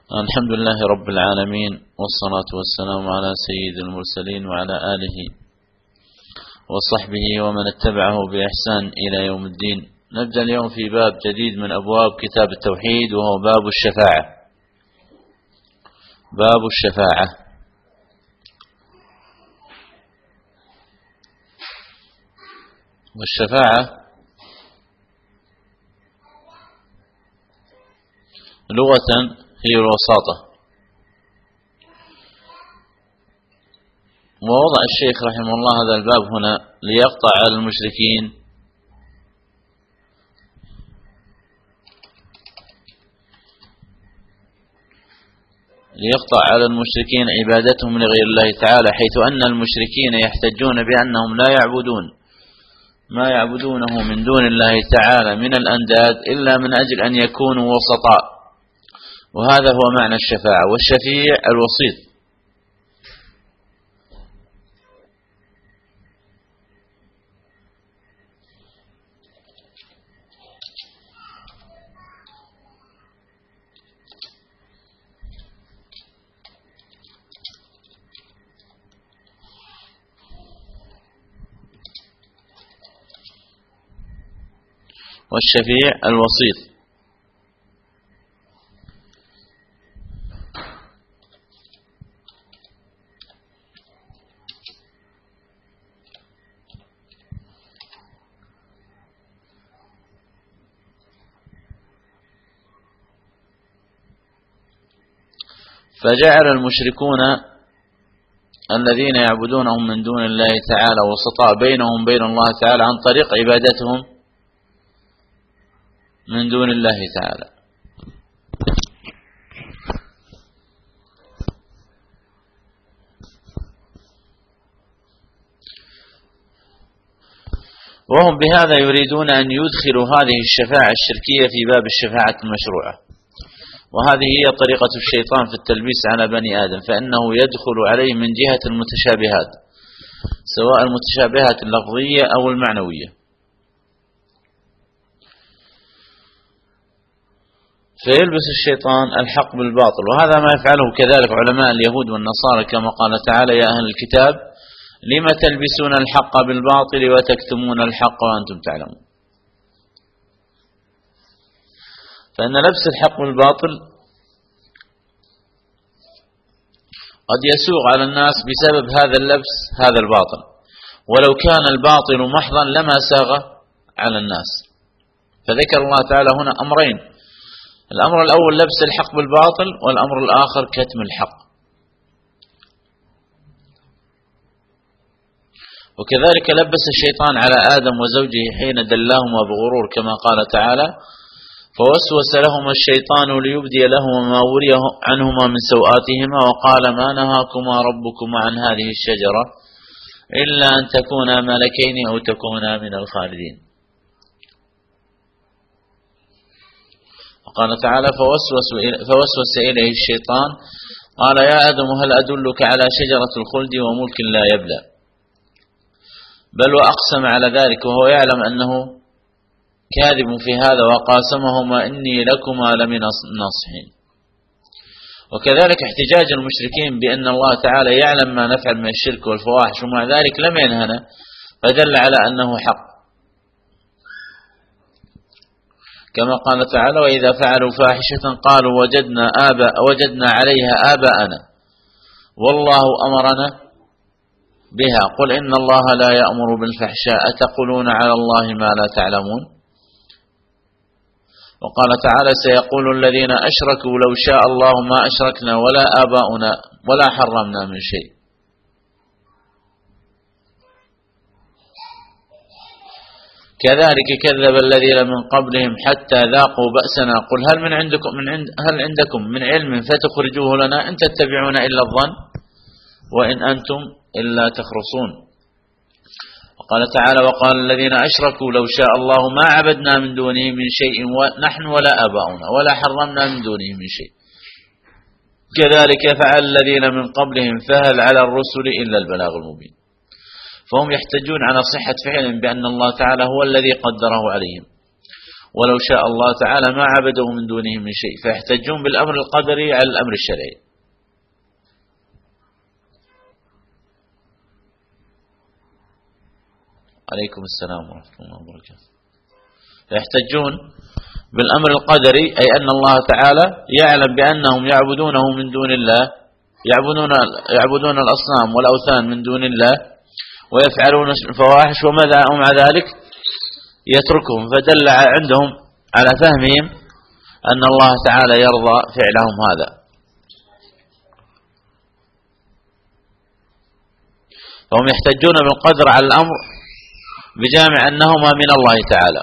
الحمد لله رب العالمين، والصلاة والسلام على سيد المرسلين وعلى آله وصحبه ومن اتبعه بإحسان إلى يوم الدين. نبدأ اليوم في باب جديد من أبواب كتاب التوحيد، وهو باب الشفاعة. باب الشفاعة. والشفاعة لغة هي الوساطة. ووضع الشيخ رحمه الله هذا الباب هنا ليقطع على المشركين عبادتهم لغير الله تعالى، حيث أن المشركين يحتجون بأنهم لا يعبدون ما يعبدونه من دون الله تعالى من الأنداد إلا من أجل أن يكونوا وسطاء، وهذا هو معنى الشفاعة. والشفيع الوسيط. والشفيع الوسيط. فجعل المشركون الذين يعبدونهم من دون الله تعالى وسطاء بينهم وبين الله تعالى عن طريق عبادتهم من دون الله تعالى. وهم بهذا يريدون أن يدخلوا هذه الشفاعة الشركية في باب الشفاعة المشروعة، وهذه هي طريقة الشيطان في التلبيس على بني آدم، فإنه يدخل عليه من جهة المتشابهات، سواء المتشابهات اللفظية أو المعنوية، فيلبس الشيطان الحق بالباطل. وهذا ما يفعله كذلك علماء اليهود والنصارى، كما قال تعالى: يا أهل الكتاب لم تلبسون الحق بالباطل وتكتمون الحق وأنتم تعلمون. فإن لبس الحق بالباطل قد يسوغ على الناس بسبب هذا اللبس، هذا الباطل، ولو كان الباطل محضا لما ساغ على الناس. فذكر الله تعالى هنا أمرين: الأمر الأول لبس الحق بالباطل، والأمر الآخر كتم الحق. وكذلك لبس الشيطان على آدم وزوجه حين دلاهما بغرور، كما قال تعالى: فوسوس لهما الشيطان ليبدي لهما ما وري عنهما من سوآتهما وقال ما نهاكما ربكما عن هذه الشجرة إلا أن تكونا ملكين أو تكونا من الخالدين. وقال تعالى: فوسوس إليه الشيطان قال يا آدم هل أدلك على شجرة الخلد وملك لا يبلى. بل وأقسم على ذلك وهو يعلم أنه كاذب في هذا، وقاسمهما إني لكما لمن الناصحين. وكذلك احتجاج المشركين بأن الله تعالى يعلم ما نفعل من الشرك والفواحش ومع ذلك لم ينهنا، فدل على أنه حق، كما قال تعالى: وإذا فعلوا فاحشة قالوا وجدنا عليها آباءنا والله أمرنا بها قل إن الله لا يأمر بالفحشاء أتقولون على الله ما لا تعلمون. وقال تعالى: سيقول الذين أشركوا لو شاء الله ما أشركنا ولا آباؤنا ولا حرمنا من شيء. كذلك كذب الذين من قبلهم حتى ذاقوا بأسنا قل هل عندكم من علم فتخرجوه لنا إن تتبعون إلا الظن وإن أنتم إلا تخرصون. وقال تعالى: وقال الذين أشركوا لو شاء الله ما عبدنا من دونه من شيء ونحن ولا آباؤنا ولا حرمنا من دونه من شيء كذلك فعل الذين من قبلهم فهل على الرسل إلا البلاغ المبين. فهم يحتجون على صحة فعلهم بأن الله تعالى هو الذي قدره عليهم، ولو شاء الله تعالى ما عبده من دونه من شيء، فيحتجون بالأمر القدري على الأمر الشرعي. عليكم السلام ورحمة الله وبركاته. يحتجون بالأمر القدري، أي أن الله تعالى يعلم بأنهم يعبدونه من دون الله، يعبدون الأصنام والأوثان من دون الله ويفعلون الفواحش، ومع ذلك يتركهم، فدل عندهم على فهمهم أن الله تعالى يرضى فعلهم هذا. فهم يحتجون بالقدر على الأمر بجامع أنهما من الله تعالى،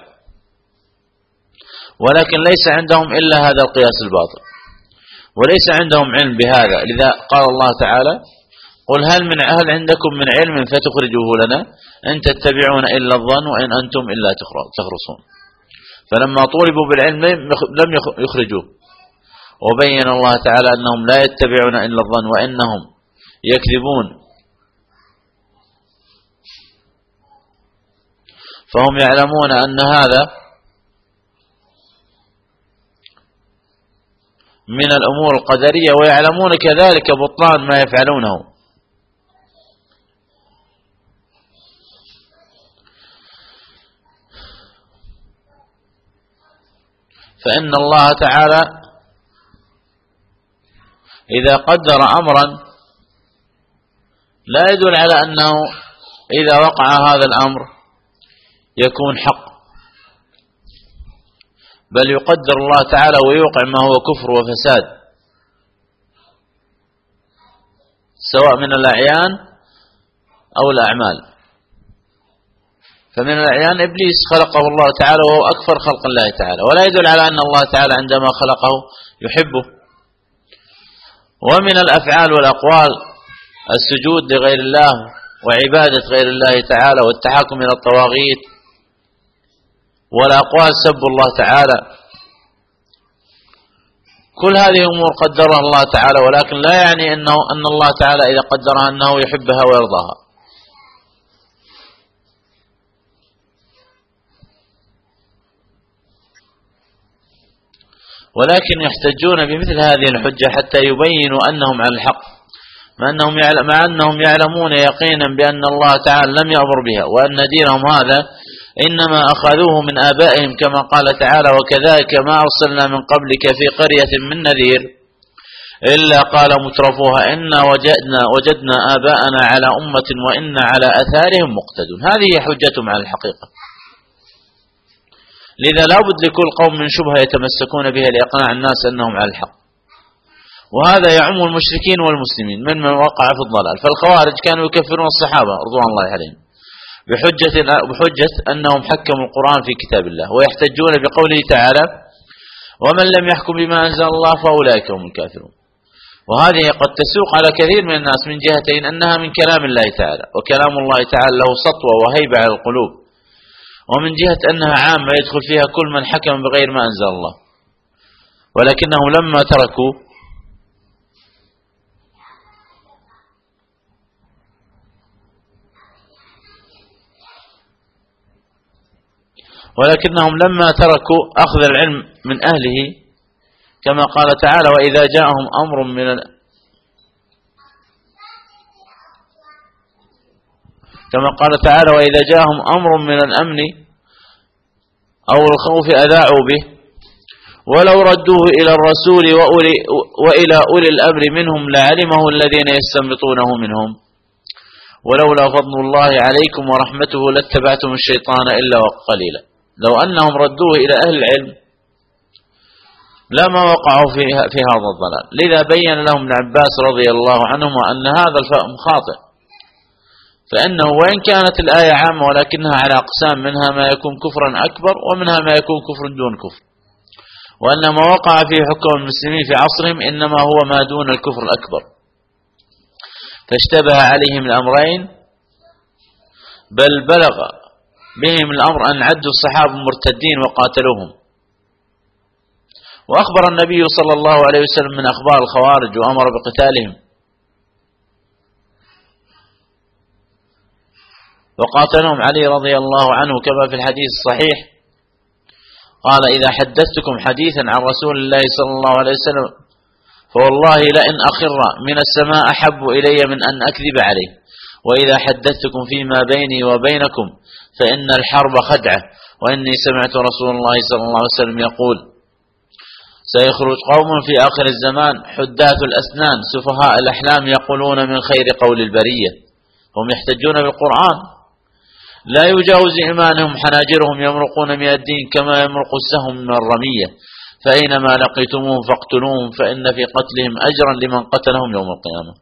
ولكن ليس عندهم إلا هذا القياس الباطل، وليس عندهم علم بهذا. لذا قال الله تعالى: قل هل عندكم من علم فتخرجوه لنا إن تتبعون إلا الظن وإن أنتم إلا تخرصون. فلما طولبوا بالعلم لم يخرجوه، وبين الله تعالى أنهم لا يتبعون إلا الظن وإنهم يكذبون، فهم يعلمون أن هذا من الأمور القدرية، ويعلمون كذلك بطلان ما يفعلونه. فإن الله تعالى إذا قدر أمرا لا يدل على أنه إذا وقع هذا الأمر يكون حق، بل يقدر الله تعالى ويوقع ما هو كفر وفساد، سواء من الأعيان أو الأعمال. فمن الأعيان إبليس خلقه الله تعالى وهو أكثر خلق الله تعالى، ولا يدل على أن الله تعالى عندما خلقه يحبه. ومن الأفعال والأقوال السجود لغير الله وعبادة غير الله تعالى والتحاكم إلى الطواغيت، والأقوال سب الله تعالى. كل هذه أمور قدرها الله تعالى، ولكن لا يعني أن الله تعالى إذا قدرها أنه يحبها ويرضاها. ولكن يحتجون بمثل هذه الحجة حتى يبينوا أنهم على الحق، مع أنهم يعلمون يقينا بأن الله تعالى لم يأمر بها، وأن دينهم هذا إنما أخذوه من آبائهم، كما قال تعالى: وكذلك ما أرسلنا من قبلك في قرية من نذير إلا قال مترفوها إنا وجدنا آباءنا على أمة وإنا على أثارهم مقتدون. هذه حجتهم على الحقيقة. لذا لا بد لكل قوم من شبهة يتمسكون بها لإقناع الناس أنهم على الحق، وهذا يعم المشركين والمسلمين ممن وقع في الضلال. فالخوارج كانوا يكفرون الصحابة رضوان الله عليهم بحجة أنهم حكموا القرآن في كتاب الله، ويحتجون بقوله تعالى: ومن لم يحكم بما أنزل الله فأولئك هم الكافرون. وهذه قد تسوق على كثير من الناس من جهتين: أنها من كلام الله تعالى، وكلام الله تعالى له سطوة وهيبة على القلوب، ومن جهة أنها عامة يدخل فيها كل من حكم بغير ما أنزل الله. ولكنهم لما تركوا أخذ العلم من أهله، كما قال تعالى: وإذا جاءهم أمر من الأمن أو الخوف أذاعوا به، ولو ردوه إلى الرسول وإلى أولي الأمر منهم لعلمه الذين يستنبطونه منهم ولولا فضل الله عليكم ورحمته لاتبعتم الشيطان إلا قليلا. لو أنهم ردوه إلى أهل العلم لما وقعوا في هذا الضلال. لذا بين لهم ابن عباس رضي الله عنهما أن هذا الفهم خاطئ، فإنه وإن كانت الآية عامة ولكنها على أقسام، منها ما يكون كفرا أكبر ومنها ما يكون كفر دون كفر، وأن ما وقع في حكم المسلمين في عصرهم إنما هو ما دون الكفر الأكبر، فاشتبه عليهم الأمرين، بل بلغ بهم الأمر أن عدوا الصحابة مرتدين وقاتلوهم. وأخبر النبي صلى الله عليه وسلم من أخبار الخوارج وأمر بقتالهم، وقاتلهم علي رضي الله عنه كما في الحديث الصحيح: قال: إذا حدثتكم حديثا عن رسول الله صلى الله عليه وسلم فوالله لئن أخر من السماء أحب إلي من أن أكذب عليه، وإذا حدثتكم فيما بيني وبينكم فإن الحرب خدعة، وإني سمعت رسول الله صلى الله عليه وسلم يقول: سيخرج قوم في آخر الزمان حداث الأسنان سفهاء الأحلام يقولون من خير قول البرية، هم يحتجون بالقرآن لا يجاوز إيمانهم حناجرهم، يمرقون من الدين كما يمرق السهم من الرمية، فأينما لقيتموهم فاقتلوهم، فإن في قتلهم أجرا لمن قتلهم يوم القيامة.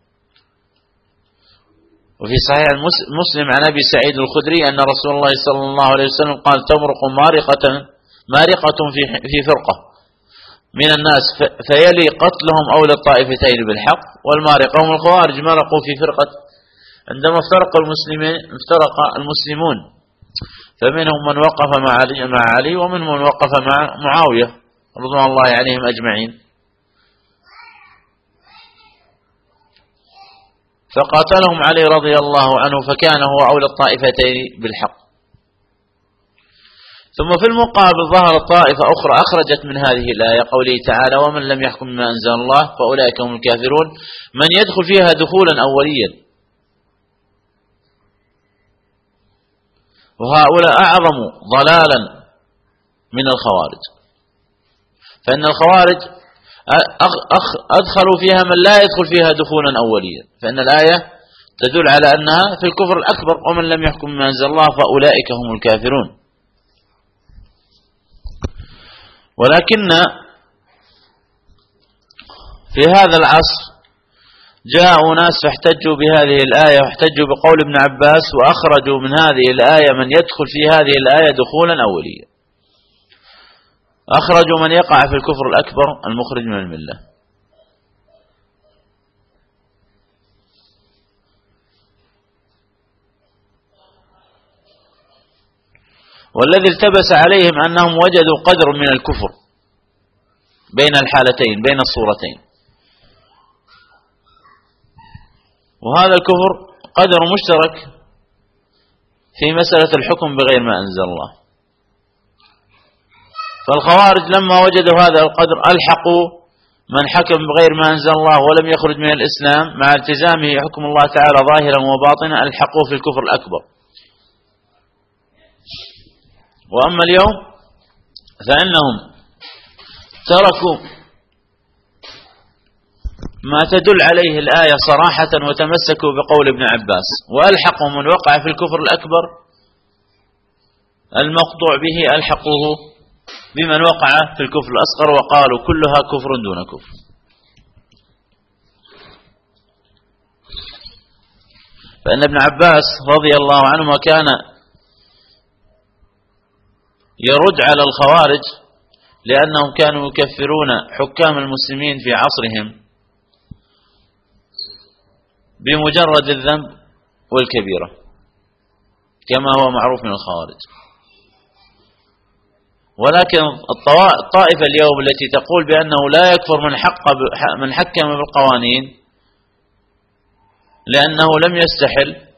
وفي صحيح مسلم عن أبي سعيد الخدري أن رسول الله صلى الله عليه وسلم قال: تمرق مارقة في فرقة من الناس فيلي قتلهم أولى الطائفتين بالحق، والمارقة هم الخوارج، مرقوا في فرقة عندما افترق المسلمون، فمنهم من وقف مع علي ومنهم من وقف مع معاوية رضوان الله عليهم أجمعين، فقاتلهم علي رضي الله عنه فكان هو أولى الطائفتين بالحق. ثم في المقابل ظهرت طائفة أخرى أخرجت من هذه الآية قوله تعالى: ومن لم يحكم بما أنزل الله فأولئك هم الكافرون، من يدخل فيها دخولا أوليا، وهؤلاء أعظم ضلالا من الخوارج، فإن الخوارج أدخلوا فيها من لا يدخل فيها دخولا أوليا، فإن الآية تدل على أنها في الكفر الأكبر: ومن لم يحكم بما أنزل الله فأولئك هم الكافرون. ولكن في هذا العصر جاء ناس فاحتجوا بهذه الآية واحتجوا بقول ابن عباس، وأخرجوا من هذه الآية من يدخل في هذه الآية دخولا أوليا، أخرجوا من يقع في الكفر الأكبر المخرج من الملة. والذي التبس عليهم أنهم وجدوا قدر من الكفر بين الحالتين، بين الصورتين، وهذا الكفر قدر مشترك في مسألة الحكم بغير ما أنزل الله. فالخوارج لما وجدوا هذا القدر ألحقوا من حكم بغير ما أنزل الله ولم يخرج من الإسلام مع التزامه حكم الله تعالى ظاهرا وباطنا، ألحقوا في الكفر الأكبر. وأما اليوم فإنهم تركوا ما تدل عليه الآية صراحة وتمسكوا بقول ابن عباس، وألحقوا من وقع في الكفر الأكبر المقطوع به ألحقوه بمن وقع في الكفر الأصغر، وقالوا كلها كفر دون كفر. فإن ابن عباس رضي الله عنهما كان يرد على الخوارج لأنهم كانوا يكفرون حكام المسلمين في عصرهم بمجرد الذنب والكبيرة كما هو معروف من الخوارج. ولكن الطائفة اليوم التي تقول بأنه لا يكفر من حكم بالقوانين لأنه لم يستحل،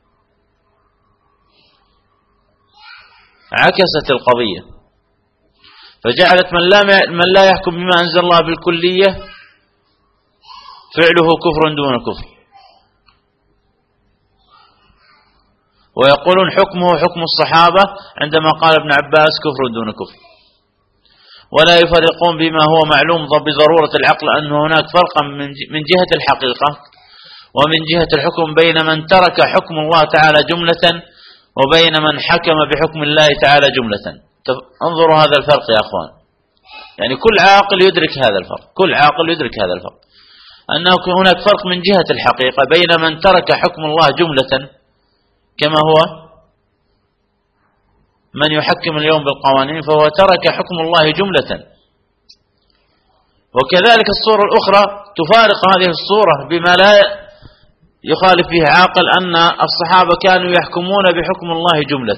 عكست القضية فجعلت من لا يحكم بما أنزل الله بالكلية فعله كفر دون كفر، ويقولون حكمه حكم الصحابة عندما قال ابن عباس كفر دون كفر، ولا يفرقون بما هو معلوم بضرورة العقل أن هناك فرقا من جهة الحقيقة ومن جهة الحكم بين من ترك حكم الله تعالى جملة وبين من حكم بحكم الله تعالى جملة. انظروا هذا الفرق يا أخوان، يعني كل عاقل يدرك هذا الفرق، كل عاقل يدرك هذا الفرق، أنه هناك فرق من جهة الحقيقة بين من ترك حكم الله جملة كما هو من يحكم اليوم بالقوانين فهو ترك حكم الله جملة، وكذلك الصورة الأخرى تفارق هذه الصورة بما لا يخالف فيه عاقل أن الصحابة كانوا يحكمون بحكم الله جملة،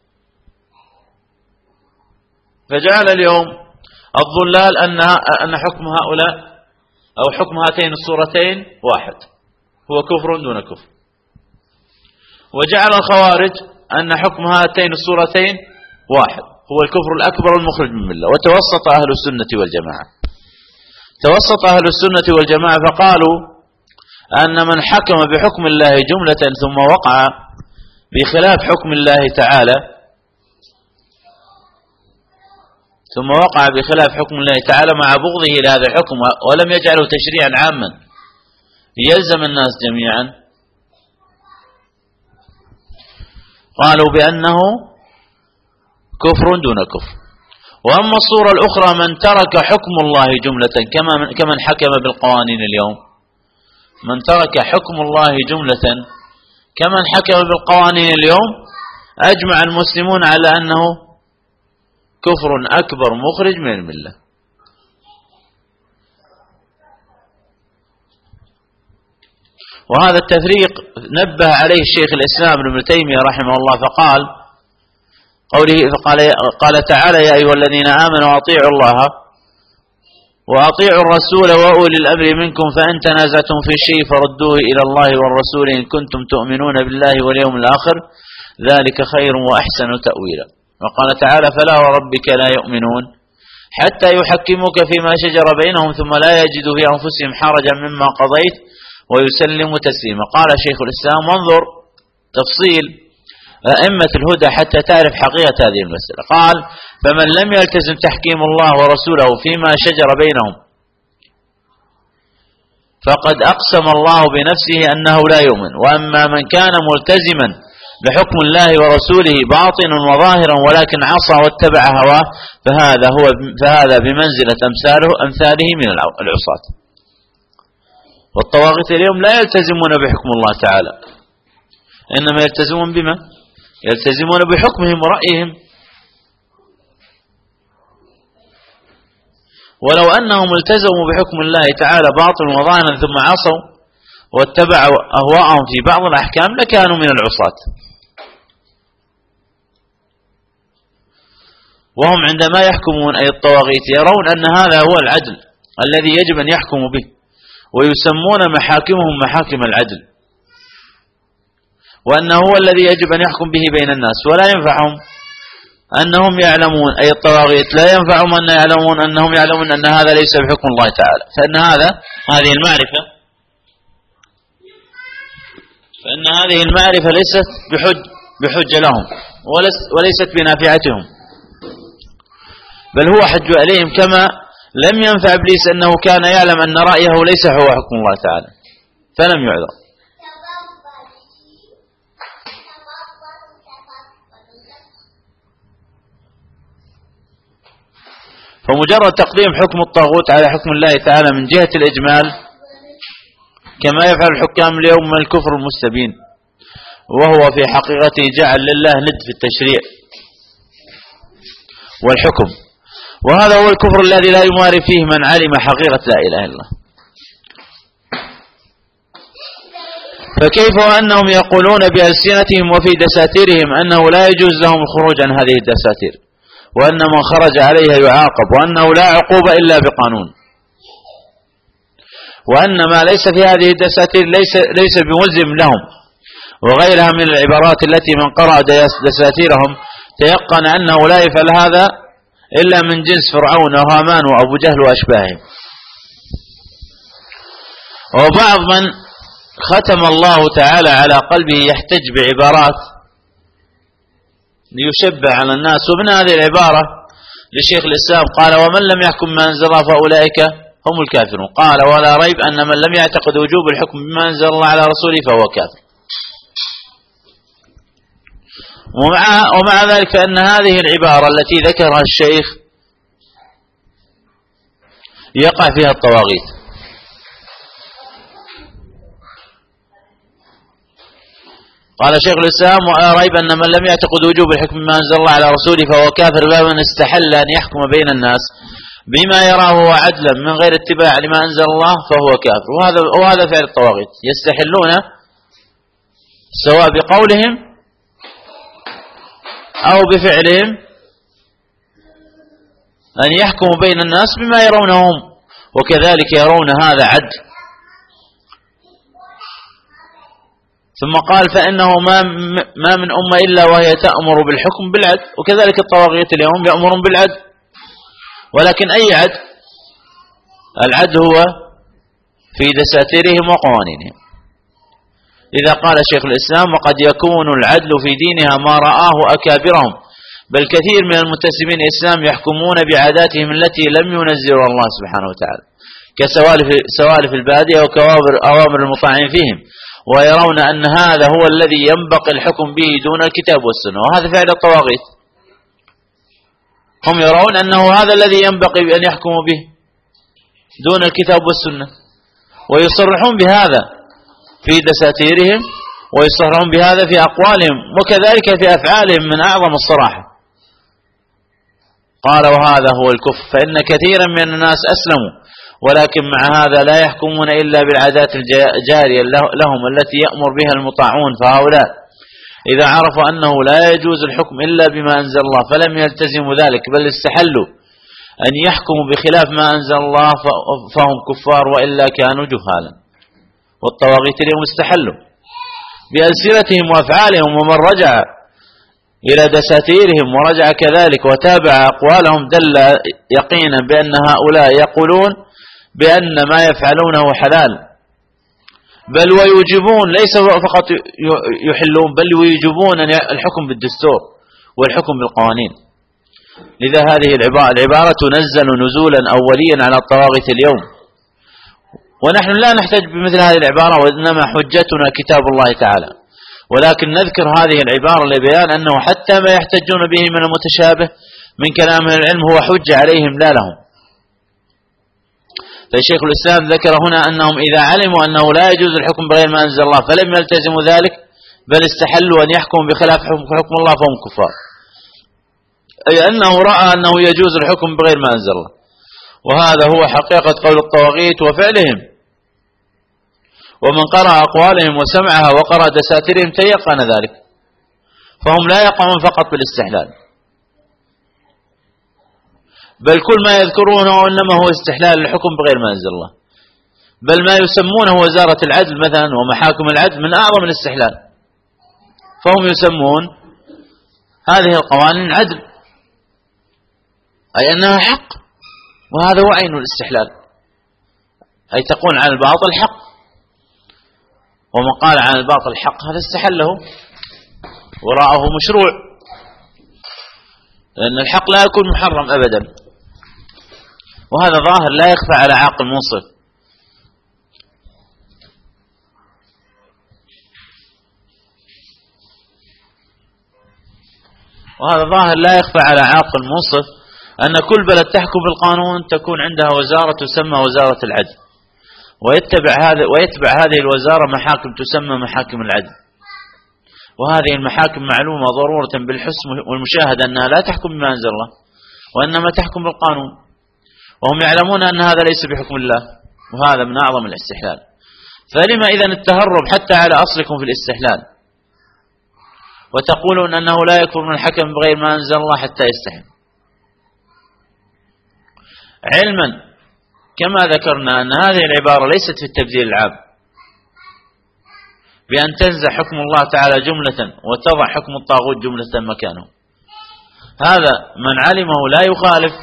فجعل اليوم الضلال أن حكم هؤلاء أو حكم هاتين الصورتين واحد هو كفر دون كفر، وجعل الخوارج أن حكم هاتين الصورتين واحد هو الكفر الأكبر المخرج من الملة. وتوسط أهل السنة والجماعة، توسط أهل السنة والجماعة فقالوا أن من حكم بحكم الله جملة ثم وقع بخلاف حكم الله تعالى، ثم وقع بخلاف حكم الله تعالى مع بغضه لهذا الحكم ولم يجعله تشريعا عاما يلزم الناس جميعا، قالوا بأنه كفر دون كفر. وأما الصورة الأخرى من ترك حكم الله جملة كمن حكم بالقوانين اليوم، من ترك حكم الله جملة كمن حكم بالقوانين اليوم أجمع المسلمون على أنه كفر أكبر مخرج من الملة. وهذا التفريق نبه عليه الشيخ الإسلام ابن تيمية رحمه الله قال تعالى: يا أيها الذين آمنوا أطيعوا الله وأطيعوا الرسول وأولي الأمر منكم فإن تنازعتم في شيء فردوه إلى الله والرسول إن كنتم تؤمنون بالله واليوم الآخر ذلك خير وأحسن تأويلا. وقال تعالى: فلا وربك لا يؤمنون حتى يحكموك فيما شجر بينهم ثم لا يجدوا في أنفسهم حرجا مما قضيت ويسلموا تسليما. قال شيخ الإسلام: وانظر تفصيل أئمة الهدى حتى تعرف حقيقة هذه المسألة. قال: فمن لم يلتزم تحكيم الله ورسوله فيما شجر بينهم فقد أقسم الله بنفسه أنه لا يؤمن. وأما من كان ملتزما بحكم الله ورسوله باطنا وظاهرا ولكن عصى واتبع هواه فهذا بمنزلة أمثاله من العصاة. والطواغيت اليوم لا يلتزمون بحكم الله تعالى، إنما يلتزمون بما؟ يلتزمون بحكمهم ورأيهم. ولو أنهم التزموا بحكم الله تعالى باطلا وظاهرا ثم عصوا واتبعوا أهواءهم في بعض الأحكام لكانوا من العصاة. وهم عندما يحكمون أي الطواغيت يرون أن هذا هو العدل الذي يجب أن يحكموا به، ويسمون محاكمهم محاكم العدل، وأنه هو الذي يجب أن يحكم به بين الناس. ولا ينفعهم أنهم يعلمون أي الطواغيت لا ينفعهم أن يعلمون أنهم يعلمون أن هذا ليس بحكم الله تعالى، فإن هذه المعرفة ليست بحجة لهم وليست بنافعتهم، بل هو حج عليهم. كما لم ينفع إبليس أنه كان يعلم أن رأيه ليس هو حكم الله تعالى فلم يعذر. فمجرد تقديم حكم الطاغوت على حكم الله تعالى من جهة الإجمال كما يفعل الحكام اليوم من الكفر المستبين، وهو في حقيقته جعل لله ند في التشريع والحكم، وهذا هو الكفر الذي لا يماري فيه من علم حقيقة لا إله إلا الله. فكيف وأنهم يقولون بألسنتهم وفي دساتيرهم أنه لا يجوز لهم الخروج عن هذه الدساتير، وأن من خرج عليها يعاقب، وأنه لا عقوبة إلا بقانون، وأن ما ليس في هذه الدساتير ليس بملزم لهم، وغيرها من العبارات التي من قرأ دساتيرهم تيقن أنه لا يفعل هذا إلا من جنس فرعون وهامان وأبو جهل وأشباههم. وبعض من ختم الله تعالى على قلبه يحتج بعبارات ليشبه على الناس، ومن هذه العبارة لشيخ الإسلام قال: ومن لم يحكم ما أنزل الله فأولئك هم الكافرون. قال: ولا ريب أن من لم يعتقد وجوب الحكم بما أنزل الله على رسوله فهو كافر. ومع ذلك فإن هذه العبارة التي ذكرها الشيخ يقع فيها الطواغيت. قال شيخ الإسلام: ولا ريب أن من لم يعتقد وجوب الحكم بما أنزل الله على رسوله فهو كافر، بل من استحل أن يحكم بين الناس بما يراه هو عدلا من غير اتباع لما أنزل الله فهو كافر. وهذا فعل الطواغيت، يستحلون سواء بقولهم أو بفعلهم أن يحكموا بين الناس بما يرونهم، وكذلك يرون هذا عدل. ثم قال فإنه ما من أمة إلا وهي تأمر بالحكم بالعدل، وكذلك الطواغيت اليوم يأمرون بالعدل، ولكن أي عدل؟ العدل هو في دساتيرهم وقوانينهم. إذا قال شيخ الإسلام وقد يكون العدل في دينها ما رآه أكابرهم، بل كثير من المنتسبين الإسلام يحكمون بعاداتهم التي لم ينزلها الله سبحانه وتعالى، كسوالف البادية وأوامر المطاعين فيهم، ويرون أن هذا هو الذي ينبغي الحكم به دون الكتاب والسنة، وهذا فعل الطواغيت. هم يرون أنه هذا الذي ينبغي أن يحكموا به دون الكتاب والسنة، ويصرحون بهذا في دساتيرهم، ويصرحون بهذا في أقوالهم، وكذلك في أفعالهم من أعظم الصراحة. قال وهذا هو الكفر، فإن كثيرا من الناس أسلموا ولكن مع هذا لا يحكمون إلا بالعادات الجارية لهم التي يأمر بها المطاعون، فهؤلاء إذا عرفوا أنه لا يجوز الحكم إلا بما أنزل الله فلم يلتزموا ذلك، بل استحلوا أن يحكموا بخلاف ما أنزل الله فهم كفار وإلا كانوا جهالا. والطواغيت اليوم استحلوا بألسنتهم وأفعالهم، ومن رجع إلى دساتيرهم ورجع كذلك وتابع أقوالهم دل يقينا بأن هؤلاء يقولون بأن ما يفعلونه حلال، بل ويوجبون، ليس فقط يحلون بل ويوجبون الحكم بالدستور والحكم بالقوانين. لذا هذه العبارة تنزل نزولا أوليا على الطواغيت اليوم، ونحن لا نحتاج بمثل هذه العبارة، وإنما حجتنا كتاب الله تعالى، ولكن نذكر هذه العبارة لبيان أنه حتى ما يحتجون به من المتشابه من كلام العلم هو حجة عليهم لا لهم. فالشيخ الإسلام ذكر هنا أنهم إذا علموا أنه لا يجوز الحكم بغير ما أنزل الله فلم يلتزموا ذلك، بل استحلوا أن يحكموا بخلاف حكم الله فهم كفار، أي أنه رأى أنه يجوز الحكم بغير ما أنزل الله. وهذا هو حقيقة قول الطواغيت وفعلهم، ومن قرأ أقوالهم وسمعها وقرأ دساتيرهم تيقن ذلك، فهم لا يقعون فقط بالاستحلال، بل كل ما يذكرونه إنما هو استحلال الحكم بغير ما أنزل الله، بل ما يسمونه وزارة العدل مثلا ومحاكم العدل من أعظم الاستحلال، فهم يسمون هذه القوانين عدل، أي أنها حق، وهذا هو عين الاستحلال، أي تقول عن الباطل حق، ومن قال عن الباطل حق هذا استحله وراءه مشروع، لأن الحق لا يكون محرم أبدا، وهذا ظاهر لا يخفى على عاقل منصف. وهذا ظاهر لا يخفى على عاقل منصف أن كل بلد تحكم بالقانون تكون عندها وزارة تسمى وزارة العدل، ويتبع هذه الوزارة محاكم تسمى محاكم العدل، وهذه المحاكم معلومة ضرورة بالحسن والمشاهدة أنها لا تحكم بما أنزل الله، وإنما تحكم بالقانون، وهم يعلمون أن هذا ليس بحكم الله، وهذا من أعظم الاستحلال. فلما إذن التهرب حتى على أصلكم في الاستحلال، وتقولون أنه لا يكفر من الحكم بغير ما أنزل الله حتى يستحل، علما كما ذكرنا أن هذه العبارة ليست في التبديل العام بأن تنزع حكم الله تعالى جملة وتضع حكم الطاغوت جملة مكانه، هذا من علمه لا يخالف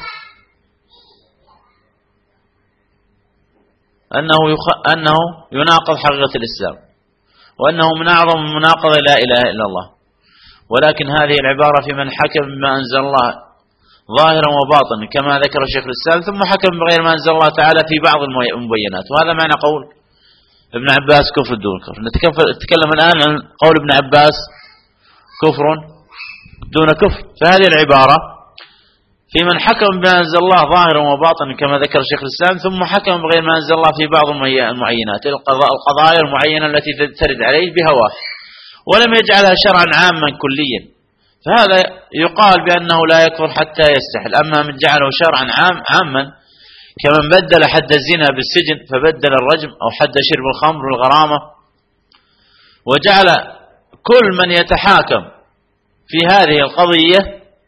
أنه يناقض حقيقة الإسلام، وأنه من أعظم المناقضة لا إله إلا الله. ولكن هذه العبارة في من حكم بما أنزل الله ظاهرا وباطنا كما ذكر الشيخ الإسلام، ثم حكم بغير ما أنزل الله تعالى في بعض المبينات، وهذا معنى قول ابن عباس كفر دون كفر. نتكلم الآن عن قول ابن عباس كفر دون كفر، فهذه العبارة في من حكم بما أنزل الله ظاهرا وباطنا كما ذكر الشيخ الإسلام، ثم حكم بغير ما أنزل الله في بعض المعينات، القضايا المعينة التي ترد عليه بهواه، ولم يجعلها شرعا عاما كليا، فهذا يقال بأنه لا يكفر حتى يستحل. أما من جعله شرعا عاما كمن بدل حد الزنا بالسجن فبدل الرجم، أو حد شرب الخمر والغرامة، وجعل كل من يتحاكم في هذه القضية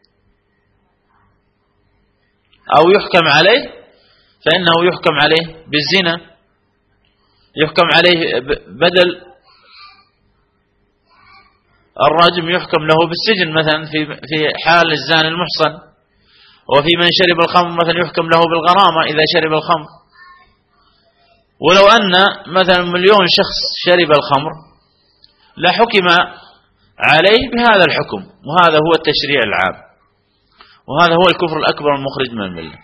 أو يحكم عليه فإنه يحكم عليه بالزنا، يحكم عليه بدل الرجم يحكم له بالسجن مثلا في حال الزاني المحصن، وفي من شرب الخمر مثلا يحكم له بالغرامة إذا شرب الخمر. ولو أن مثلا 1,000,000 شخص شرب الخمر لحكم عليه بهذا الحكم، وهذا هو التشريع العام، وهذا هو الكفر الأكبر المخرج من الملة.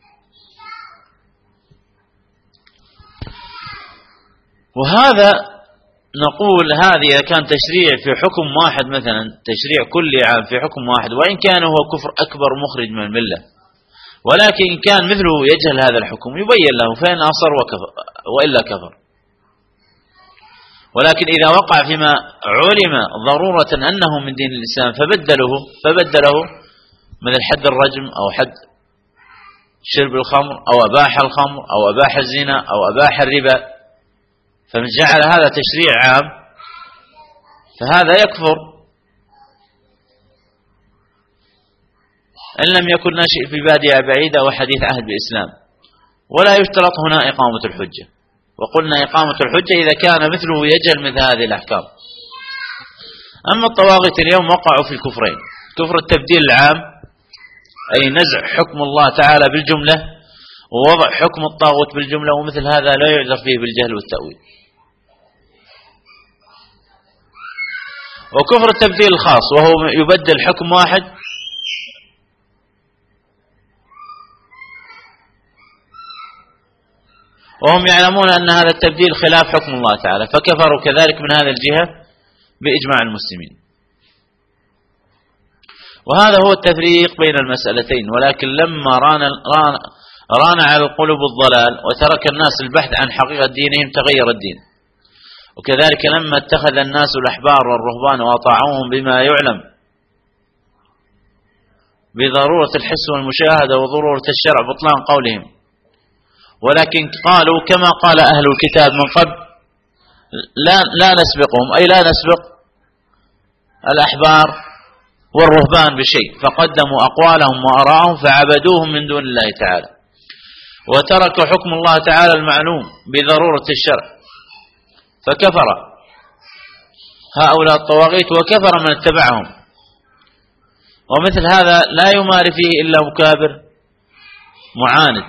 وهذا نقول هذه إذا كان تشريع في حكم واحد، مثلا تشريع كلي عام في حكم واحد، وإن كان هو كفر أكبر مخرج من الملة، ولكن إن كان مثله يجهل هذا الحكم يبين له فإن أصر وإلا كفر. ولكن إذا وقع فيما علم ضرورة أنه من دين الإسلام فبدله مثل حد الرجم أو حد شرب الخمر أو أباح الخمر أو أباح الزنا أو أباح الربا، فمن جعل هذا تشريع عام فهذا يكفر إن لم يكن ناشئ في بادية بعيدة وحديث عهد بإسلام. ولا يشترط هنا إقامة الحجة، وقلنا إقامة الحجة إذا كان مثله يجهل مثل هذه الأحكام. أما الطواغيت اليوم وقعوا في الكفرين: كفر التبديل العام أي نزع حكم الله تعالى بالجملة، ووضع حكم الطاغوت بالجملة، ومثل هذا لا يعذر فيه بالجهل والتأويل. وكفر التبديل الخاص وهو يبدل حكم واحد وهم يعلمون أن هذا التبديل خلاف حكم الله تعالى، فكفروا كذلك من هذه الجهة بإجماع المسلمين. وهذا هو التفريق بين المسألتين. ولكن لما ران على القلوب الضلال وترك الناس البحث عن حقيقة دينهم تغير الدين. وكذلك لما اتخذ الناس الأحبار والرهبان وأطاعوهم بما يعلم بضرورة الحس والمشاهدة وضرورة الشرع بطلان قولهم، ولكن قالوا كما قال أهل الكتاب من قبل: لا نسبقهم، أي لا نسبق الأحبار والرهبان بشيء، فقدموا أقوالهم وأراءهم فعبدوهم من دون الله تعالى، وتركوا حكم الله تعالى المعلوم بضرورة الشرع، فكفر هؤلاء الطواغيت وكفر من اتبعهم. ومثل هذا لا يماري فيه إلا مكابر معاند.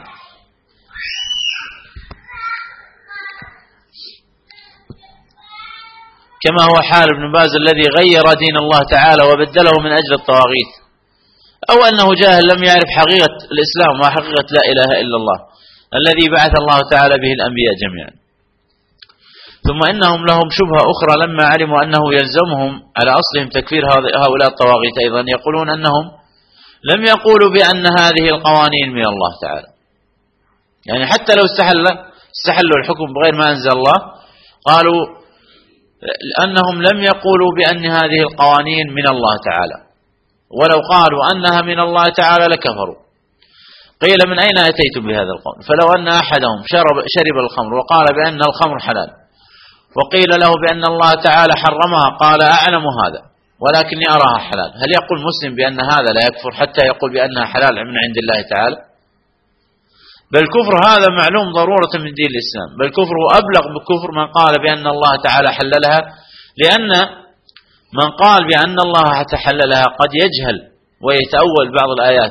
كما هو حال ابن باز الذي غير دين الله تعالى وبدله من أجل الطواغيت، أو أنه جاهل لم يعرف حقيقة الإسلام وحقيقة لا إله إلا الله الذي بعث الله تعالى به الأنبياء جميعا. ثم إنهم لهم شبهة أخرى لما علموا أنه يلزمهم على أصلهم تكفير هؤلاء الطواغيت أيضا، يقولون أنهم لم يقولوا بأن هذه القوانين من الله تعالى، يعني حتى لو استحلوا الحكم بغير ما أنزل الله، قالوا أنهم لم يقولوا بأن هذه القوانين من الله تعالى، ولو قالوا أنها من الله تعالى لكفروا. قيل: من أين أتيتم بهذا القول؟ فلو أن أحدهم شرب الخمر وقال بأن الخمر حلال، وقيل له بأن الله تعالى حرمها، قال: أعلم هذا ولكني أراها حلال، هل يقول مسلم بأن هذا لا يكفر حتى يقول بأنها حلال من عند الله تعالى؟ بل كفر هذا معلوم ضرورة من دين الإسلام، بل كفره أبلغ بكفر من قال بأن الله تعالى حللها، لأن من قال بأن الله تحللها قد يجهل ويتأول بعض الآيات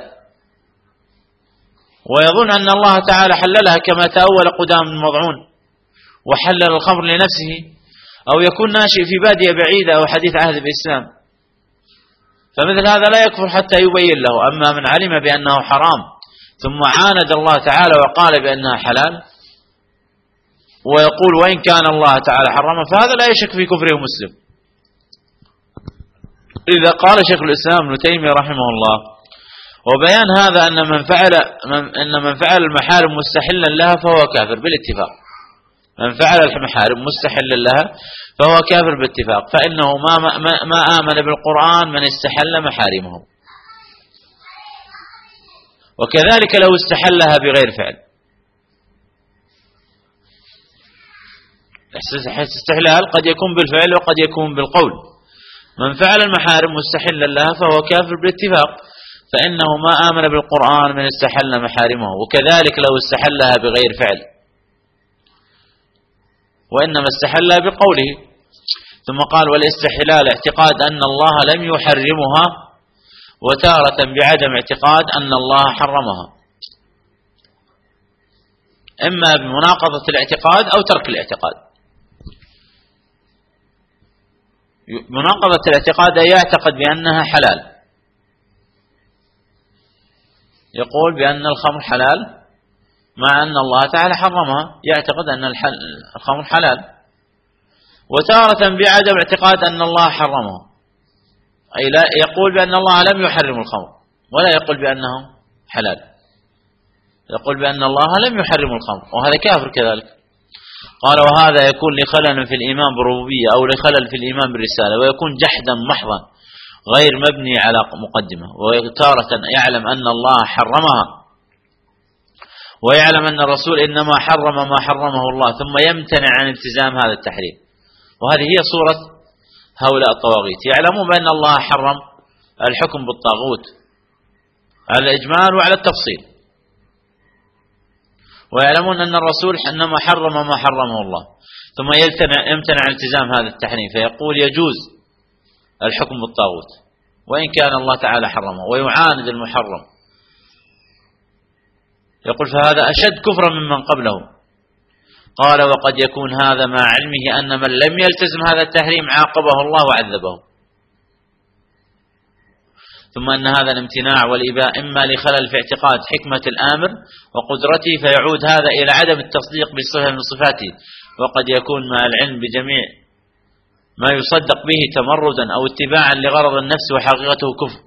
ويظن أن الله تعالى حللها كما تأول قدام المضعون وحلل الخمر لنفسه، أو يكون ناشئ في بادية بعيدة أو حديث عهد بالإسلام، فمثل هذا لا يكفر حتى يبين له. أما من علم بأنه حرام ثم عاند الله تعالى وقال بأنها حلال ويقول وإن كان الله تعالى حرمها، فهذا لا يشك في كفره مسلم. إذا قال شيخ الإسلام ابن تيمية رحمه الله: وبيان هذا أن من فعل المحارم مستحلا لها فهو كافر بالاتفاق. من فعل المحارم مستحلا لها فهو كافر بالاتفاق، فإنه ما آمن بالقرآن من استحل محارمه. وكذلك لو استحلها بغير فعل، استحلال قد يكون بالفعل وقد يكون بالقول. من فعل المحارم مستحلا لها فهو كافر بالاتفاق، فإنه ما آمن بالقرآن من استحل محارمه. وكذلك لو استحلها بغير فعل، وإنما استحلها بقوله، ثم قال والاستحلال اعتقاد أن الله لم يحرمها، وتارة بعدم اعتقاد أن الله حرمها، إما بمناقضة الاعتقاد أو ترك الاعتقاد. مناقضة الاعتقاد أي يعتقد بأنها حلال، يقول بأن الخمر حلال مع أن الله تعالى حرمها، يعتقد أن الخمر حلال. وتارة بعدم اعتقاد أن الله حرمه، أي لا يقول بأن الله لم يحرم الخمر ولا يقول بأنه حلال، يقول بأن الله لم يحرم الخمر، وهذا كافر كذلك. قال وهذا يكون لخلل في الإيمان بالربوبية أو لخلل في الإيمان بالرسالة، ويكون جحدا محضا غير مبني على مقدمة. وتارة يعلم أن الله حرمها ويعلم أن الرسول إنما حرم ما حرمه الله، ثم يمتنع عن التزام هذا التحريم. وهذه هي صورة هؤلاء الطواغيت، يعلمون بأن الله حرم الحكم بالطاغوت على الإجمال وعلى التفصيل، ويعلمون أن الرسول إنما حرم ما حرمه الله، ثم يمتنع عن التزام هذا التحريم، فيقول يجوز الحكم بالطاغوت وإن كان الله تعالى حرمه، ويعاند المحرم، يقول فهذا أشد كفرا ممن قبله. قال وقد يكون هذا مع علمه أن من لم يلتزم هذا التحريم عاقبه الله وعذبه، ثم أن هذا الامتناع والإباء إما لخلل في اعتقاد حكمة الآمر وقدرته، فيعود هذا إلى عدم التصديق بصفة من صفاته، وقد يكون مع العلم بجميع ما يصدق به تمردا أو اتباعا لغرض النفس، وحقيقته كفر.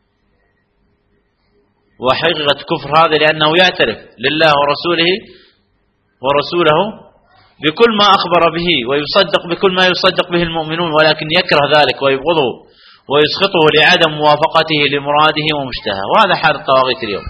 وحقيقة كفر هذا لأنه يعترف لله ورسوله بكل ما أخبر به، ويصدق بكل ما يصدق به المؤمنون، ولكن يكره ذلك ويبغضه ويسخطه لعدم موافقته لمراده ومشتهاه. وهذا حال الطواغيت اليوم،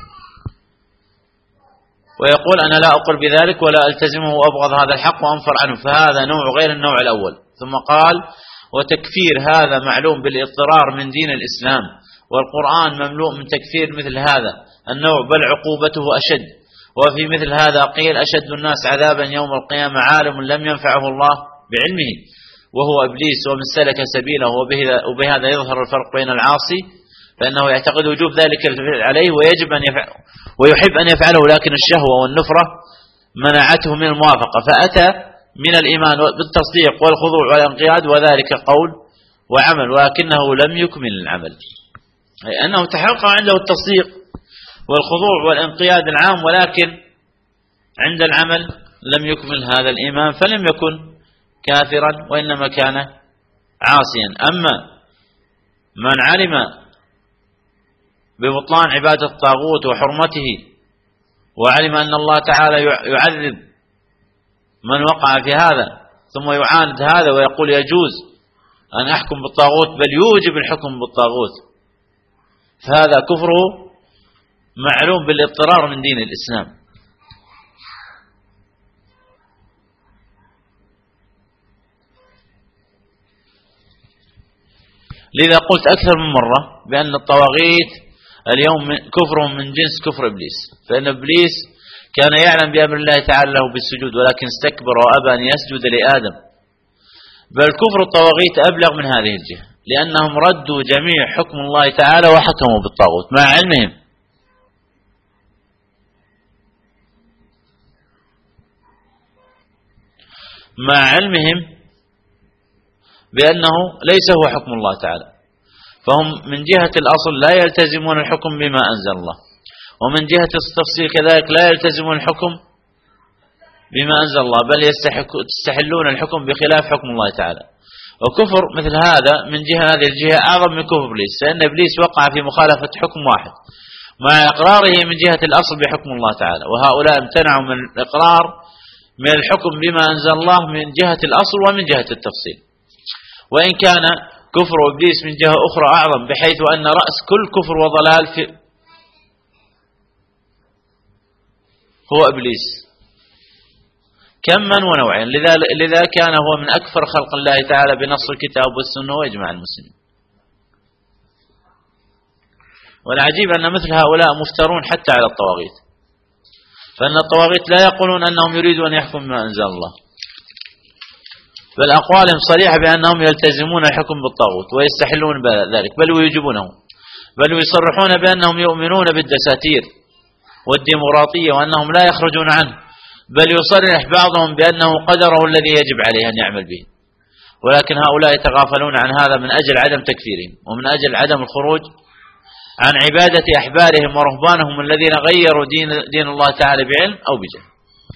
ويقول أنا لا أقول بذلك ولا ألتزمه وأبغض هذا الحق وأنفر عنه، فهذا نوع غير النوع الأول. ثم قال وتكفير هذا معلوم بالاضطرار من دين الإسلام، والقرآن مملوء من تكفير مثل هذا النوع، بل عقوبته أشد. وفي مثل هذا قيل أشد الناس عذابا يوم القيامة عالم لم ينفعه الله بعلمه وهو إبليس، ومن سلك سبيله. وبهذا يظهر الفرق بين العاصي فإنه يعتقد وجوب ذلك عليه ويجب أن يفعل ويحب أن يفعله، لكن الشهوة والنفرة منعته من الموافقة، فأتى من الإيمان بالتصديق والخضوع والانقياد، وذلك قول وعمل، ولكنه لم يكمل العمل، أي أنه تحقق عنده التصديق والخضوع والانقياد العام، ولكن عند العمل لم يكمل هذا الإيمان، فلم يكن كافرا وإنما كان عاصيا. أما من علم ببطلان عبادة الطاغوت وحرمته، وعلم أن الله تعالى يعذب من وقع في هذا، ثم يعاند هذا ويقول يجوز أن أحكم بالطاغوت بل يوجب الحكم بالطاغوت، فهذا كفره معلوم بالاضطرار من دين الإسلام. لذا قلت أكثر من مرة بأن الطواغيت اليوم كفرهم من جنس كفر إبليس، فإن إبليس كان يعلم بأمر الله تعالى له بالسجود، ولكن استكبر وأبى أن يسجد لآدم. بل كفر الطواغيت أبلغ من هذه الجهة، لأنهم ردوا جميع حكم الله تعالى وحكموا بالطاغوت مع علمهم. بأنه ليس هو حكم الله تعالى، فهم من جهة الأصل لا يلتزمون الحكم بما أنزل الله، ومن جهة التفصيل كذلك لا يلتزمون الحكم بما أنزل الله، بل يستحلون الحكم بخلاف حكم الله تعالى. وكفر مثل هذا من جهة هذه الجهة أعظم من كفر إبليس، لأن إبليس وقع في مخالفة حكم واحد مع إقراره من جهة الأصل بحكم الله تعالى، وهؤلاء امتنعوا من الإقرار من الحكم بما أنزل الله من جهة الأصل ومن جهة التفصيل. وإن كان كفر إبليس من جهة أخرى أعظم، بحيث أن رأس كل كفر وضلال هو إبليس كما ونوعين، لذا كان هو من أكثر خلق الله تعالى بنص الكتاب والسنة وإجماع المسلمين. والعجيب أن مثل هؤلاء مفترون حتى على الطواغيت، فإن الطواغيت لا يقولون أنهم يريدون أن يحكموا بما أنزل الله، بل أقوالهم صريحة بأنهم يلتزمون الحكم بالطاغوت ويستحلون ذلك بل ويجبونه، بل ويصرحون بأنهم يؤمنون بالدساتير والديمقراطية وأنهم لا يخرجون عنه، بل يصرح بعضهم بأنه قدره الذي يجب عليه أن يعمل به. ولكن هؤلاء يتغافلون عن هذا من أجل عدم تكفيرهم ومن أجل عدم الخروج عن عبادة أحبارهم ورهبانهم الذين غيروا دين الله تعالى بعلم أو بجهل.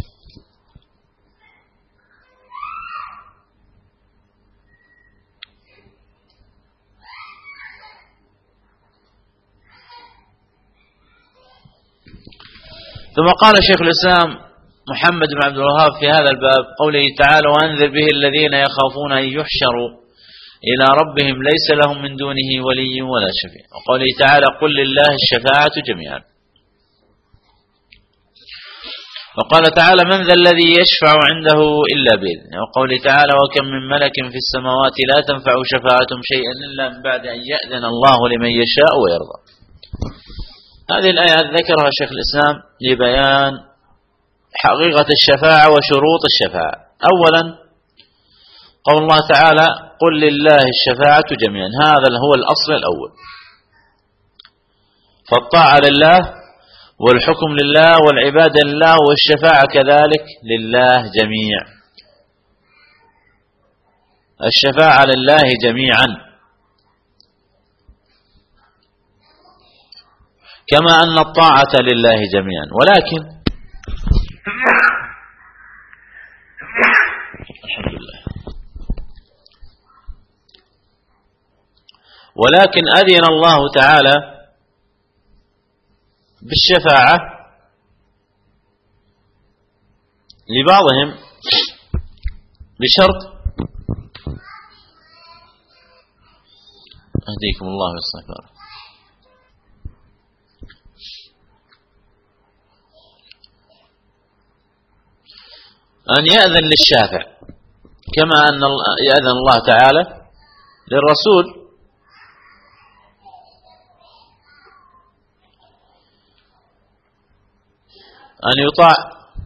ثم قال شيخ الإسلام محمد بن عبد الوهاب في هذا الباب قوله تعالى: وأنذر به الذين يخافون أن يحشروا إلى ربهم ليس لهم من دونه ولي ولا شفيع. وقوله تعالى: قل لله الشفاعة جميعا. وقال تعالى: من ذا الذي يشفع عنده إلا بإذنه. وقوله تعالى: وكم من ملك في السماوات لا تنفع شفاعتهم شيئا إلا من بعد أن يأذن الله لمن يشاء ويرضى. هذه الآيات ذكرها شيخ الإسلام لبيان حقيقة الشفاعة وشروط الشفاعة. أولا قول الله تعالى: قل لله الشفاعة جميعا، هذا هو الأصل الأول، فالطاعة لله والحكم لله والعبادة لله والشفاعة كذلك لله جميع. الشفاعة لله جميعا، كما أن الطاعة لله جميعا. ولكن الحمد لله، ولكن أذن الله تعالى بالشفاعة لبعضهم بشرط، أهديكم الله والصلاة، أن يأذن للشافع كما أن يأذن الله تعالى للرسول. أن يطاع،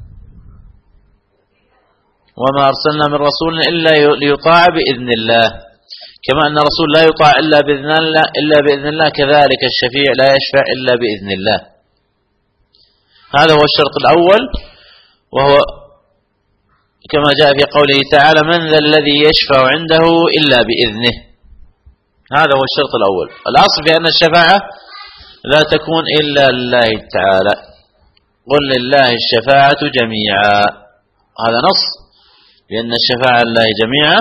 وما أرسلنا من رسول إلا ليطاع بإذن الله، كما أن الرسول لا يطاع إلا بإذن الله كذلك الشفيع لا يشفع إلا بإذن الله. هذا هو الشرط الأول، وهو كما جاء في قوله تعالى: من ذا الذي يشفع عنده إلا بإذنه. هذا هو الشرط الأول. الأصل في أن الشفاعة لا تكون إلا لله تعالى. قل لله الشفاعة جميعا، هذا نص بأن الشفاعة لله جميعا.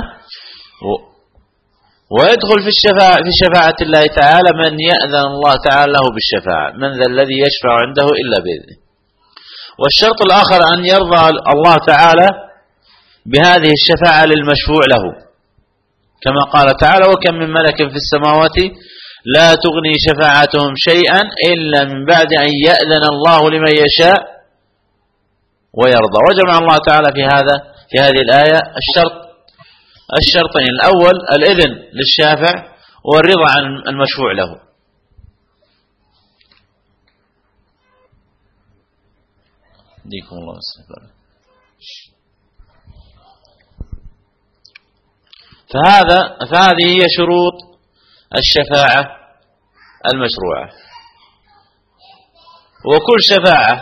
ويدخل في شفاعة الله تعالى من يأذن الله تعالى له بالشفاعة، من ذا الذي يشفع عنده إلا بإذنه. والشرط الآخر أن يرضى الله تعالى بهذه الشفاعة للمشفوع له، كما قال تعالى: وكم من ملك في السماوات لا تغني شفاعتهم شيئا إلا من بعد أن يأذن الله لمن يشاء ويرضى. وجمع الله تعالى في هذه الآية الشرطين: الأول الإذن للشافع والرضا عن المشفوع له. ديكم الله السلام. فهذه هي شروط الشفاعة المشروعة. وكل شفاعة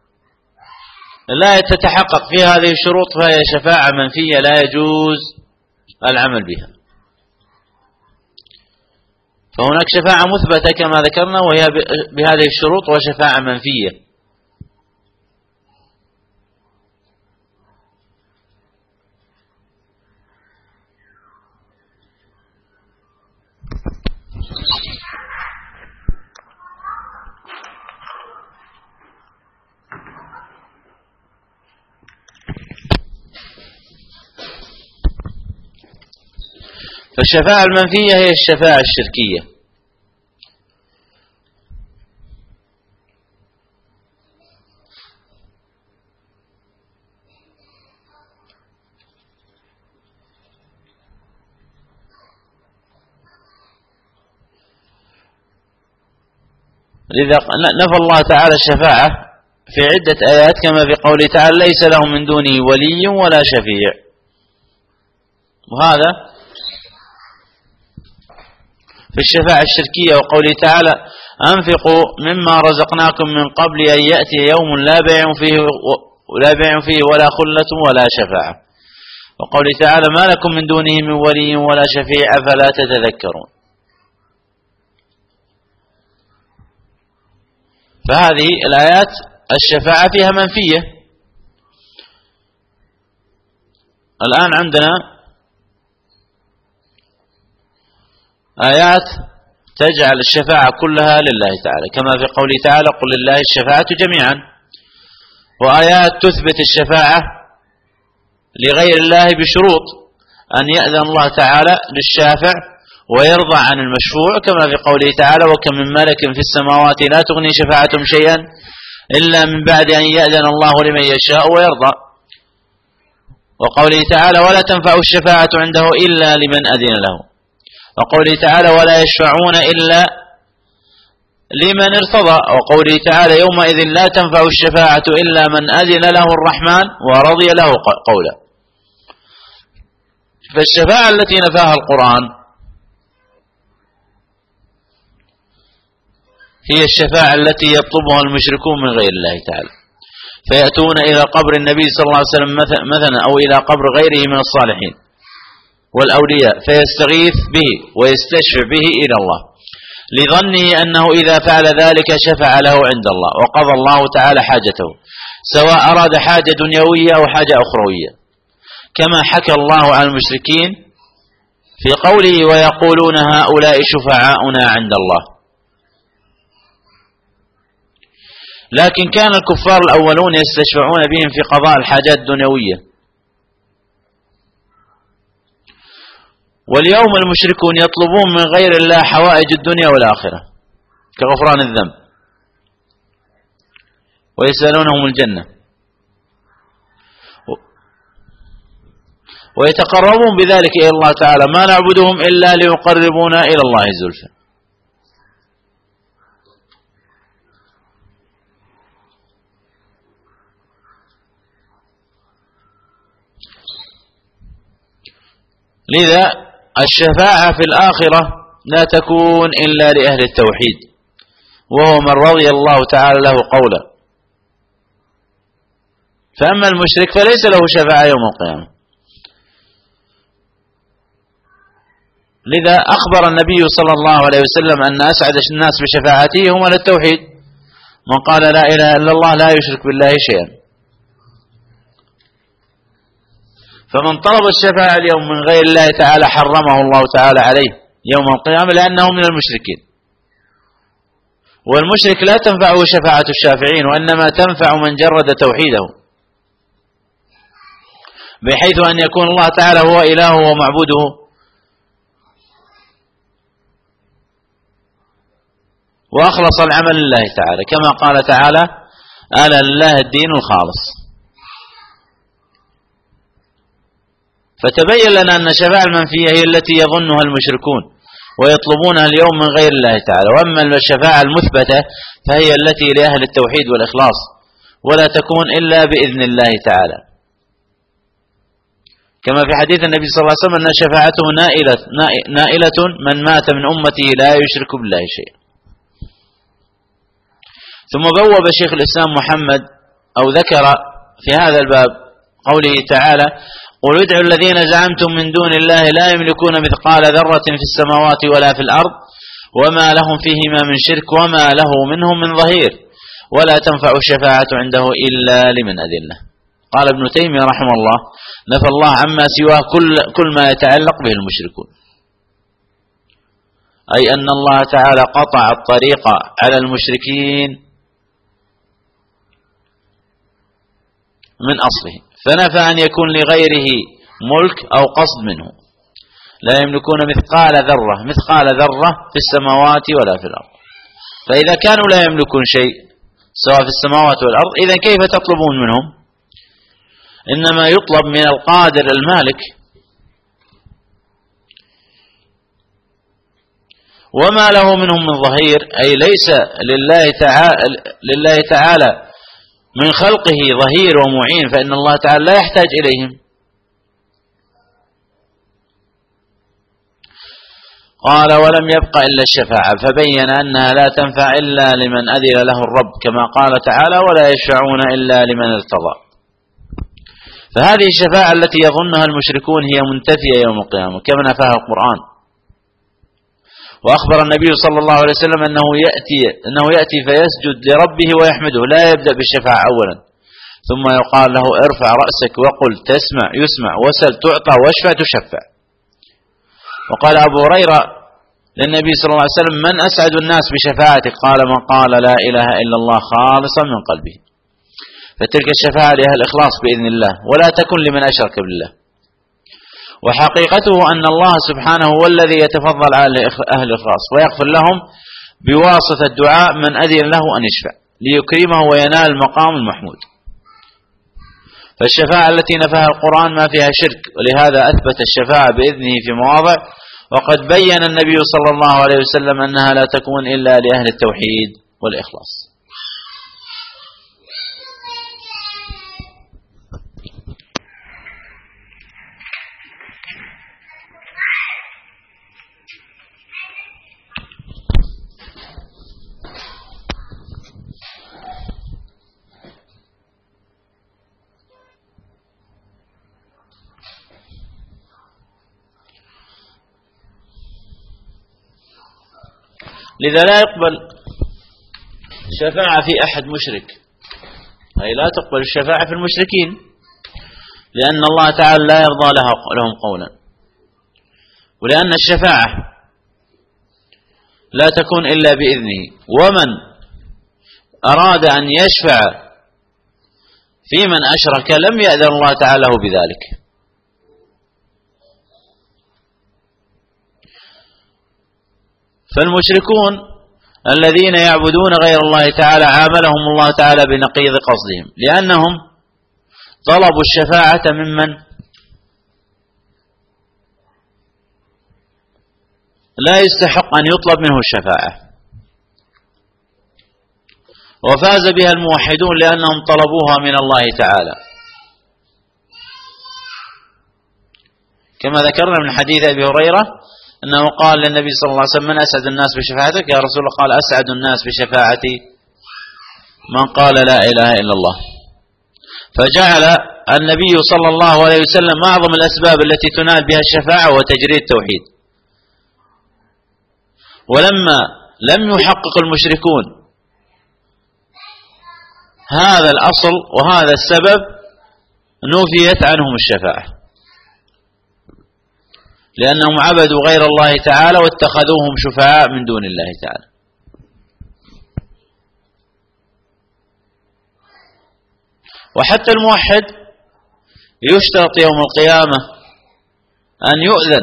لا تتحقق في هذه الشروط فهي شفاعة منفية لا يجوز العمل بها. فهناك شفاعة مثبتة كما ذكرنا وهي بهذه الشروط، وشفاعة منفية. فالشفاعة المنفية هي الشفاعة الشركية، لذا نفى الله تعالى الشفاعة في عدة آيات كما في قوله تعالى: ليس لهم من دونه ولي ولا شفيع. وهذا في الشفاعة الشركية. وقوله تعالى أنفقوا مما رزقناكم من قبل أن يأتي يوم لا بيع فيه ولا خلة ولا شفاعة. وقوله تعالى ما لكم من دونه من ولي ولا شفيع فلا تتذكرون. فهذه الآيات الشفاعة فيها منفية. الآن عندنا آيات تجعل الشفاعة كلها لله تعالى، كما في قوله تعالى قل لله الشفاعة جميعا. وآيات تثبت الشفاعة لغير الله بشروط، أن يأذن الله تعالى للشافع ويرضى عن المشفوع، كما في قوله تعالى وكم من ملك في السماوات لا تغني شفاعتهم شيئا إلا من بعد أن يأذن الله لمن يشاء ويرضى. وقوله تعالى ولا تنفع الشفاعة عنده إلا لمن أذن له. وقوله تعالى ولا يشفعون إلا لمن ارتضى. وقوله تعالى يومئذ لا تنفع الشفاعة إلا من أذن له الرحمن ورضي له قولا. فالشفاعة التي نفاها القرآن هي الشفاعة التي يطلبها المشركون من غير الله تعالى، فيأتون إلى قبر النبي صلى الله عليه وسلم مثلا أو إلى قبر غيره من الصالحين والأولياء فيستغيث به ويستشفع به إلى الله، لظنه أنه إذا فعل ذلك شفع له عند الله وقضى الله تعالى حاجته، سواء أراد حاجة دنيوية أو حاجة أخروية، كما حكى الله عن المشركين في قوله ويقولون هؤلاء شفعاؤنا عند الله. لكن كان الكفار الأولون يستشفعون بهم في قضاء الحاجات الدنيوية، واليوم المشركون يطلبون من غير الله حوائج الدنيا والآخرة كغفران الذنب، ويسألونهم الجنة، ويتقربون بذلك إلى الله تعالى ما نعبدهم إلا ليقربونا إلى الله زلفى. لذا الشفاعة في الآخرة لا تكون إلا لأهل التوحيد، وهو من رضي الله تعالى له قولا. فأما المشرك فليس له شفاعة يوم القيامة. لذا أخبر النبي صلى الله عليه وسلم أن أسعد الناس بشفاعته هم أهل التوحيد، من قال لا إله إلا الله لا يشرك بالله شيئا. فمن طلب الشفاعة اليوم من غير الله تعالى حرمه الله تعالى عليه يوم القيامة لأنه من المشركين. والمشرك لا تنفعه شفاعة الشافعين، وإنما تنفع من جرد توحيده، بحيث أن يكون الله تعالى هو إله ومعبوده، وأخلص العمل لله تعالى، كما قال تعالى ألا لله الدين الخالص. فتبين لنا أن الشفاعة المنفية هي التي يظنها المشركون ويطلبونها اليوم من غير الله تعالى، وأما الشفاعة المثبتة فهي التي لأهل التوحيد والإخلاص، ولا تكون إلا بإذن الله تعالى، كما في حديث النبي صلى الله عليه وسلم أن شفاعته نائلة من مات من أمته لا يشرك بالله شيئا. ثم بوب شيخ الإسلام محمد أو ذكر في هذا الباب قوله تعالى قل ادعوا الذين زعمتم من دون الله لا يملكون مثقال ذرة في السماوات ولا في الأرض وما لهم فيهما من شرك وما له منهم من ظهير ولا تنفع الشفاعة عنده إلا لمن أذن له. قال ابن تيمية رحمه الله نفى الله عما سواه كل ما يتعلق به المشركون، أي أن الله تعالى قطع الطريق على المشركين من أصله، فنفى أن يكون لغيره ملك أو قصد منه. لا يملكون مثقال ذرة في السماوات ولا في الأرض. فإذا كانوا لا يملكون شيء سواء في السماوات والأرض، إذا كيف تطلبون منهم؟ إنما يطلب من القادر المالك. وما له منهم من ظهير، أي ليس لله تعالى من خلقه ظهير ومعين، فإن الله تعالى لا يحتاج إليهم. قال: ولم يبق إلا الشفاعة، فبين أنها لا تنفع إلا لمن أذن له الرب، كما قال تعالى: ولا يشفعون إلا لمن ارتضى. فهذه الشفاعة التي يظنها المشركون هي منتفية يوم القيامة كما نفاها القرآن. وأخبر النبي صلى الله عليه وسلم أنه يأتي فيسجد لربه ويحمده، لا يبدأ بالشفاعة أولا، ثم يقال له: ارفع رأسك وقل تسمع يسمع، وسل تعطى، واشفع تشفع. وقال أبو هريرة للنبي صلى الله عليه وسلم: من أسعد الناس بشفاعتك؟ قال: من قال لا إله إلا الله خالصا من قلبه. فتلك الشفاعة لها الإخلاص بإذن الله، ولا تكن لمن أشرك بالله. وحقيقته أن الله سبحانه هو الذي يتفضل على أهل الإخلاص ويغفر لهم بواسطة الدعاء من أذن له أن يشفع ليكرمه وينال المقام المحمود. فالشفاعة التي نفاها القرآن ما فيها شرك، ولهذا أثبت الشفاعة بإذنه في مواضع، وقد بين النبي صلى الله عليه وسلم أنها لا تكون إلا لأهل التوحيد والإخلاص. لذا لا يقبل شفاعة في أحد مشرك، أي لا تقبل الشفاعة في المشركين، لأن الله تعالى لا يرضى لهم قولا، ولأن الشفاعة لا تكون إلا بإذنه. ومن أراد أن يشفع في من أشرك لم يأذن الله تعالى له بذلك. فالمشركون الذين يعبدون غير الله تعالى عاملهم الله تعالى بنقيض قصدهم، لأنهم طلبوا الشفاعة ممن لا يستحق أن يطلب منه الشفاعة، وفاز بها الموحدون لأنهم طلبوها من الله تعالى، كما ذكرنا من حديث أبي هريرة أنه قال للنبي صلى الله عليه وسلم: من أسعد الناس بشفاعتك يا رسول الله؟ قال: أسعد الناس بشفاعتي من قال لا إله إلا الله. فجعل النبي صلى الله عليه وسلم أعظم الأسباب التي تنال بها الشفاعة وتجريد التوحيد. ولما لم يحقق المشركون هذا الأصل وهذا السبب نفيت عنهم الشفاعة، لأنهم عبدوا غير الله تعالى واتخذوهم شفعاء من دون الله تعالى. وحتى الموحد يشترط يوم القيامة أن يؤذن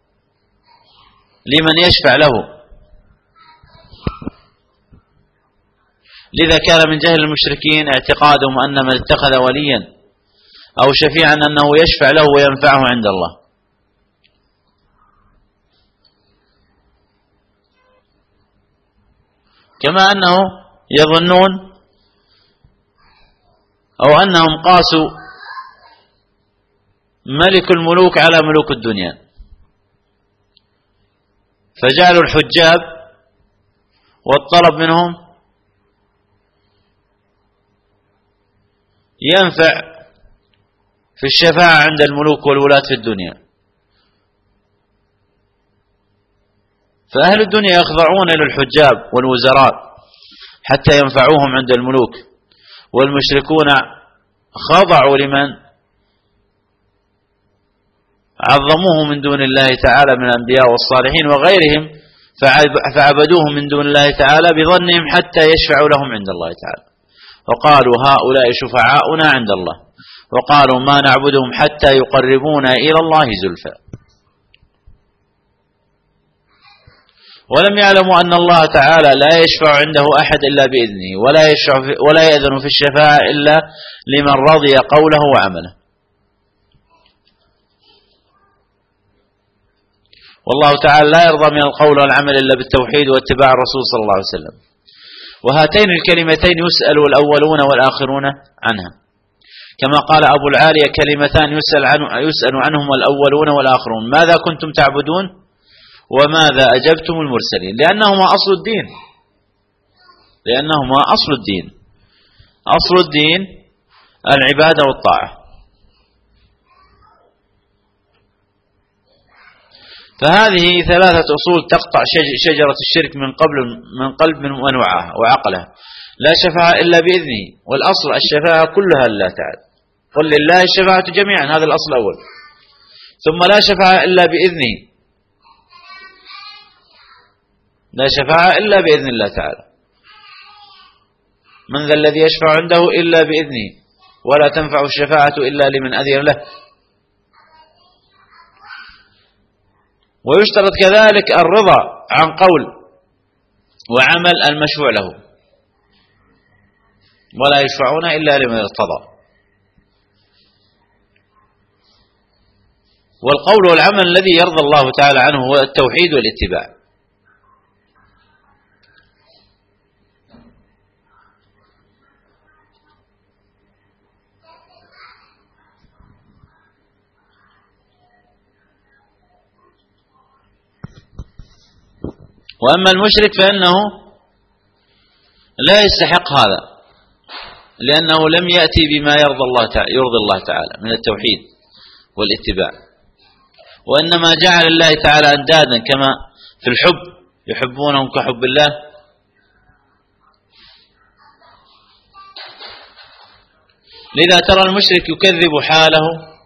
لمن يشفع له، لذا كان من جهل المشركين اعتقادهم أن من اتخذ وليا أو شفيعا أنه يشفع له وينفعه عند الله. كما أنه يظنون أو أنهم قاسوا ملك الملوك على ملوك الدنيا، فجعلوا الحجاب والطلب منهم ينفع في الشفاعة عند الملوك والولاة في الدنيا. فأهل الدنيا يخضعون للحجاب والوزراء حتى ينفعوهم عند الملوك، والمشركون خضعوا لمن عظموه من دون الله تعالى من الأنبياء والصالحين وغيرهم، فعبدوهم من دون الله تعالى بظنهم حتى يشفعوا لهم عند الله تعالى، وقالوا هؤلاء شفعاؤنا عند الله، وقالوا ما نعبدهم حتى يقربونا إلى الله زلفى. ولم يعلموا أن الله تعالى لا يشفع عنده أحد إلا بإذنه، ولا يأذن في الشفاعة إلا لمن رضي قوله وعمله. والله تعالى لا يرضى من القول والعمل إلا بالتوحيد واتباع الرسول صلى الله عليه وسلم. وهاتين الكلمتين يسأل الأولون والآخرون عنها، كما قال أبو العالية: كلمتان يسأل عنهما الأولون والآخرون، ماذا كنتم تعبدون؟ وماذا أجبتم المرسلين؟ لأنهما أصل الدين، لأنهما أصل الدين. أصل الدين العبادة والطاعة. فهذه ثلاثة أصول تقطع شجرة الشرك من قلب ونوعها وعقلها. لا شفاعة إلا بإذنه، والأصل الشفاعة كلها لله تعالى. قل لله الشفاعة جميعا، هذا الأصل الأول. ثم لا شفاعة إلا بإذنه، لا شفاعة إلا بإذن الله تعالى. من ذا الذي يشفع عنده إلا بإذنه ولا تنفع الشفاعة إلا لمن أذن له. ويشترط كذلك الرضا عن قول وعمل المشفوع له، ولا يشفعون إلا لمن ارتضى. والقول والعمل الذي يرضى الله تعالى عنه هو التوحيد والاتباع. وأما المشرك فإنه لا يستحق هذا، لأنه لم يأتي بما يرضي الله تعالى من التوحيد والاتباع، وإنما جعل الله تعالى أندادا كما في الحب، يحبونهم كحب الله. لذا ترى المشرك يكذب حاله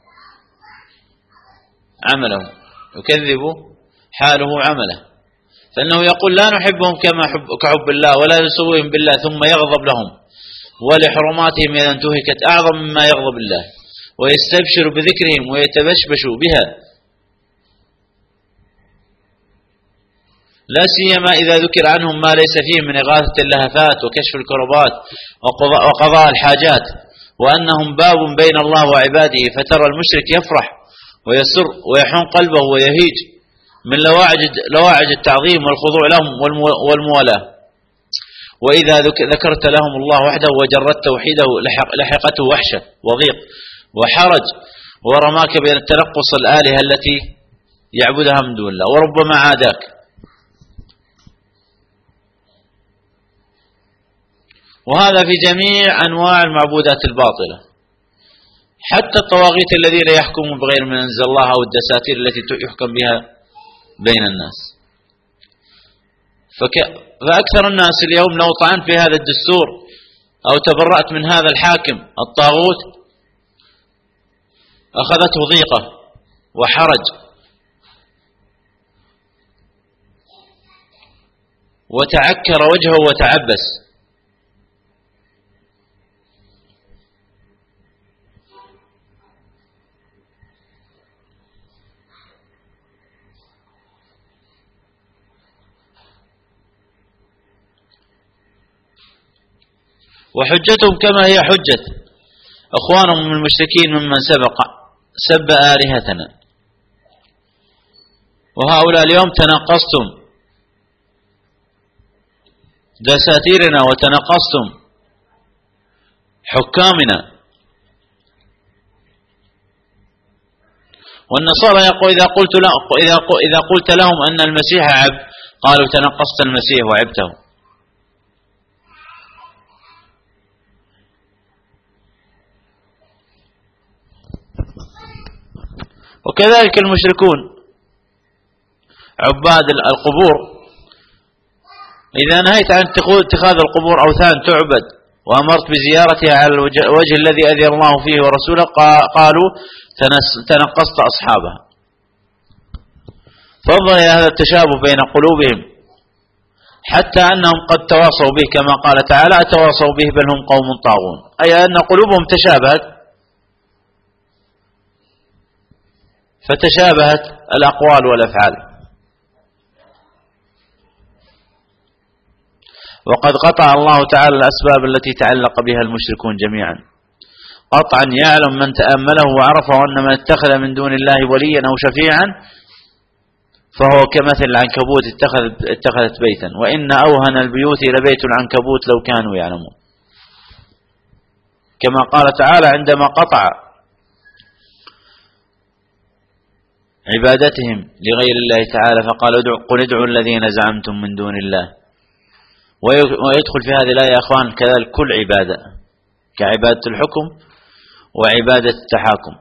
عمله، يكذب حاله عمله، فإنه يقول لا نحبهم كحب الله ولا نسويهم بالله، ثم يغضب لهم ولحرماتهم إذا انتهكت أعظم مما يغضب الله، ويستبشر بذكرهم ويتبشبش بها، لا سيما إذا ذكر عنهم ما ليس فيه من إغاثة اللهفات وكشف الكربات وقضاء الحاجات، وأنهم باب بين الله وعباده. فترى المشرك يفرح ويسر ويحن قلبه ويهيج من لواعج التعظيم والخضوع لهم والموالاة. وإذا ذكرت لهم الله وحده وجرت توحيده لحقته وحشة وضيق وحرج، ورماك بين التنقص الآلهة التي يعبدها من دون الله، وربما عاداك. وهذا في جميع أنواع المعبودات الباطلة، حتى الطواغيت الذين يحكمون بغير ما أنزل الله، أو الدساتير التي يحكم بها بين الناس. فأكثر الناس اليوم لو طعنت في هذا الدستور أو تبرأت من هذا الحاكم الطاغوت أخذته ضيقة وحرج، وتعكر وجهه وتعبس. وحجتهم كما هي حجة أخوانهم من المشركين ممن سب آلهتنا. وهؤلاء اليوم تنقصتم دساتيرنا وتنقصتم حكامنا. والنصارى يقول إذا قلت لهم أن المسيح عبد، قالوا تنقصت المسيح وعبته. وكذلك المشركون عباد القبور، إذا نهيت عن اتخاذ القبور أوثان تعبد وأمرت بزيارتها على الوجه الذي أذن الله فيه ورسوله، قالوا تنقصت أصحابها. فانظر إلى هذا التشابه بين قلوبهم، حتى أنهم قد تواصوا به كما قال تعالى تواصوا به بل هم قوم طاغون، أي أن قلوبهم تشابهت، فتشابهت الأقوال والأفعال. وقد قطع الله تعالى الأسباب التي تعلق بها المشركون جميعا قطعا يعلم من تأمله وعرفه أن من اتخذ من دون الله وليا أو شفيعا فهو كمثل العنكبوت اتخذت بيتا، وإن أوهن البيوت لبيت العنكبوت لو كانوا يعلمون، كما قال تعالى عندما قطع عبادتهم لغير الله تعالى، فقال قل ادعوا الذين زعمتم من دون الله. ويدخل في هذه الآية يا أخوان كذلك كل عبادة، كعبادة الحكم وعبادة التحاكم.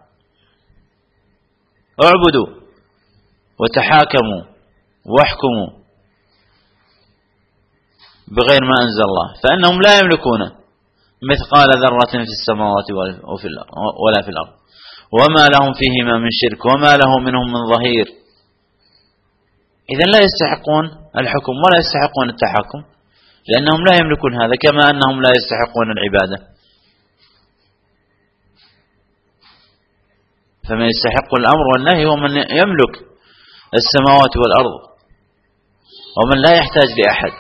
اعبدوا وتحاكموا واحكموا بغير ما أنزل الله، فإنهم لا يملكون مثقال ذرة في السماوات ولا في الأرض، وما لهم فيهما من شرك وما له منهم من ظهير. إذن لا يستحقون الحكم ولا يستحقون التحاكم، لأنهم لا يملكون هذا، كما أنهم لا يستحقون العبادة. فمن يستحق الأمر والنهي هو من يملك السماوات والأرض، ومن لا يحتاج لأحد.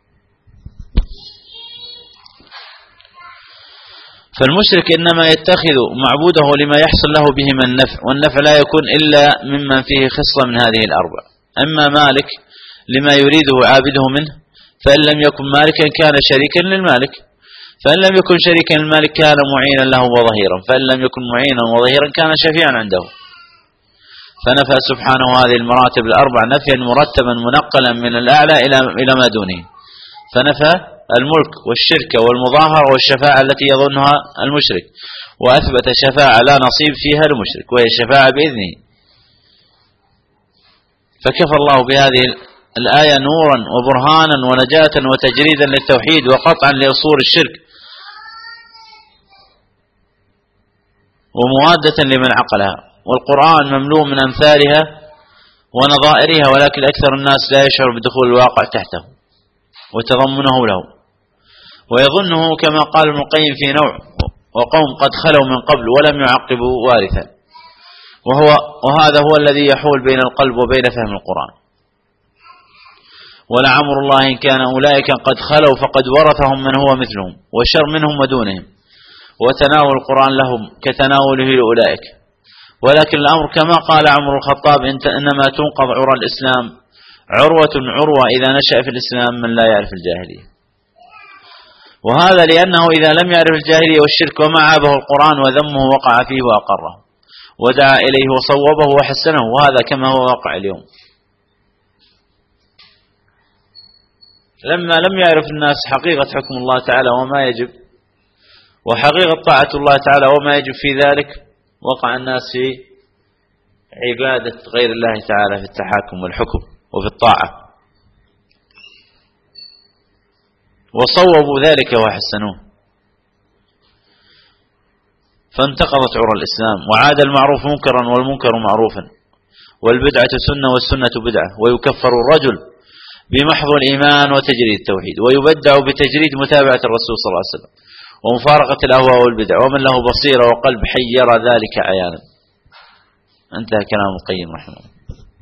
فالمشرك إنما يتخذ معبوده لما يحصل له به من النفع، والنفع لا يكون إلا ممن فيه خصلة من هذه الأربع: أما مالك لما يريده عابده منه، فإن لم يكن مالكا كان شريكا للمالك، فإن لم يكن شريكا للمالك كان معينا له وظهيرا، فإن لم يكن معينا وظهيرا كان شفيعا عنده. فنفى سبحانه هذه المراتب الأربع نفيا مرتبا منقلا من الأعلى إلى ما دونه، فنفى الملك والشرك والمظاهرة والشفاعة التي يظنها المشرك، وأثبت شفاعة لا نصيب فيها المشرك، وهي الشفاعة بإذنه. فكفى الله بهذه الآية نورا وبرهانا ونجاة وتجريدا للتوحيد وقطعا لأصول الشرك، وموادة لمن عقلها. والقرآن مملوء من أمثالها ونظائرها، ولكن أكثر الناس لا يشعر بدخول الواقع تحته وتضمنه له، ويظنه كما قال ابن القيم في نوع: وقوم قد خلوا من قبل ولم يعقبوا وارثا. وهذا هو الذي يحول بين القلب وبين فهم القرآن. ولعمر الله إن كان أولئك قد خلوا فقد ورثهم من هو مثلهم وشر منهم ودونهم، وتناول القرآن لهم كتناوله لأولئك. ولكن الأمر كما قال عمر الخطاب: إنما تنقض عرى الإسلام عروة إذا نشأ في الإسلام من لا يعرف الجاهلية. وهذا لأنه إذا لم يعرف الجاهلية والشرك وما عابه القرآن وذمه وقع فيه وأقره ودعا إليه وصوبه وحسنه، وهذا كما هو واقع اليوم. لما لم يعرف الناس حقيقة حكم الله تعالى وما يجب، وحقيقة طاعة الله تعالى وما يجب في ذلك، وقع الناس في عبادة غير الله تعالى في التحاكم والحكم وفي الطاعة، وصوبوا ذلك وحسنوه، فانتقضت عرى الإسلام، وعاد المعروف منكرا والمنكر معروفا، والبدعة سنة والسنة بدعة، ويكفر الرجل بمحض الإيمان وتجريد التوحيد، ويبدع بتجريد متابعة الرسول صلى الله عليه وسلم ومفارقة الأهواء والبدع، ومن له بصيرة وقلب حي يرى ذلك عيانا. انتهى كلام القيم رحمه الله.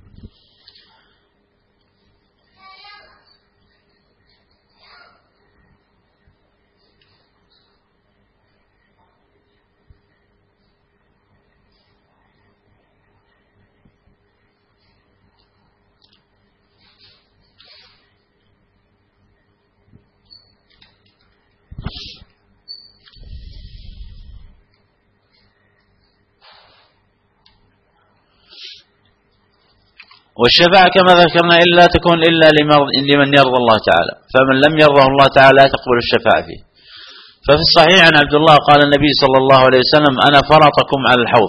والشفاعة كما ذكرنا إلا تكون إلا لمن يرضى الله تعالى، فمن لم يرضه الله تعالى لا تقبل الشفاعة فيه. ففي الصحيح عن عبد الله قال النبي صلى الله عليه وسلم: أنا فرطكم على الحوض،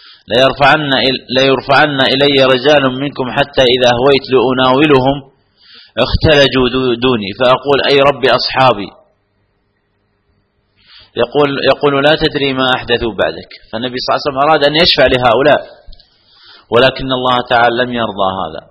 ليرفعن إلي رجال منكم حتى إذا هويت لأناولهم اختلجوا دوني، فأقول: أي ربي أصحابي. يقول: لا تدري ما أحدثوا بعدك. فالنبي صلى الله عليه وسلم أراد أن يشفع لهؤلاء، ولكن الله تعالى لم يرضى هذا.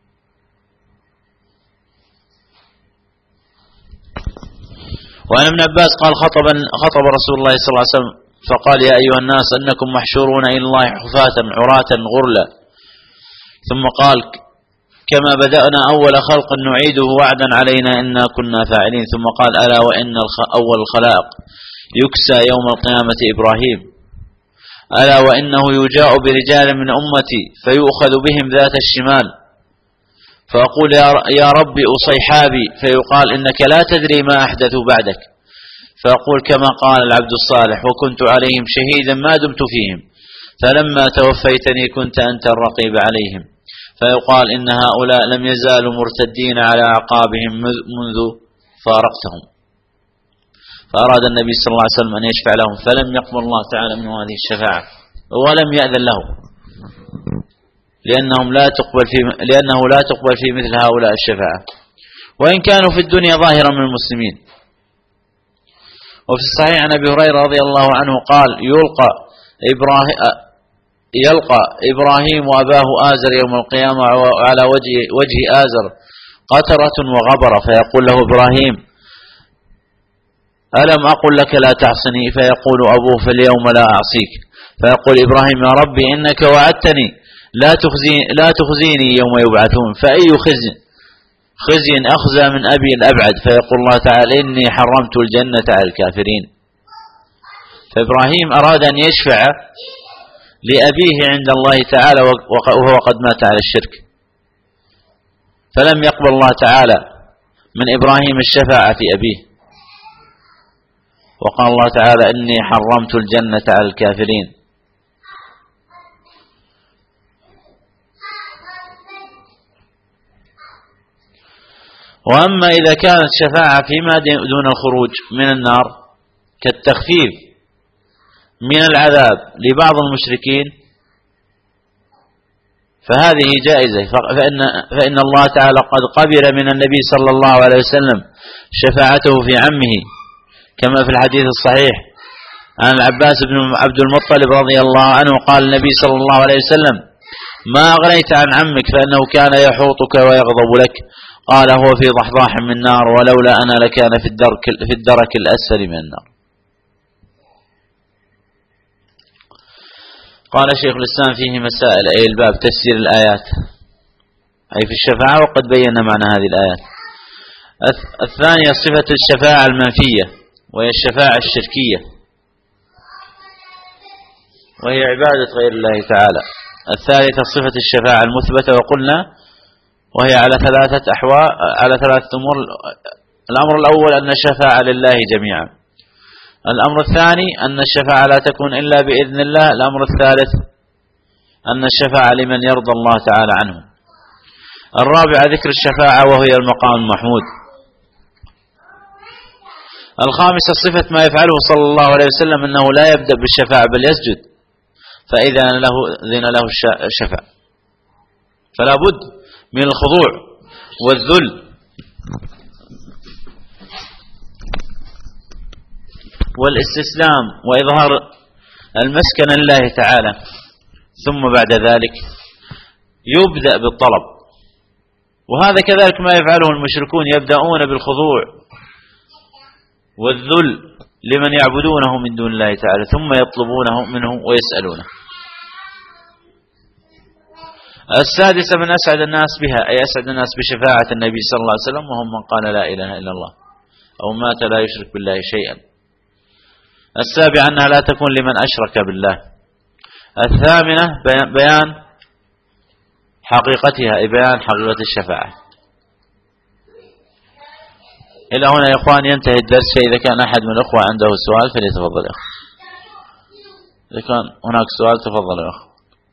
وعن ابن عباس قال: خطب رسول الله صلى الله عليه وسلم فقال: يا أيها الناس أنكم محشورون إلى الله حفاة عراة غرلا، ثم قال: كما بدأنا أول خلق نعيده وعدا علينا إنا كنا فاعلين، ثم قال: ألا وإن أول الخلائق يكسى يوم القيامة إبراهيم، ألا وإنه يجاء برجال من أمتي فيؤخذ بهم ذات الشمال، فأقول: يا ربي أصيحابي، فيقال: إنك لا تدري ما أحدثوا بعدك، فأقول: كما قال العبد الصالح: وكنت عليهم شهيدا ما دمت فيهم، فلما توفيتني كنت أنت الرقيب عليهم. فيقال إن هؤلاء لم يزالوا مرتدين على أعقابهم منذ فارقتهم. فأراد النبي صلى الله عليه وسلم أن يشفع لهم، فلم يقبل الله تعالى منه هذه الشفاعة ولم يأذن له، لأنه لا تقبل في مثل هؤلاء الشفاعة وإن كانوا في الدنيا ظاهرا من المسلمين. وفي الصحيح عن أبي هريرة رضي الله عنه قال: يلقى إبراهيم وأباه آزر يوم القيامة وعلى وجه آزر قترة وغبرة، فيقول له إبراهيم: ألم أقل لك لا تعصني؟ فيقول أبوه: فاليوم لا أعصيك. فيقول إبراهيم: يا ربي إنك وعدتني لا تخزيني يوم يبعثون، فأي خزي أخزى من أبي الأبعد؟ فيقول الله تعالى: إني حرمت الجنة على الكافرين. فإبراهيم أراد أن يشفع لأبيه عند الله تعالى وهو قد مات على الشرك، فلم يقبل الله تعالى من إبراهيم الشفاعة في أبيه، وقال الله تعالى: إني حرمت الجنة على الكافرين. وأما إذا كانت شفاعة فيما دون الخروج من النار كالتخفيف من العذاب لبعض المشركين فهذه جائزة، فإن الله تعالى قد قبل من النبي صلى الله عليه وسلم شفاعته في عمه، كما في الحديث الصحيح عن العباس بن عبد المطلب رضي الله عنه قال النبي صلى الله عليه وسلم: ما أغنيت عن عمك فإنه كان يحوطك ويغضب لك. قال: هو في ضحضاح من نار، ولولا أنا لكان في الدرك الأسفل من النار. قال شيخ الإسلام: فيه مسائل، أي الباب تفسير الآيات أي في الشفاعة، وقد بينا معنى هذه الآيات. الثانية صفة الشفاعة المنفية، وهي الشفاعة الشركية، وهي عبادة غير الله تعالى. الثالثة صفة الشفاعة المثبتة، وقلنا وهي على ثلاثة أمور. الأمر الأول أن الشفاعة لله جميعا. الأمر الثاني أن الشفاعة لا تكون إلا بإذن الله. الأمر الثالث أن الشفاعة لمن يرضى الله تعالى عنه. الرابع ذكر الشفاعة وهي المقام المحمود. الخامسة صفة ما يفعله صلى الله عليه وسلم أنه لا يبدأ بالشفاعة بل يسجد، فإذا ذن له الشفاعة، فلا بد من الخضوع والذل والاستسلام وإظهار المسكن لله تعالى، ثم بعد ذلك يبدأ بالطلب. وهذا كذلك ما يفعله المشركون، يبدأون بالخضوع والذل لمن يعبدونه من دون الله تعالى، ثم يطلبونه منه ويسألونه. السادسة من أسعد الناس بها، أي أسعد الناس بشفاعة النبي صلى الله عليه وسلم، وهم من قال لا إله إلا الله أو مات لا يشرك بالله شيئا. السابعة أنها لا تكون لمن أشرك بالله. الثامنة بيان حقيقتها، أي بيان حقيقة الشفاعة. إلى هنا يا إخوان ينتهي الدرس، فإذا كان أحد من الأخوة عنده سؤال فليتفضل يا أخ. إذا كان هناك سؤال تفضل يا أخ.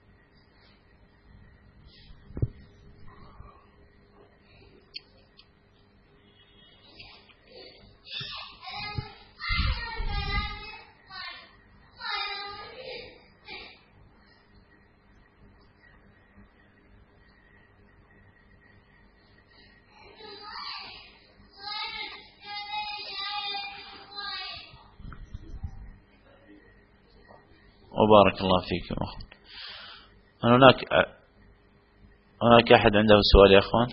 وبارك الله فيكم. هناك أحد عنده سؤال يا أخوان؟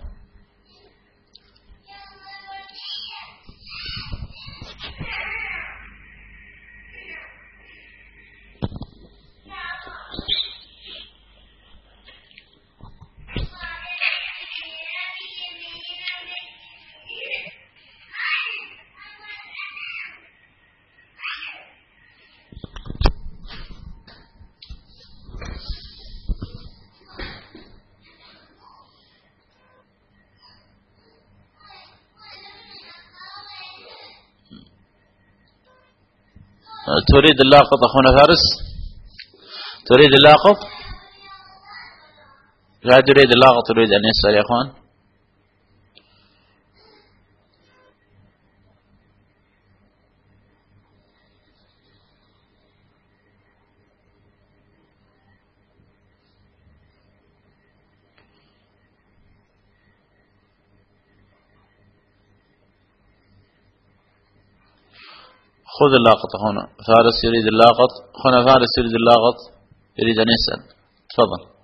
تريد اللاقط أخونا فارس؟ تريد اللاقط؟ قاعد يريد اللاقط يريد أن يسأل يا أخوان. خذ اللاقط هنا. فارس يريد اللاقط. هنا فارس يريد اللاقط يريد أن يسأل. تفضل.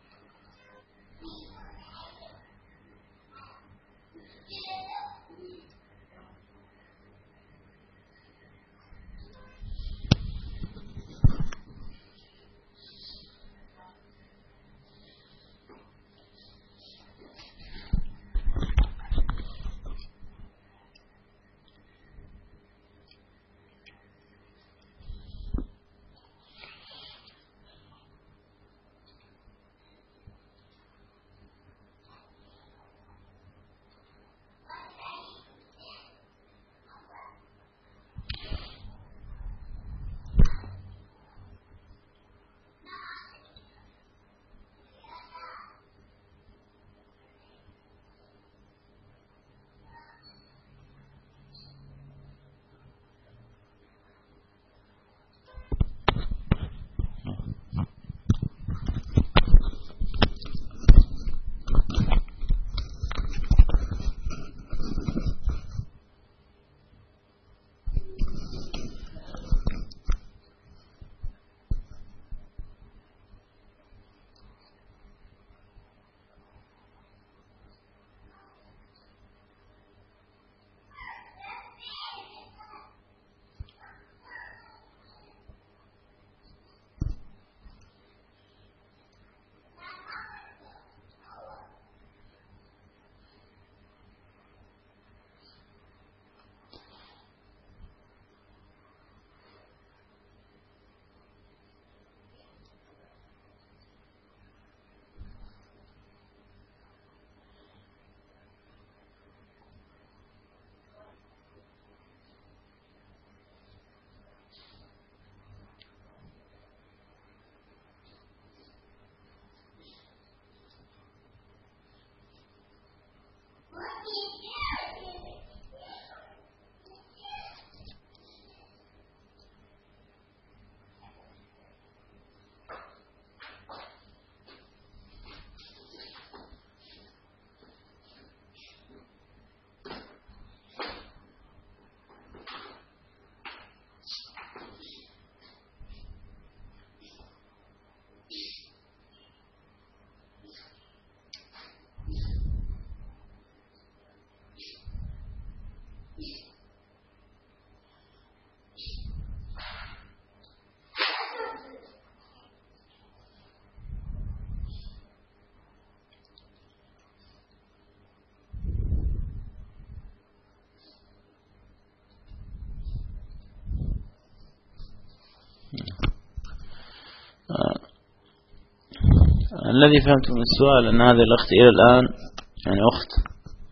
الذي فهمت من السؤال أن هذه الأخت إلى الآن يعني أخت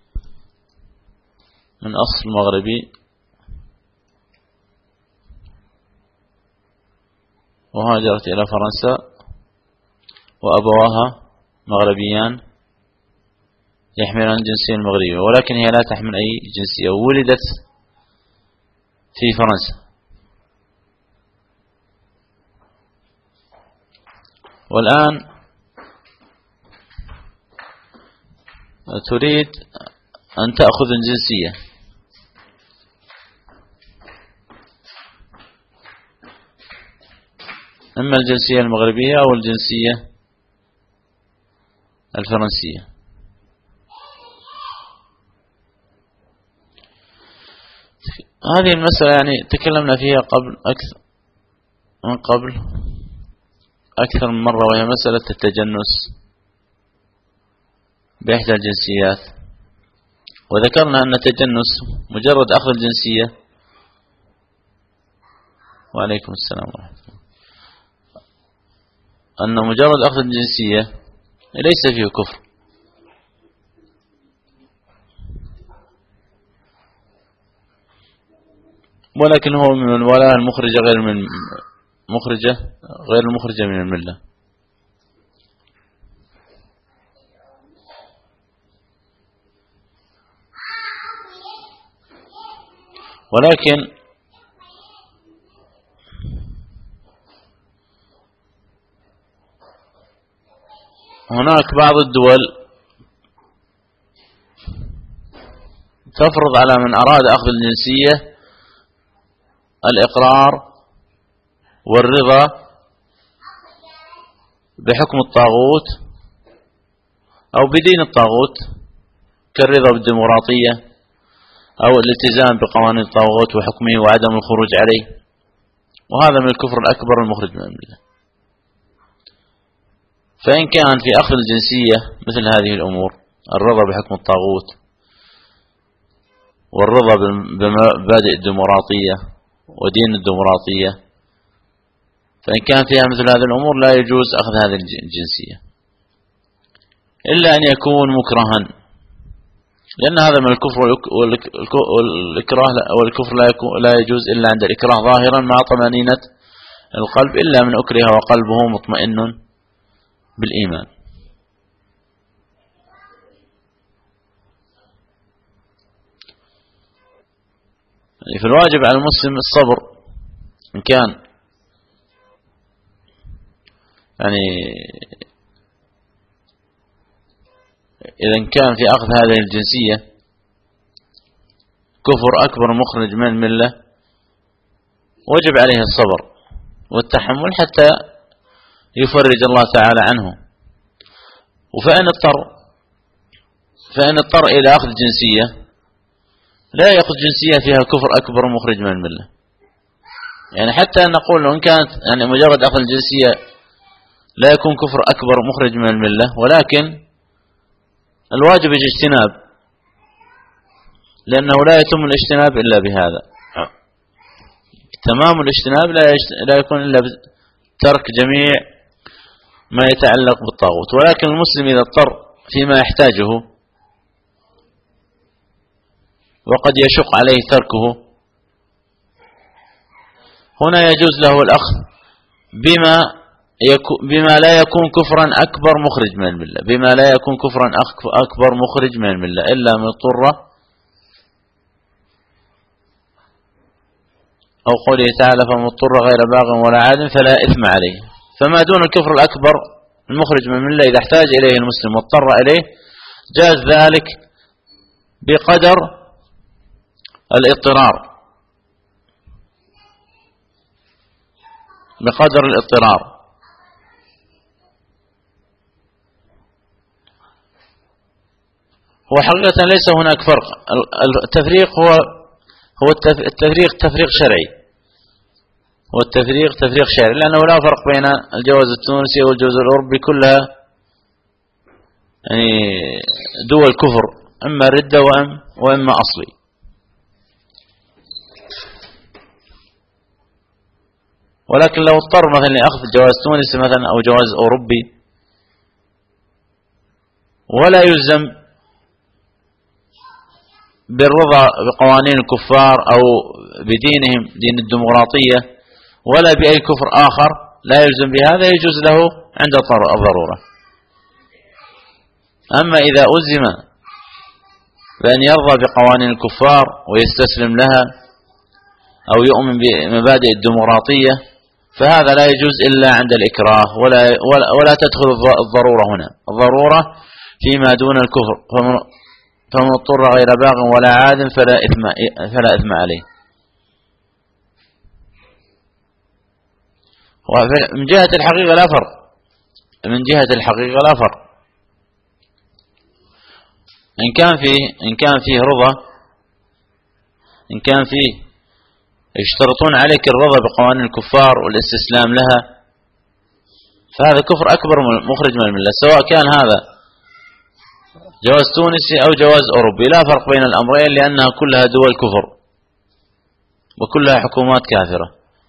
من أصل مغربي وهاجرت إلى فرنسا وأبواها مغربيان يحملان الجنسية المغربية، ولكن هي لا تحمل أي جنسية وولدت في فرنسا، والآن تريد أن تأخذ الجنسية. إما الجنسية المغربية أو الجنسية الفرنسية. هذه المسألة يعني تكلمنا فيها قبل أكثر من مرة، وهي مسألة التجنس بإحدى الجنسيات، وذكرنا أن التجنس مجرد أخذ الجنسية. وعليكم السلام ورحمة الله. أن مجرد أخذ الجنسية ليس فيه كفر، ولكن هو من الولاء المخرج غير من مخرجة غير المخرجة من الملة. ولكن هناك بعض الدول تفرض على من أراد أخذ الجنسية الإقرار والرضا بحكم الطاغوت أو بدين الطاغوت كالرضا بالديمقراطية أو الالتزام بقوانين الطاغوت وحكمه وعدم الخروج عليه، وهذا من الكفر الأكبر المخرج من الملة. فإن كان في أخذ الجنسية مثل هذه الأمور، الرضا بحكم الطاغوت والرضا بمبادئ الديمقراطية ودين الديمقراطية، فإن كان فيها مثل هذه الأمور لا يجوز أخذ هذه الجنسية إلا أن يكون مكرها، لأن هذا من الكفر، والإكراه والكفر لا يجوز إلا عند الإكراه ظاهرا مع طمأنينة القلب، إلا من أكره وقلبه مطمئن بالإيمان. فالواجب على المسلم الصبر إن كان إذا كان في أخذ هذه الجنسية كفر أكبر مخرج من الملة، وجب عليه الصبر والتحمل حتى يفرج الله تعالى عنه. فإن اضطر إلى أخذ جنسية لا يأخذ جنسية فيها كفر أكبر مخرج من الملة، يعني حتى نقول إن كانت مجرد أخذ الجنسية لا يكون كفر أكبر مخرج من الملة، ولكن الواجب الاجتناب، لأنه لا يتم الاجتناب إلا بهذا. تمام الاجتناب لا يكون إلا بترك جميع ما يتعلق بالطاغوت. ولكن المسلم إذا اضطر فيما يحتاجه وقد يشق عليه تركه، هنا يجوز له الأخذ بما لا يكون كفرا أكبر مخرج من الملة، بما لا يكون كفرا أكبر مخرج من الملة إلا من اضطر، أو قوله تعالى فمن اضطر غير باغ ولا عاد فلا إثم عليه. فما دون الكفر الأكبر المخرج من الملة إذا احتاج إليه المسلم واضطر إليه جاز ذلك بقدر الاضطرار، بقدر الاضطرار. وحقيقة ليس هناك فرق، التفريق هو التفريق تفريق شرعي، هو التفريق تفريق شرعي، لأنه لا فرق بين الجواز التونسي والجواز الأوروبي، كلها دول كفر، إما ردة وإما أصلي. ولكن لو اضطر مثلا لأخذ جواز تونسي مثلا أو جواز أوروبي ولا يلزم بالرضا بقوانين الكفار أو بدينهم دين الديمقراطية ولا بأي كفر آخر لا يلزم بهذا، يجوز له عند الضرورة. أما إذا ألزم بأن يرضى بقوانين الكفار ويستسلم لها أو يؤمن بمبادئ الديمقراطية فهذا لا يجوز إلا عند الإكراه، ولا تدخل الضرورة هنا. الضرورة فيما دون الكفر، فمن اضطر غير باغ ولا عاد فلا إثم عليه. ومن جهة الحقيقة لا فرق، من جهة الحقيقة لا فرق. إن كان فيه رضا، إن كان فيه يشترطون عليك الرضا بقوانين الكفار والاستسلام لها، فهذا كفر أكبر مخرج من الملة، سواء كان هذا جواز تونسي أو جواز أوروبي، لا فرق بين الأمرين، لأنها كلها دول كفر وكلها حكومات كافرة.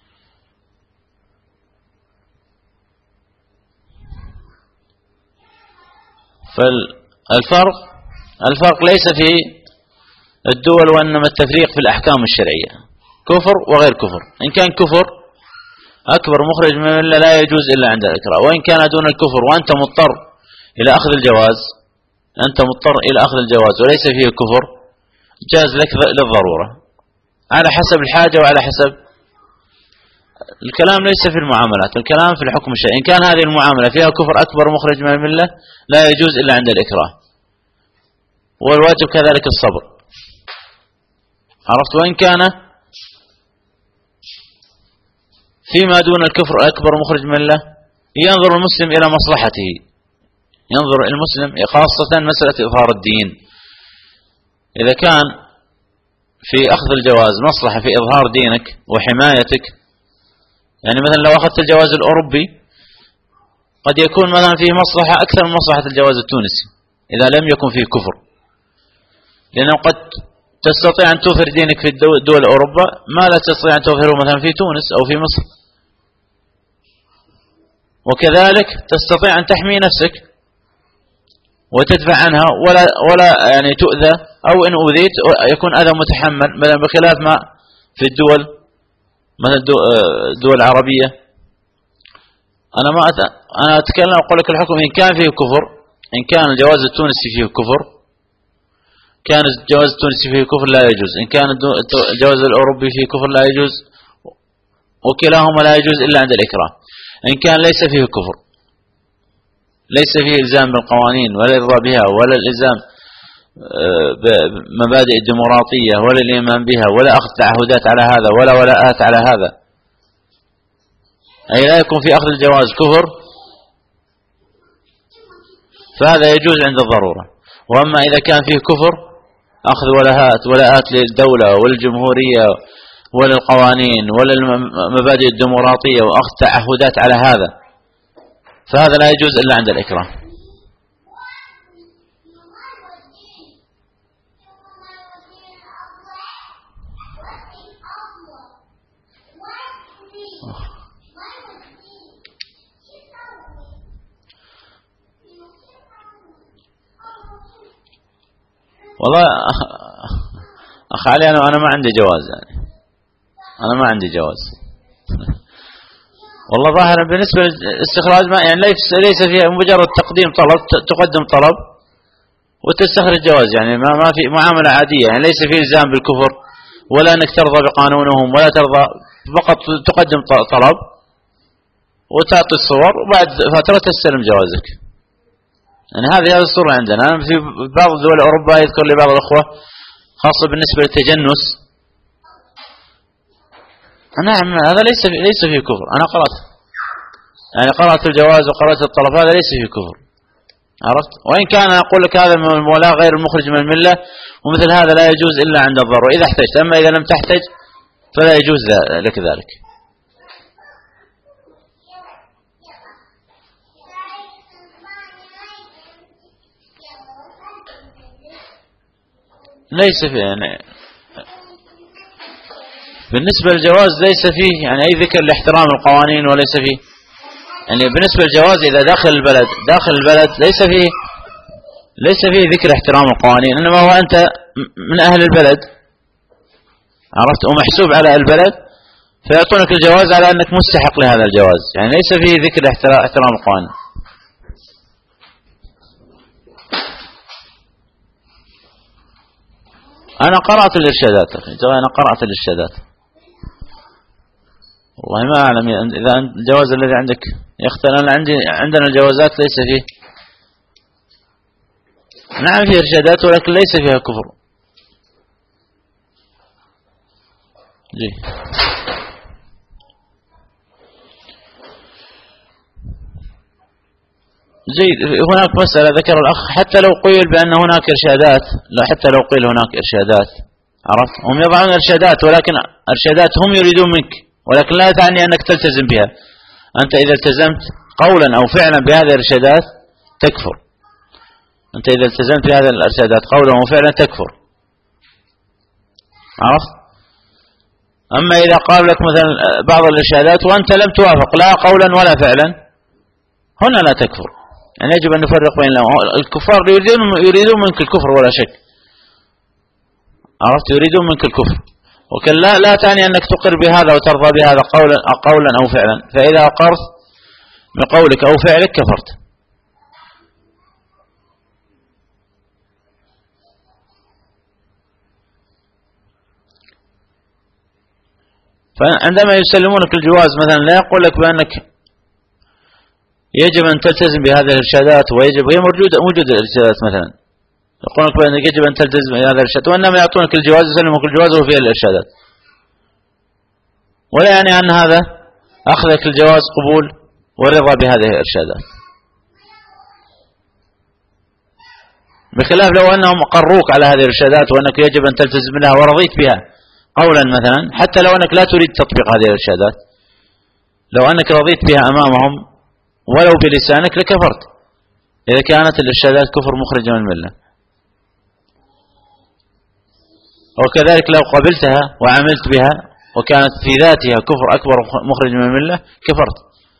فالفرق ليس في الدول، وإنما التفريق في الأحكام الشرعية، كفر وغير كفر. إن كان كفر أكبر مخرج من الملة لا يجوز إلا عند الإكراه، وإن كان دون الكفر وأنت مضطر إلى أخذ الجواز، أنت مضطر إلى أخذ الجواز وليس فيه كفر، جاز لك للضرورة على حسب الحاجة وعلى حسب. الكلام ليس في المعاملات، الكلام في الحكم الشرعي. إن كان هذه المعاملة فيها كفر أكبر مخرج من الملة لا يجوز إلا عند الإكراه، والواجب كذلك الصبر. عرفت؟ وإن كان فيما دون الكفر أكبر مخرج من الملة ينظر المسلم إلى مصلحته، ينظر المسلم خاصة مسألة إظهار الدين. إذا كان في أخذ الجواز مصلحة في إظهار دينك وحمايتك، يعني مثلا لو أخذت الجواز الأوروبي قد يكون مثلا فيه مصلحة أكثر من مصلحة الجواز التونسي إذا لم يكن فيه كفر، لأنه قد تستطيع أن توفر دينك في دول أوروبا ما لا تستطيع أن توفره مثلا في تونس أو في مصر، وكذلك تستطيع أن تحمي نفسك وتدفع عنها ولا يعني تؤذى، أو إن أوذيت يكون أذى متحمل، مثلا بخلاف ما في الدول مثلا الدول العربية. أنا أتكلم أقول لك الحكم إن كان فيه كفر، إن كان الجواز التونسي فيه كفر كان الجواز التونسي فيه كفر لا يجوز، إن كان الجواز الأوروبي فيه كفر لا يجوز، وكلاهما لا يجوز إلا عند الإكراه. إن كان ليس فيه كفر، ليس فيه إلزام بالقوانين ولا الإرضاء بها ولا الإلزام بمبادئ الديمقراطية ولا الإيمان بها ولا أخذ تعهدات على هذا ولا ولاءات على هذا، أي لا يكون في أخذ الجواز كفر، فهذا يجوز عند الضرورة. وأما إذا كان فيه كفر أخذ ولاءات للدولة والجمهورية وللقوانين وللمبادئ الديمقراطية وأخذ تعهدات على هذا، فهذا لا يجوز إلا عند الإكراه. والله أخ علي أنا ما عندي جواز، يعني أنا ما عندي جواز والله ظاهرا بالنسبة للاستخراج ما يعني ليس فيها مجرد تقديم طلب، تقدم طلب وتستخرج جواز، يعني ما في معاملة عادية، يعني ليس فيه إلزام بالكفر ولا أنك ترضى بقانونهم ولا ترضى، فقط تقدم طلب وتعطي الصور وبعد فترة تستلم جوازك. يعني هذه الصورة عندنا. أنا في بعض دول أوروبا يذكر لي بعض الأخوة خاصة بالنسبة للتجنس، نعم هذا ليس فيه كفر، أنا قرأت الجواز وقرأت الطلب، هذا ليس فيه كفر. عرفت؟ وإن كان أقول لك هذا من المولاة غير المخرج من الملة، ومثل هذا لا يجوز إلا عند الضرورة إذا احتجت، أما إذا لم تحتج فلا يجوز لك ذلك. ليس فيه يعني بالنسبة للجواز ليس فيه يعني أي ذكر لاحترام القوانين، وليس فيه يعني بالنسبة للجواز إذا داخل البلد ليس فيه ذكر احترام القوانين، إنما هو أنت من أهل البلد، عرفت، ومحسوب على البلد فيعطونك الجواز على أنك مستحق لهذا الجواز، يعني ليس فيه ذكر احترام القوانين. أنا قرأت الإرشادات، أنا قرأت الإرشادات، والله ما أعلم إذا الجواز الذي عندك يختلف. عندنا الجوازات ليس فيه، نعم فيه إرشادات ولكن ليس فيها كفر. جيد. هناك مسألة ذكر الأخ، حتى لو قيل بأن هناك إرشادات، لا حتى لو قيل هناك إرشادات، عرفت، هم يضعون إرشادات ولكن إرشادات هم يريدون منك، ولكن لا تعني أنك تلتزم بها. أنت إذا التزمت قولا أو فعلا بهذه الإرشادات تكفر، أنت إذا التزمت بهذه الإرشادات قولا أو فعلا تكفر، عرفت. أما إذا قال لك مثلا بعض الإرشادات وأنت لم توافق لا قولا ولا فعلا، هنا لا تكفر. يعني يجب أن نفرق بين الكفار يريدون منك الكفر ولا شك، عرفت، يريدون منك الكفر، وكان لا تعني أنك تقر بهذا وترضى بهذا قولا أو فعلا، فإذا أقرت بقولك أو فعلك كفرت. فعندما يسلمونك الجواز مثلا لا يقول لك بأنك يجب أن تلتزم بهذه الإرشادات، وهي موجودة الإرشادات مثلا، يقول لك بأنك يجب أن تلتزم بهذه الإرشادات، وإنما يعطونك الجواز يسلمك الجواز وفيه الإرشادات، ولا يعني أن هذا أخذك الجواز قبول ورضا بهذه الإرشادات، بخلاف لو أنهم قروك على هذه الإرشادات وأنك يجب أن تلتزم لها ورضيت بها قولا مثلا، حتى لو أنك لا تريد تطبيق هذه الإرشادات، لو أنك رضيت بها أمامهم ولو بلسانك لكفرت، إذا كانت الإرشادات كفر مخرج من الملة. وكذلك لو قبلتها وعملت بها وكانت في ذاتها كفر أكبر مخرج من الملة كفرت.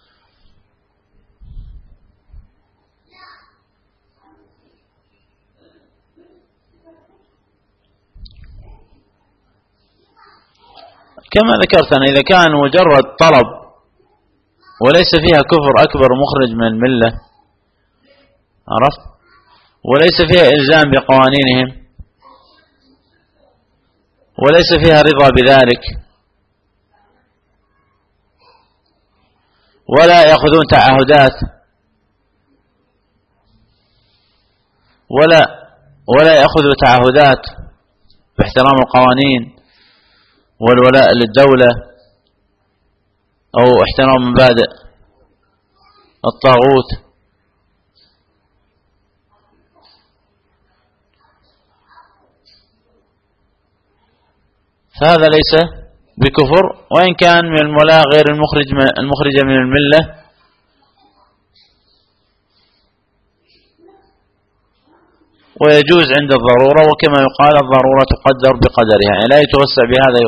كما ذكرت أنا، إذا كان مجرد طلب وليس فيها كفر أكبر مخرج من الملة، عرفت، وليس فيها إلزام بقوانينهم، وليس فيها رضا بذلك، ولا يأخذون تعهدات، ولا يأخذوا تعهدات باحترام القوانين والولاء للدولة أو احترام مبادئ الطاغوت، فهذا ليس بكفر، وإن كان من الولاء غير المخرجة من الملة، ويجوز عند الضرورة، وكما يقال الضرورة تقدر بقدرها، يعني لا يتوسع بهذا،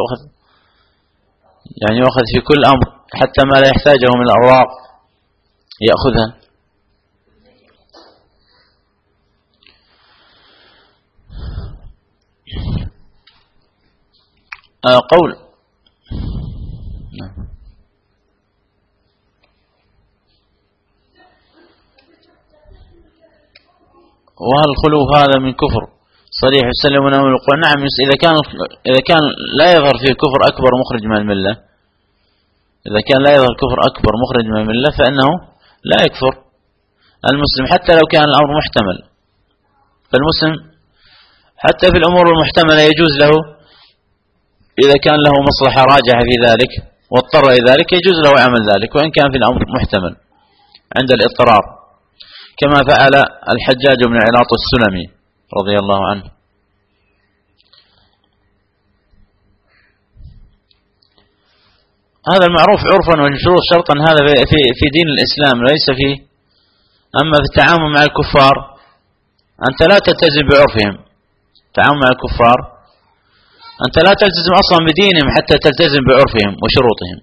يؤخذ في كل أمر حتى ما لا يحتاجه من الأوراق يأخذها. قول وهل الخلو هذا من كفر صريح يسلمون ويقول نعم، إذا كان لا يظهر فيه كفر أكبر مخرج من الملة، إذا كان لا يظهر كفر أكبر مخرج من الملة فإنه لا يكفر المسلم حتى لو كان الأمر محتمل. فالمسلم حتى في الأمور المحتملة يجوز له، إذا كان له مصلحة راجحة في ذلك واضطر إلى ذلك يجوز له عمل ذلك، وإن كان في الأمر محتمل عند الاضطرار، كما فعل الحجاج بن علاط السلمي رضي الله عنه. هذا المعروف عرفا والمشروط شرطا، هذا في دين الإسلام ليس فيه. أما في التعامل مع الكفار أنت لا تلتزم بعرفهم، التعامل مع الكفار أنت لا تلتزم أصلا بدينهم حتى تلتزم بعرفهم وشروطهم.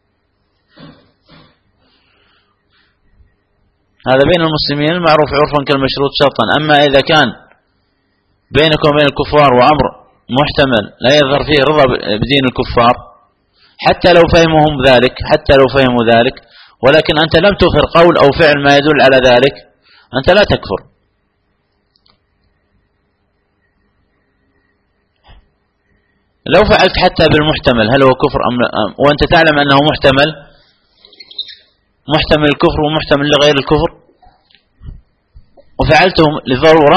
هذا بين المسلمين المعروف عرفا كالمشروط شرطا. أما إذا كان بينك وبين الكفار وأمر محتمل لا يظهر فيه رضا بدين الكفار، حتى لو فهموا ذلك، ولكن أنت لم تظهر قول أو فعل ما يدل على ذلك، أنت لا تكفر. لو فعلت حتى بالمحتمل هل هو كفر وأنت تعلم أنه محتمل الكفر ومحتمل لغير الكفر، وفعلته لضرورة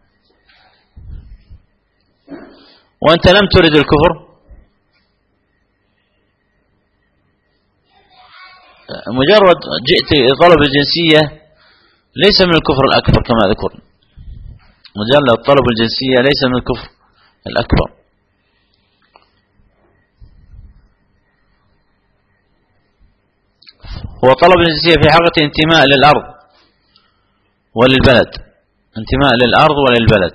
وأنت لم ترد الكفر، مجرد جئت طلب الجنسية ليس من الكفر الأكبر كما ذكر، مجرد طلب الجنسية ليس من الكفر الأكبر. هو طلب الجنسية في حقيقة انتماء للأرض وللبلد، انتماء للأرض وللبلد،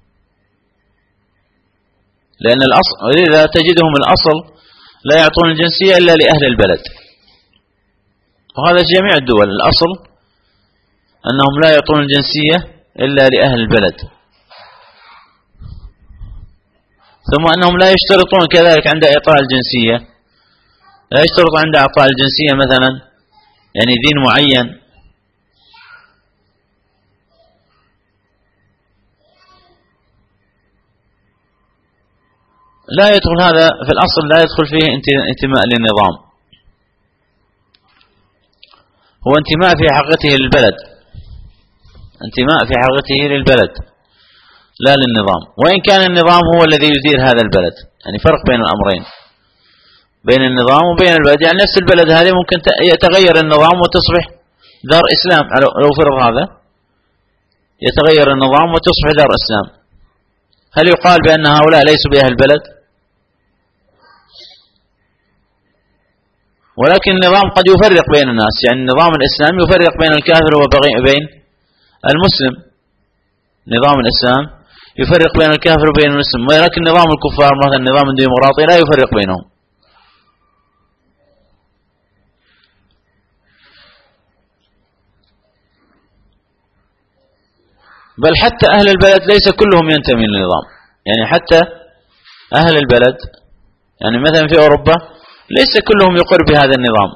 لأن الأصل إذا تجدهم الأصل لا يعطون الجنسية إلا لأهل البلد، وهذا جميع الدول الأصل أنهم لا يعطون الجنسية إلا لأهل البلد. ثم أنهم لا يشترطون كذلك عند إعطاء الجنسية، لا يشترط عند إعطاء الجنسية مثلا يعني دين معين، لا يدخل هذا في الأصل، لا يدخل فيه انتماء للنظام، هو انتماء في حقيقته للبلد، انتماء في حقيقته للبلد لا للنظام، وإن كان النظام هو الذي يدير هذا البلد. يعني فرق بين الأمرين، بين النظام وبين البلد. يعني نفس البلد هذه ممكن يتغير النظام وتصبح دار إسلام، لو فرض هذا يتغير النظام وتصبح دار إسلام، هل يقال بأن هؤلاء ليسوا بأهل البلد؟ ولكن النظام قد يفرق بين الناس، يعني النظام الإسلامي يفرق بين الكافر وبين المسلم، نظام الإسلام يفرق بين الكافر وبين المسلم، ولكن نظام الكفار مثلا النظام الديمقراطي لا يفرق بينهم. بل حتى أهل البلد ليس كلهم ينتمي للنظام، يعني حتى أهل البلد يعني مثلا في أوروبا ليس كلهم يقر بهذا النظام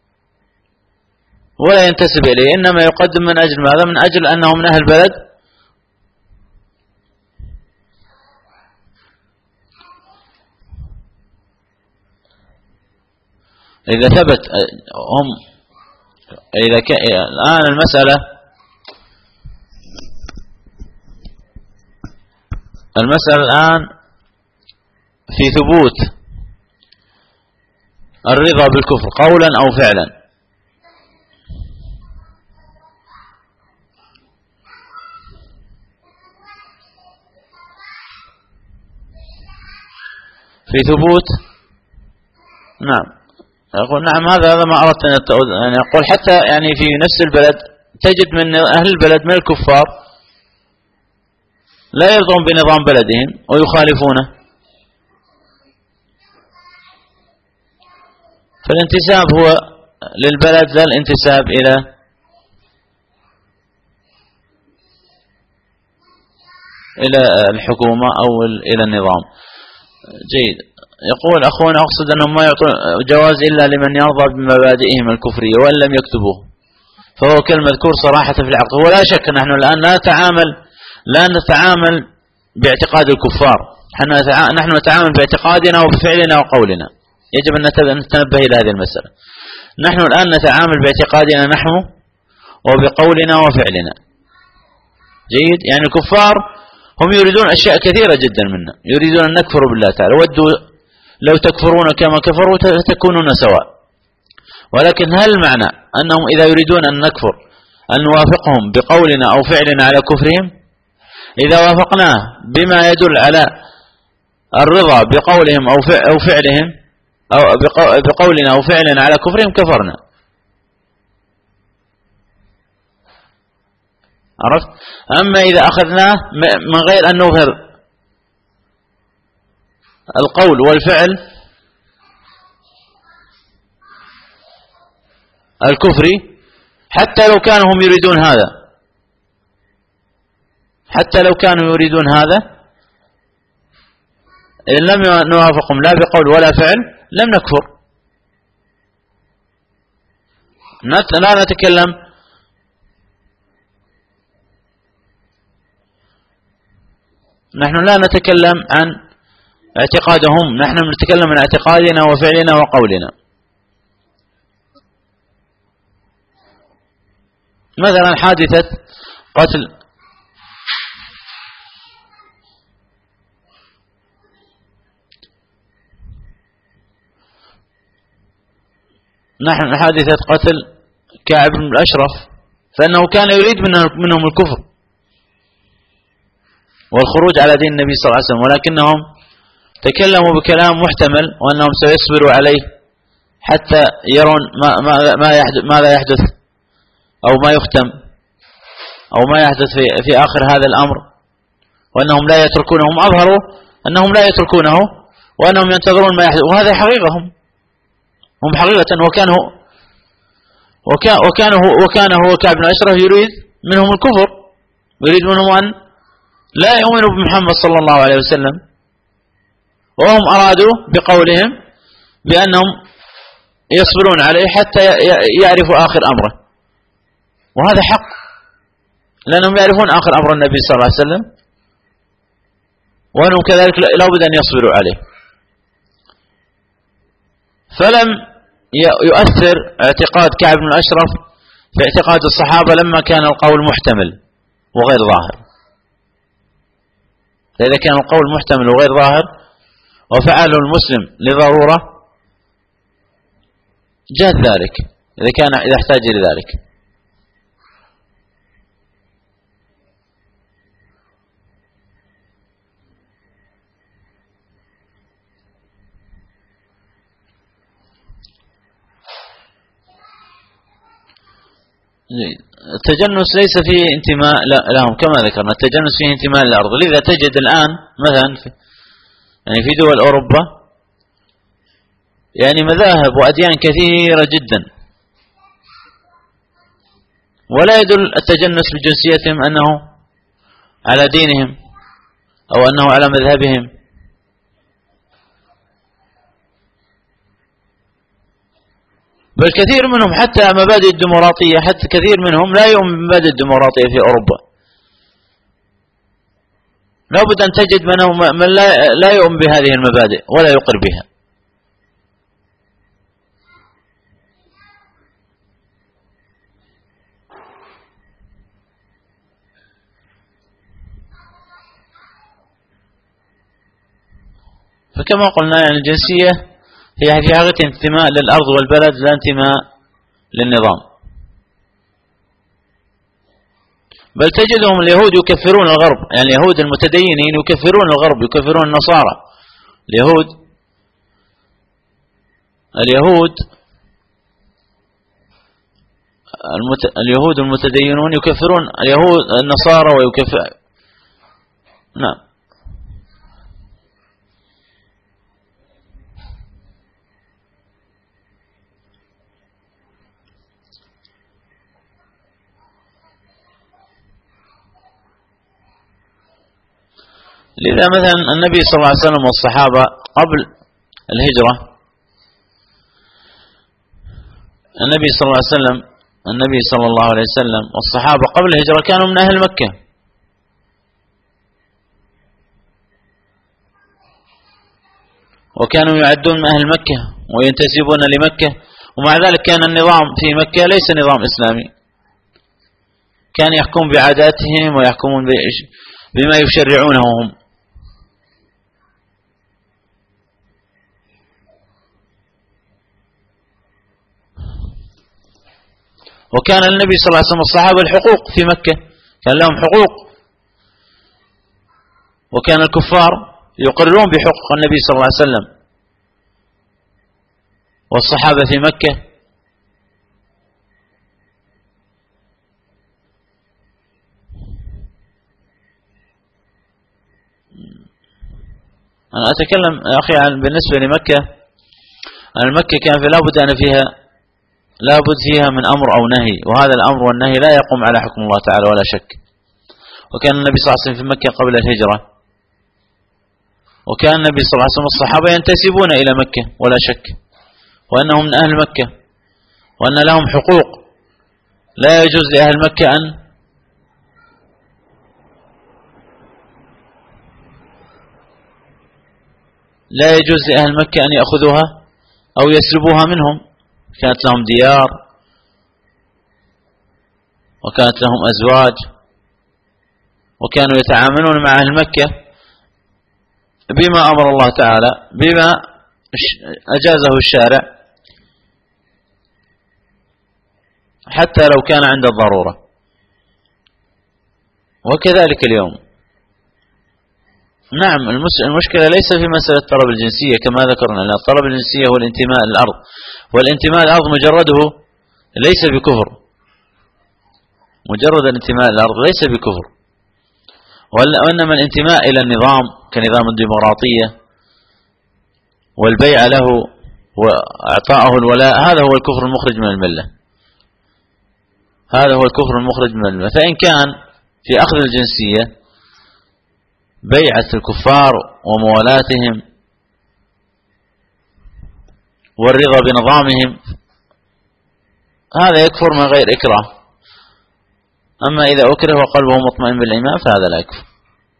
ولا ينتسب إليه، إنما يقدم من أجل ماذا؟ من أجل أنه من أهل البلد إذا ثبت هم الآن المسألة الآن في ثبوت الرضا بالكفر قولا أو فعلا. في ثبوت نعم، يقول نعم هذا ما أردت أن أقول، حتى يعني في نفس البلد تجد من أهل البلد من الكفار لا يرضون بنظام بلدهم ويخالفونه، فالانتساب هو للبلد لا الانتساب إلى الحكومة أو إلى النظام. جيد. يقول أخونا أقصد أنهم ما يعطون جواز إلا لمن يرضى بمبادئهم الكفرية وإن لم يكتبوه، فهو كالمذكور صراحة في العقد. ولا شك نحن الآن لا نتعامل باعتقاد الكفار، نحن نتعامل باعتقادنا وبفعلنا وقولنا، يجب أن نتنبه إلى هذه المسألة. نحن الآن نتعامل باعتقادنا نحن وبقولنا وفعلنا. جيد. يعني الكفار هم يريدون أشياء كثيرة جدا منا، يريدون أن نكفر بالله تعالى، ودوا لو تكفرون كما كفروا تكونون سواء. ولكن هل معنى أنهم إذا يريدون أن نكفر أن نوافقهم بقولنا أو فعلنا على كفرهم؟ إذا وافقناه بما يدل على الرضا بقولهم أو فعلهم أو بقولنا أو فعلنا على كفرهم كفرنا. عرفت؟ أما إذا أخذناه من غير أن نظهر القول والفعل الكفري، حتى لو كانوا هم يريدون هذا، حتى لو كانوا يريدون هذا، إن لم نوافقهم لا بقول ولا فعل لم نكفر. لا نتكلم نحن لا نتكلم عن اعتقادهم، نحن نتكلم عن اعتقادنا وفعلنا وقولنا. مثلا حادثة قتل كعب بن الأشرف، فإنه كان يريد منهم الكفر والخروج على دين النبي صلى الله عليه وسلم، ولكنهم تكلموا بكلام محتمل وأنهم سيصبروا عليه حتى يرون ماذا يحدث أو ما يختم أو ما يحدث في آخر هذا الأمر، وأنهم لا يتركونه. هم أظهروا أنهم لا يتركونه وأنهم ينتظرون ما يحدث، وهذا حقيقهم، هم حقيقة. وكان هو كعب بن أشرف يريد منهم الكفر، يريد منهم أن لا يؤمنوا بمحمد صلى الله عليه وسلم، وهم أرادوا بقولهم بأنهم يصبرون عليه حتى يعرفوا آخر أمره، وهذا حق، لأنهم يعرفون آخر أمر النبي صلى الله عليه وسلم، وأنهم كذلك لا بد أن يصبروا عليه. فلم يؤثر اعتقاد كعب بن الأشرف في اعتقاد الصحابة لما كان القول محتمل وغير ظاهر. فإذا كان القول محتمل وغير ظاهر وفعله المسلم لضرورة جاز ذلك، إذا احتاج إلى ذلك. التجنس ليس فيه انتماء لهم كما ذكرنا، التجنس فيه انتماء للأرض. لذا تجد الآن مثلا في دول أوروبا مذاهب وأديان كثيرة جدا، ولا يدل التجنس بجنسيتهم أنه على دينهم أو أنه على مذهبهم، بل كثير منهم حتى مبادئ الديمقراطية، حتى كثير منهم لا يؤمن بمبادئ الديمقراطية في أوروبا. لا بد أن تجد من لا يؤمن بهذه المبادئ ولا يقر بها. فكما قلنا الجنسية هي في حقيقة انتماء للأرض والبلد، لا انتماء للنظام. بل تجدهم اليهود يكفرون الغرب، اليهود المتدينين يكفرون الغرب، يكفرون النصارى. اليهود المتدينون يكفرون اليهود النصارى ويكفر. نعم. لذا مثلا النبي صلى الله عليه وسلم والصحابة قبل الهجرة، النبي صلى الله عليه وسلم والصحابة قبل الهجرة كانوا من أهل مكة، وكانوا يعدون من أهل مكة وينتسبون لمكة، ومع ذلك كان النظام في مكة ليس نظام إسلامي، كان يحكم بعاداتهم ويحكمون بما يشرعونه هم. وكان النبي صلى الله عليه وسلم والصحابة الحقوق في مكة، كان لهم حقوق، وكان الكفار يقررون بحقوق النبي صلى الله عليه وسلم والصحابة في مكة. أنا أتكلم أخي بالنسبة لمكة، مكة كان في لابد فيها من أمر أو نهي، وهذا الأمر والنهي لا يقوم على حكم الله تعالى ولا شك. وكان النبي صلى الله عليه وسلم في مكة قبل الهجرة، وكان النبي صلى الله عليه وسلم والصحابة ينتسبون إلى مكة ولا شك، وأنهم من أهل مكة، وأن لهم حقوق لا يجوز لأهل مكة أن يأخذوها أو يسلبوها منهم. كانت لهم ديار وكانت لهم أزواج، وكانوا يتعاملون مع أهل مكة بما أمر الله تعالى، بما أجازه الشارع، حتى لو كان عند الضرورة. وكذلك اليوم. نعم، المشكلة ليس في مسألة طلب الجنسية كما ذكرنا، لا، طلب الجنسية هو الانتماء للأرض، والانتماء للأرض مجرده ليس بكفر، مجرد الانتماء للأرض ليس بكفر، وإنما الانتماء إلى النظام كنظام الديمقراطية والبيع له وإعطاءه الولاء، هذا هو الكفر المخرج من الملة، هذا هو الكفر المخرج من الملة. فإن كان في أخذ الجنسية بيعة الكفار وموالاتهم والرضا بنظامهم، هذا يكفر من غير إكراه. أما إذا أكره وقلبه مطمئن بالإيمان فهذا لا يكفر.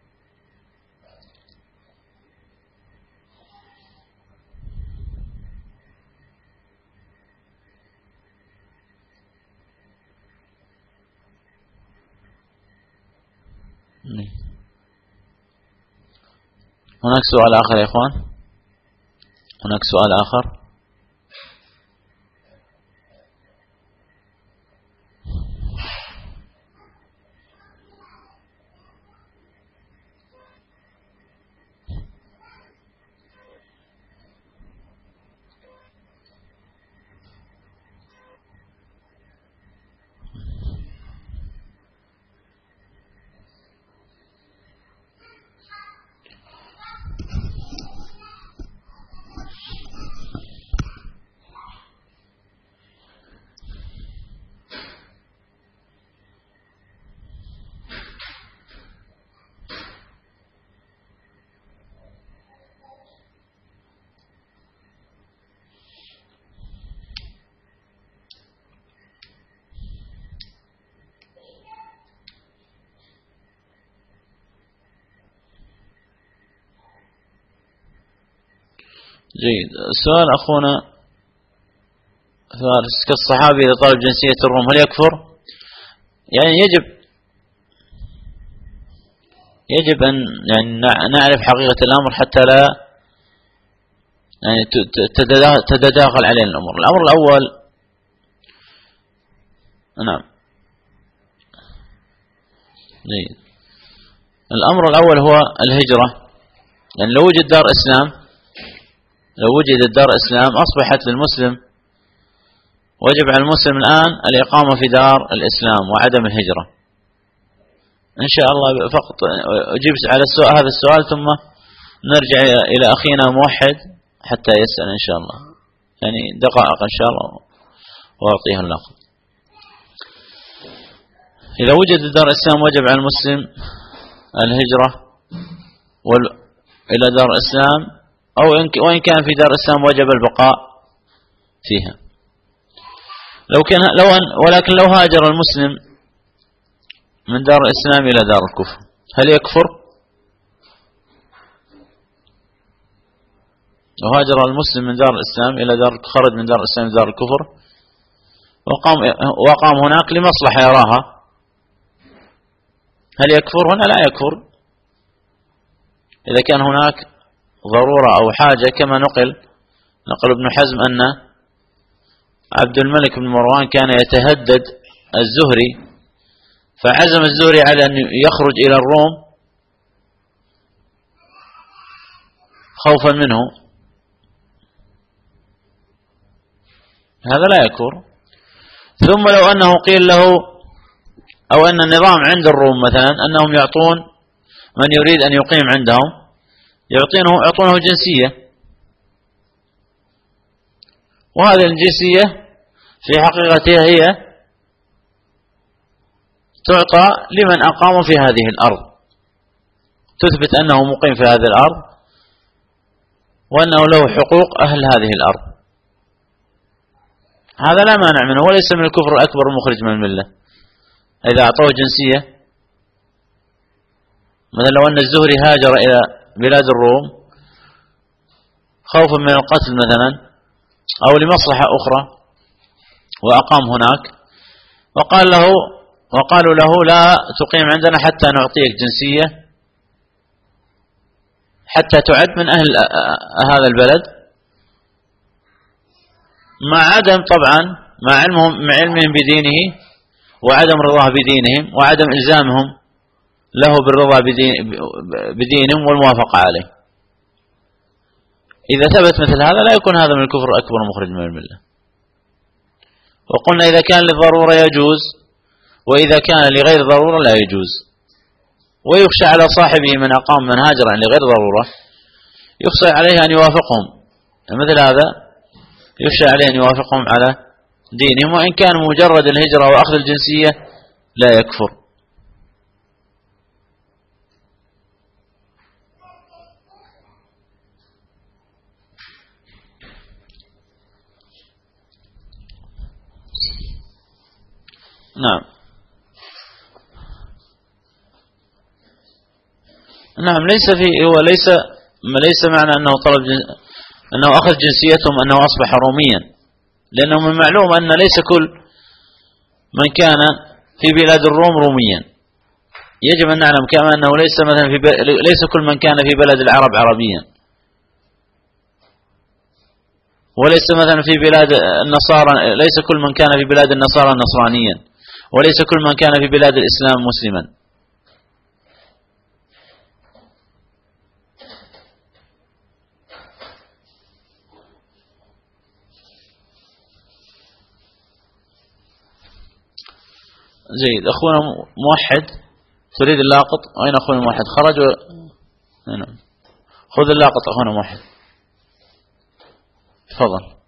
هناك سؤال آخر يا إخوان؟ هناك سؤال آخر؟ جيد. السؤال أخونا فارس، كالصحابي إذا طلب جنسية الروم هل يكفر؟ يعني يجب أن يعني نعرف حقيقة الأمر حتى لا يعني تتداخل علينا الأمور. الأمر الأول، نعم جيد، الأمر الأول هو الهجرة. يعني لو وجد دار إسلام، لو وجدت دار إسلام أصبحت للمسلم، وجب على المسلم الآن الإقامة في دار الإسلام وعدم الهجرة. إن شاء الله فقط أجيب على هذا السؤال ثم نرجع إلى أخينا موحد حتى يسأل إن شاء الله، يعني دقائق إن شاء الله وأعطيه اللقب. إذا وجد دار الإسلام وجب على المسلم الهجرة إلى دار الإسلام، وإن كان في دار الإسلام وجب البقاء فيها. ولكن لو هاجر المسلم من دار الإسلام إلى دار الكفر هل يكفر؟ لو هاجر المسلم من دار الإسلام إلى خرج من دار الإسلام إلى دار الكفر وقام هناك لمصلحة يراها، هل يكفر؟ هنا لا يكفر إذا كان هناك ضرورة أو حاجة، كما نقل ابن حزم أن عبد الملك بن مروان كان يتهدد الزهري، فعزم الزهري على أن يخرج إلى الروم خوفا منه، هذا لا يكفر. ثم لو أنه قيل له، أو أن النظام عند الروم مثلا أنهم يعطون من يريد أن يقيم عندهم يعطونه جنسية، وهذه الجنسية في حقيقتها هي تعطى لمن أقام في هذه الأرض، تثبت أنه مقيم في هذه الأرض وأنه له حقوق أهل هذه الأرض، هذا لا مانع منه وليس من الكفر الأكبر المخرج من الملة إذا أعطوه جنسية. مثلا لو أن الزهري هاجر إلى بلاد الروم خوفا من القتل مثلا أو لمصلحة أخرى وأقام هناك، وقالوا له لا تقيم عندنا حتى نعطيك جنسية حتى تعد من أهل هذا البلد، مع عدم طبعا مع علمهم بدينه وعدم رضاه بدينهم وعدم إلزامهم له بالرضا بدينهم والموافقة عليه. إذا ثبت مثل هذا لا يكون هذا من الكفر الأكبر مخرج من الملة. وقلنا إذا كان للضرورة يجوز، وإذا كان لغير ضرورة لا يجوز. ويخشى على صاحبه من أقام من هاجر لغير ضرورة، يخشى عليه أن يوافقهم، مثل هذا يخشى عليه أن يوافقهم على دينهم، وإن كان مجرد الهجرة وأخذ الجنسية لا يكفر. نعم. نعم، ليس معنى أنه أنه أخذ جنسيتهم أنه أصبح روميا، لأنه من المعلوم أن ليس كل من كان في بلاد الروم روميا. يجب أن نعلم كما أنه ليس كل من كان في بلد العرب عربيا، وليس مثلا في بلاد النصارى، ليس كل من كان في بلاد النصارى نصرانيا، وليس كل من كان في بلاد الإسلام مسلما. جيد. أخونا موحد تريد اللاقط؟ أين أخونا موحد؟ خرج نعم. خذ اللاقط أخونا موحد، تفضل.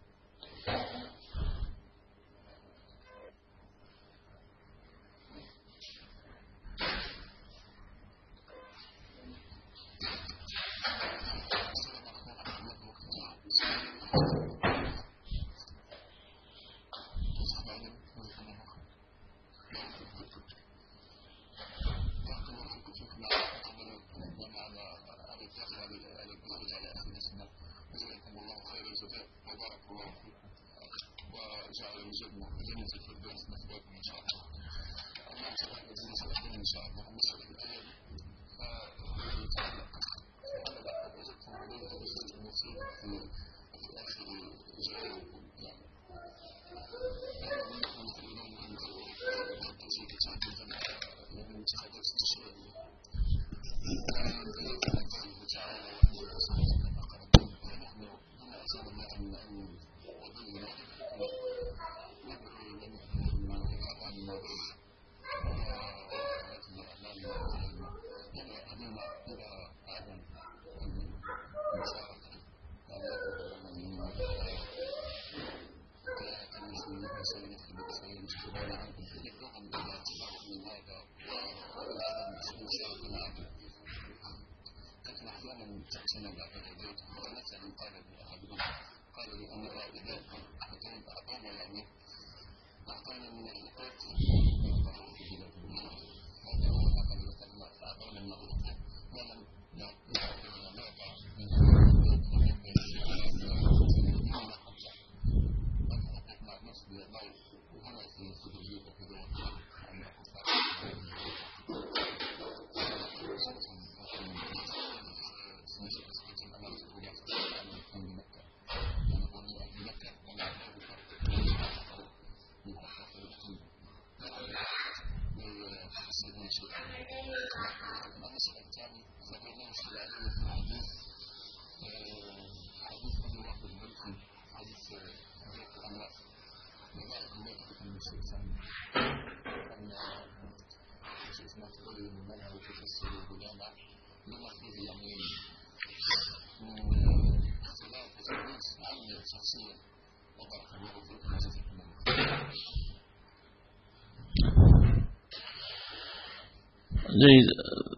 جيد.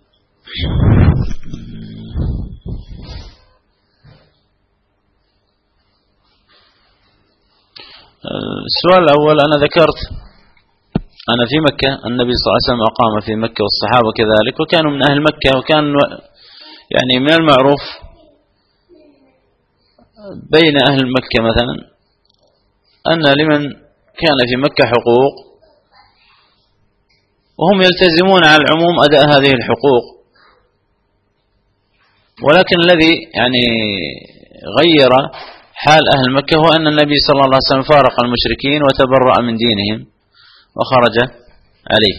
السؤال الأول، أنا ذكرت أنا في مكة النبي صلى الله عليه وسلم أقام في مكة والصحابة كذلك، وكانوا من أهل مكة، وكان يعني من المعروف بين أهل مكة مثلا أن لمن كان في مكة حقوق، وهم يلتزمون على العموم أداء هذه الحقوق، ولكن الذي يعني غير حال أهل مكة هو أن النبي صلى الله عليه وسلم فارق المشركين وتبرأ من دينهم وخرج عليه.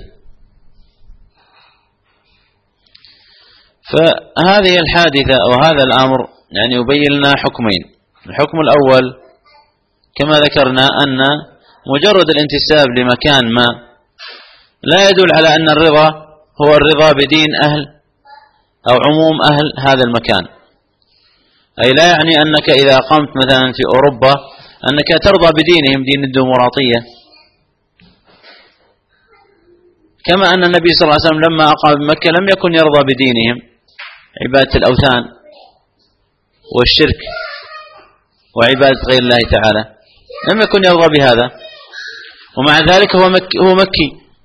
فهذه الحادثة أو هذا الأمر يعني يبين لنا حكمين. الحكم الأول كما ذكرنا أن مجرد الانتساب لمكان ما لا يدل على أن الرضا هو الرضا بدين أهل أو عموم أهل هذا المكان، أي لا يعني أنك إذا قمت مثلا في أوروبا أنك ترضى بدينهم، دين الديمقراطية، كما أن النبي صلى الله عليه وسلم لما أقام بمكة لم يكن يرضى بدينهم عبادة الأوثان والشرك وعبادة غير الله تعالى، لم يكن يرضى بهذا، ومع ذلك هو مكي،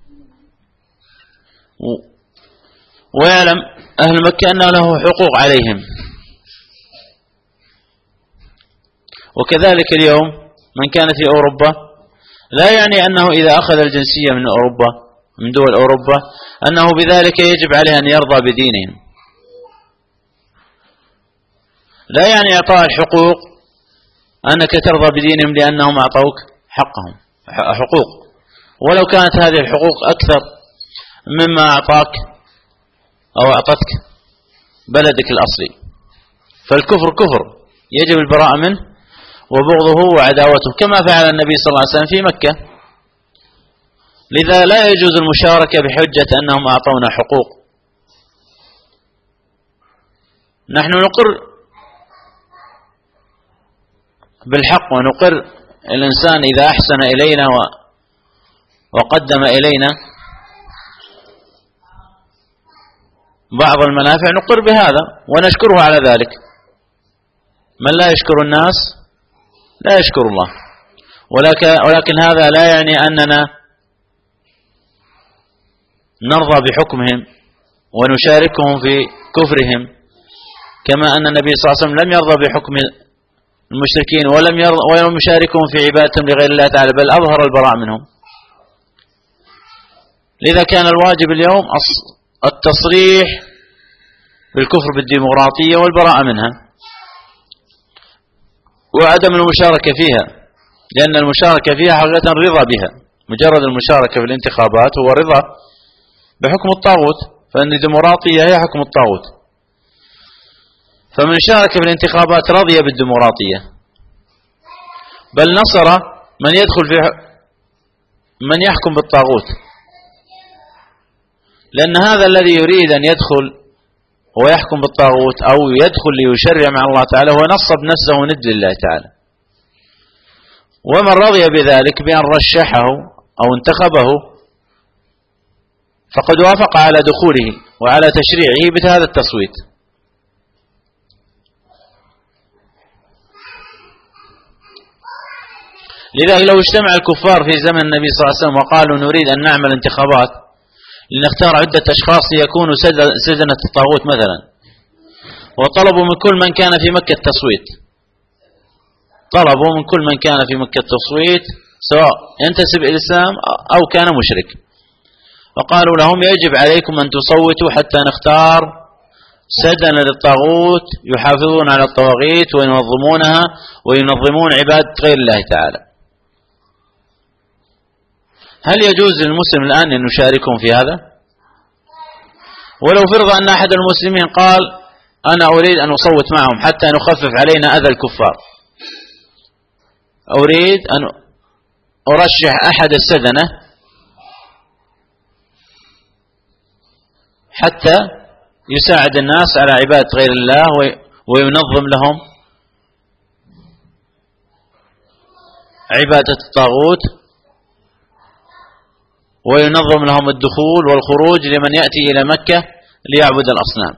ويعلم أهل مكة أن له حقوق عليهم. وكذلك اليوم من كان في أوروبا لا يعني أنه إذا أخذ الجنسية من أوروبا من دول أوروبا أنه بذلك يجب عليه أن يرضى بدينهم، لا يعني إعطاء الحقوق أنك ترضى بدينهم لأنهم أعطوك حقهم حقوق، ولو كانت هذه الحقوق أكثر مما أعطاك أو أعطتك بلدك الأصلي. فالكفر كفر يجب البراءة منه وبغضه وعداوته، كما فعل النبي صلى الله عليه وسلم في مكة. لذا لا يجوز المشاركة بحجة أنهم أعطونا حقوق. نحن نقر بالحق ونقر الإنسان إذا أحسن إلينا وقدم إلينا بعض المنافع نقر بهذا ونشكره على ذلك. من لا يشكر الناس لا يشكر الله. ولكن هذا لا يعني أننا نرضى بحكمهم ونشاركهم في كفرهم، كما أن النبي صلى الله عليه وسلم لم يرضى بحكم المشركين ولم يشاركهم في عبادتهم لغير الله تعالى، بل أظهر البراء منهم. لذا كان الواجب اليوم التصريح بالكفر بالديمقراطية والبراءة منها وعدم المشاركة فيها، لأن المشاركة فيها حقيقة رضا بها. مجرد المشاركة في الانتخابات هو رضا بحكم الطاغوت، فإن الديمقراطية هي حكم الطاغوت. فمن شارك في الانتخابات رضي بالديمقراطية، بل نصر من يدخل في من يحكم بالطاغوت، لأن هذا الذي يريد أن يدخل ويحكم بالطاغوت أو يدخل ليشرع مع الله تعالى هو نصب نفسه ند لله تعالى. ومن رضي بذلك بأن رشحه أو انتخبه فقد وافق على دخوله وعلى تشريعه بهذا التصويت. لذا لو اجتمع الكفار في زمن النبي صلى الله عليه وسلم وقالوا نريد أن نعمل انتخابات لنختار عدة أشخاص ليكونوا سجنة الطاغوت مثلا، وطلبوا من كل من كان في مكة التصويت، طلبوا من كل من كان في مكة التصويت سواء ينتسب إلى الإسلام أو كان مشرك، وقالوا لهم يجب عليكم أن تصوتوا حتى نختار سجنة للطاغوت يحافظون على الطواغيت وينظمونها وينظمون عبادة غير الله تعالى. هل يجوز للمسلم الآن أن نشاركهم في هذا؟ ولو فرض أن أحد المسلمين قال أنا أريد أن أصوت معهم حتى نخفف علينا أذى الكفار، أريد أن أرشح أحد السجنة حتى يساعد الناس على عبادة غير الله وينظم لهم عبادة الطاغوت وينظم لهم الدخول والخروج لمن يأتي إلى مكة ليعبد الأصنام.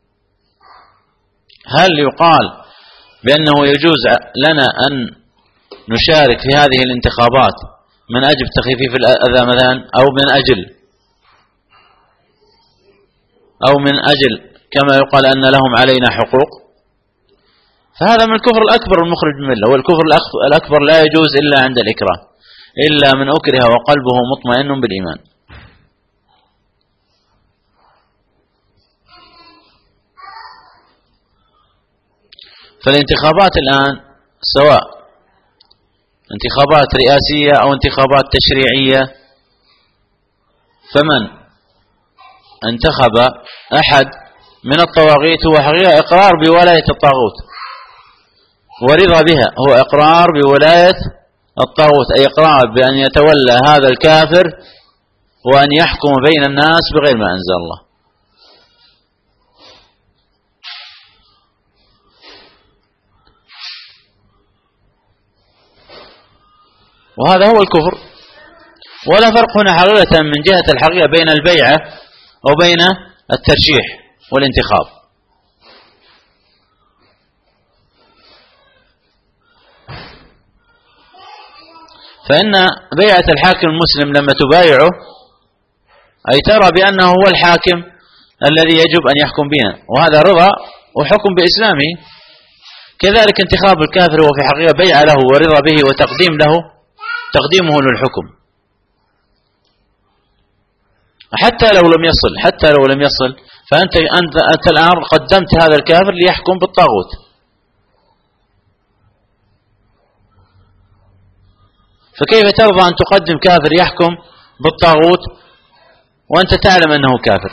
هل يقال بأنه يجوز لنا أن نشارك في هذه الانتخابات من أجل تخفيف الأذى مثلا أو من أجل كما يقال أن لهم علينا حقوق؟ فهذا من الكفر الأكبر المخرج من الملة. والكفر الأكبر لا يجوز إلا عند الإكراه، إلا من أكره وقلبه مطمئن بالإيمان. فالانتخابات الآن سواء انتخابات رئاسية أو انتخابات تشريعية، فمن انتخب أحد من الطواغيت هو حقيقة إقرار بولاية الطاغوت ورضا بها، هو إقرار بولاية الطاغوت، أي إقرار بأن يتولى هذا الكافر وأن يحكم بين الناس بغير ما أنزل الله. وهذا هو الكفر. ولا فرق هنا حقيقة من جهة الحقيقة بين البيعة وبين الترشيح والانتخاب. فإن بيعة الحاكم المسلم لما تبايعه أي ترى بأنه هو الحاكم الذي يجب أن يحكم بنا، وهذا رضا وحكم بإسلامه. كذلك انتخاب الكافر وفي حقيقة بيع له ورضا به تقديمه للحكم، حتى لو لم يصل فأنت الآن قدمت هذا الكافر ليحكم بالطاغوت. فكيف ترضى أن تقدم كافر يحكم بالطاغوت وأنت تعلم أنه كافر؟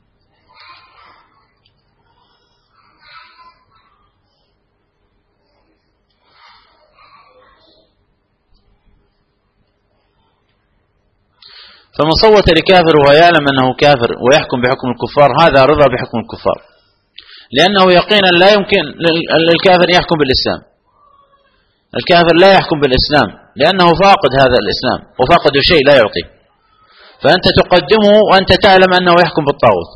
فمن صوت لكافر وهو يعلم أنه كافر ويحكم بحكم الكفار هذا رضا بحكم الكفار، لأنه يقينا لا يمكن للكافر يحكم بالإسلام. الكافر لا يحكم بالإسلام لأنه فاقد هذا الإسلام، وفاقد شيء لا يعطي، فأنت تقدمه وأنت تعلم أنه يحكم بالطاغوت.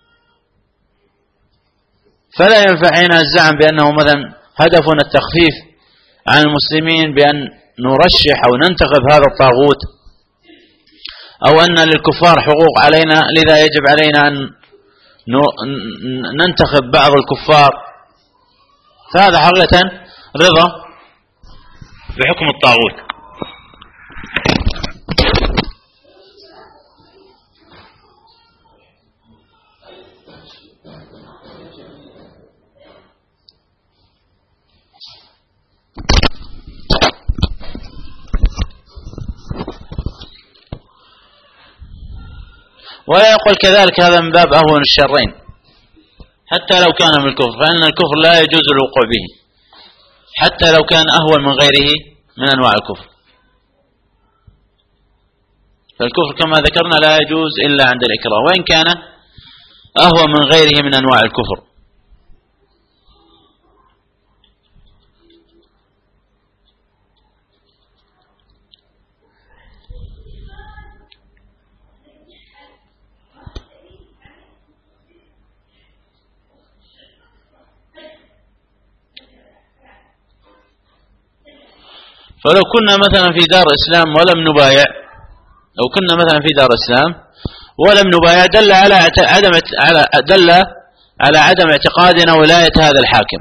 فلا ينفع هنا الزعم بأنه مثلا هدفنا التخفيف عن المسلمين بأن نرشح أو ننتخب هذا الطاغوت، أو أن للكفار حقوق علينا لذا يجب علينا أن ننتخب بعض الكفار، فهذا حقيقة رضا بحكم الطاغوت. ولا يقول كذلك هذا من باب أهون الشرين حتى لو كان من الكفر، فإن الكفر لا يجوز الوقوع به حتى لو كان أهون من غيره من أنواع الكفر. فالكفر كما ذكرنا لا يجوز إلا عند الإكراه وإن كان أهون من غيره من أنواع الكفر. فلو كنا مثلا في دار إسلام ولم نبايع، لو كنا مثلا في دار إسلام ولم نبايع دل على عدم اعتقادنا ولاية هذا الحاكم،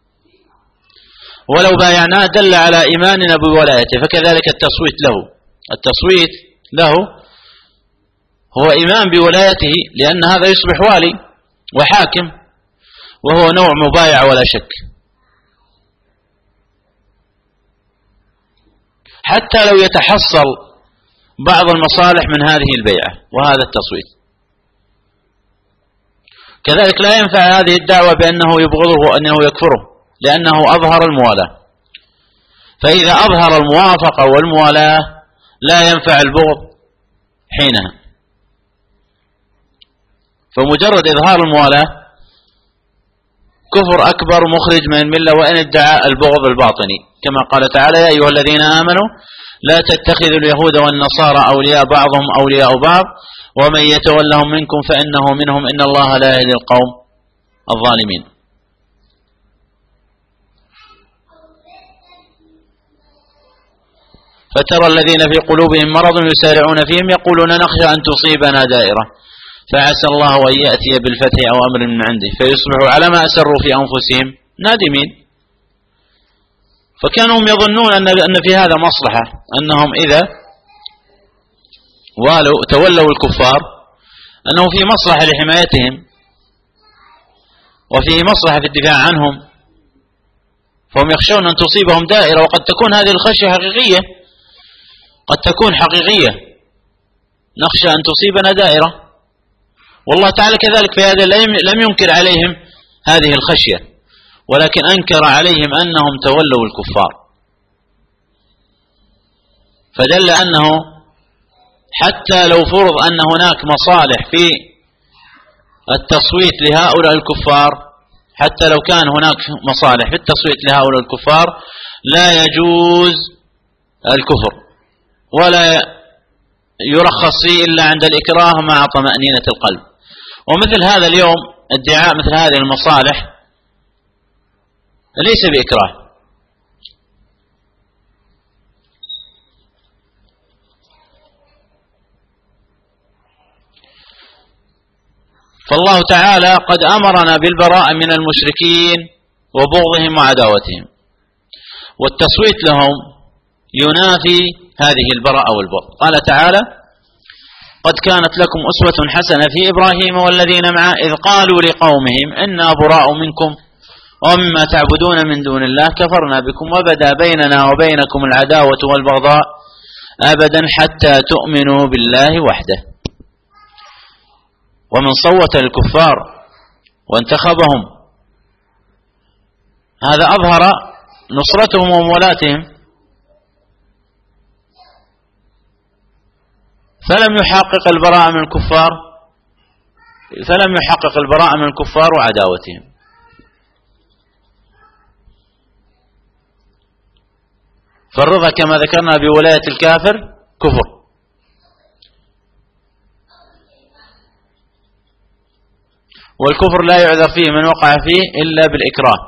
ولو بايعناه دل على إيماننا بولايته. فكذلك التصويت له هو إيمان بولايته، لأن هذا يصبح والي وحاكم وهو نوع مبايع ولا شك، حتى لو يتحصل بعض المصالح من هذه البيعة وهذا التصويت. كذلك لا ينفع هذه الدعوة بأنه يبغضه وأنه يكفره، لأنه أظهر الموالاة، فإذا أظهر الموافقة والموالاة لا ينفع البغض حينها. فمجرد إظهار الموالاة كفر أكبر مخرج من الملة وإن ادعى البغض الباطني، كما قال تعالى: يا أيها الذين آمنوا لا تتخذوا اليهود والنصارى أولياء بعضهم أولياء بعض ومن يتولهم منكم فإنه منهم إن الله لا يهدي القوم الظالمين. فترى الذين في قلوبهم مرض يسارعون فيهم يقولون نخشى أن تصيبنا دائرة فعسى الله أن يأتي بالفتح أو أمر من عنده فيصبحوا على ما أسروا في أنفسهم نادمين. فكانوا يظنون أن في هذا مصلحة، أنهم إذا تولوا الكفار أنه في مصلحة لحمايتهم وفيه مصلحة في الدفاع عنهم، فهم يخشون أن تصيبهم دائرة. وقد تكون هذه الخشية حقيقية، قد تكون حقيقية، نخشى أن تصيبنا دائرة، والله تعالى كذلك في هذا لم ينكر عليهم هذه الخشية، ولكن أنكر عليهم أنهم تولوا الكفار، فدل أنه حتى لو فرض أن هناك مصالح في التصويت لهؤلاء الكفار، حتى لو كان هناك مصالح في التصويت لهؤلاء الكفار لا يجوز الكفر ولا يرخص فيه إلا عند الإكراه مع طمأنينة القلب. ومثل هذا اليوم ادعاء مثل هذه المصالح ليس بإكراه، فالله تعالى قد أمرنا بالبراءة من المشركين وبغضهم وعداوتهم، والتصويت لهم ينافي هذه البراءة والبغض. قال تعالى: قد كانت لكم أسوة حسنة في إبراهيم والذين معه إذ قالوا لقومهم إنا براء منكم ومما تعبدون من دون الله كفرنا بكم وبدا بيننا وبينكم العداوة والبغضاء أبدا حتى تؤمنوا بالله وحده. ومن صوت الكفار وانتخبهم هذا أظهر نصرتهم ومولاتهم، فلم يحقق البراءة من الكفار وعداوتهم. فالرضا كما ذكرنا بولاية الكافر كفر، والكفر لا يعذر فيه من وقع فيه إلا بالإكراه.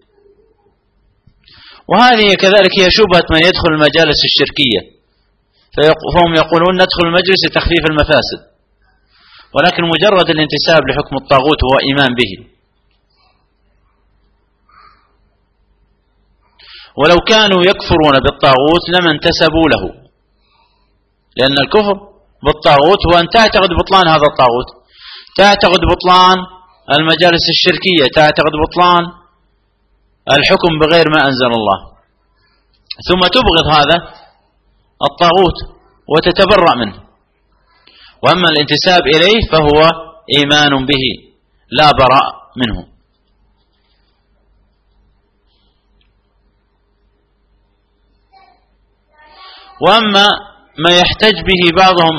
وهذه كذلك هي شبهة من يدخل المجالس الشركية، فهم يقولون ندخل المجلس لتخفيف المفاسد، ولكن مجرد الانتساب لحكم الطاغوت هو إيمان به. ولو كانوا يكفرون بالطاغوت لما انتسبوا له، لأن الكفر بالطاغوت هو أن تعتقد بطلان هذا الطاغوت، تعتقد بطلان المجالس الشركية، تعتقد بطلان الحكم بغير ما أنزل الله، ثم تبغض هذا الطاغوت وتتبرأ منه. وأما الانتساب إليه فهو إيمان به لا براء منه. وأما ما يحتج به بعضهم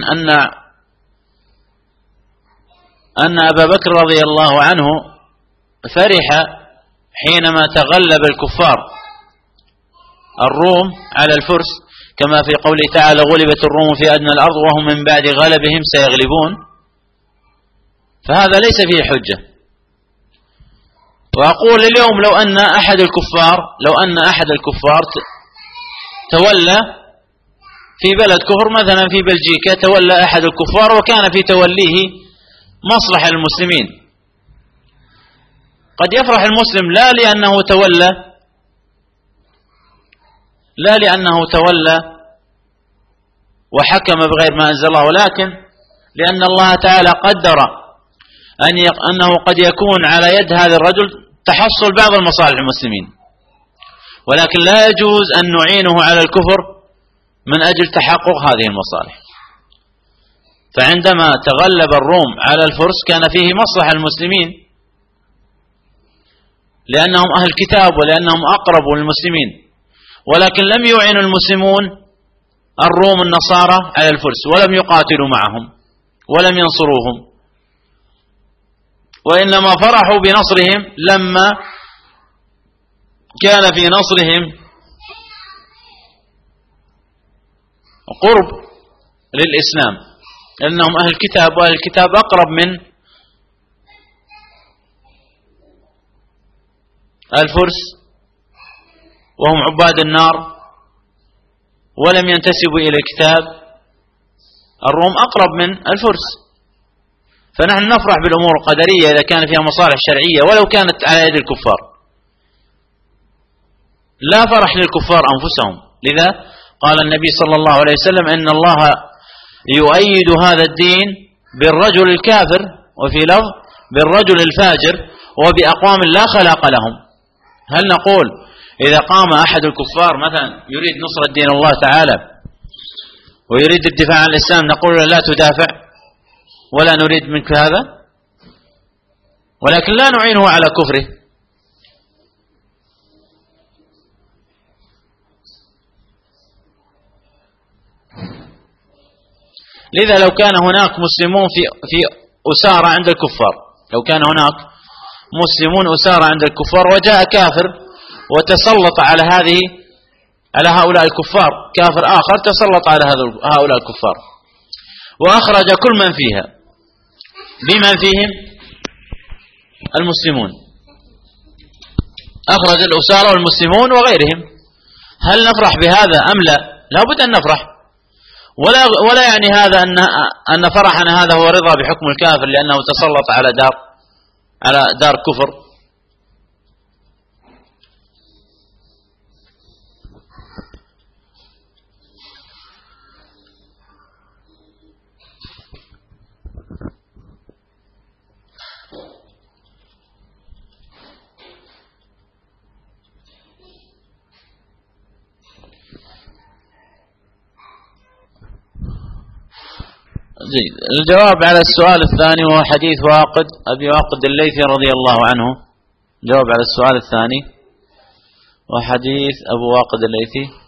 أن أبا بكر رضي الله عنه فرح حينما تغلب الكفار الروم على الفرس، كما في قوله تعالى: غلبت الروم في أدنى الأرض وهم من بعد غلبهم سيغلبون. فهذا ليس فيه حجة. وأقول اليوم لو أن أحد الكفار تولى في بلد كفر، مثلا في بلجيكا، تولى أحد الكفار وكان في توليه مصلحة المسلمين، قد يفرح المسلم لا لأنه تولى وحكم بغير ما أنزل الله، ولكن لأن الله تعالى قدر أنه قد يكون على يد هذا الرجل تحصل بعض المصالح المسلمين، ولكن لا يجوز أن نعينه على الكفر من أجل تحقق هذه المصالح. فعندما تغلب الروم على الفرس كان فيه مصلحة المسلمين، لأنهم أهل كتاب ولأنهم أقرب للمسلمين، ولكن لم يعين المسلمون الروم النصارى على الفرس، ولم يقاتلوا معهم ولم ينصروهم، وإنما فرحوا بنصرهم لما كان في نصرهم قرب للإسلام، لأنهم أهل الكتاب، وأهل الكتاب أقرب من الفرس وهم عباد النار ولم ينتسبوا إلى الكتاب. الروم أقرب من الفرس، فنحن نفرح بالأمور القدرية إذا كان فيها مصالح شرعية ولو كانت على يد الكفار، لا فرح للكفار أنفسهم. لذا قال النبي صلى الله عليه وسلم: إن الله يؤيد هذا الدين بالرجل الكافر، وفي لفظ بالرجل الفاجر، وبأقوام لا خلاق لهم. هل نقول إذا قام أحد الكفار مثلا يريد نصرة دين الله تعالى ويريد الدفاع عن الإسلام نقول له لا تدافع ولا نريد منك هذا؟ ولكن لا نعينه على كفره. لذا لو كان هناك مسلمون في أسارة عند الكفار، لو كان هناك مسلمون أسارة عند الكفار وجاء كافر وتسلط على هؤلاء الكفار، كافر آخر تسلط على هؤلاء الكفار وأخرج كل من فيها بمن فيهم المسلمون، أخرج الأسارة والمسلمون وغيرهم، هل نفرح بهذا أم لا؟ لا بد أن نفرح. ولا يعني هذا أن فرحنا هذا هو رضا بحكم الكافر لأنه تسلط على دار كفر. جيد. الجواب على السؤال الثاني وهو حديث أبي واقد الليثي رضي الله عنه. جواب على السؤال الثاني وحديث أبو واقد الليثي.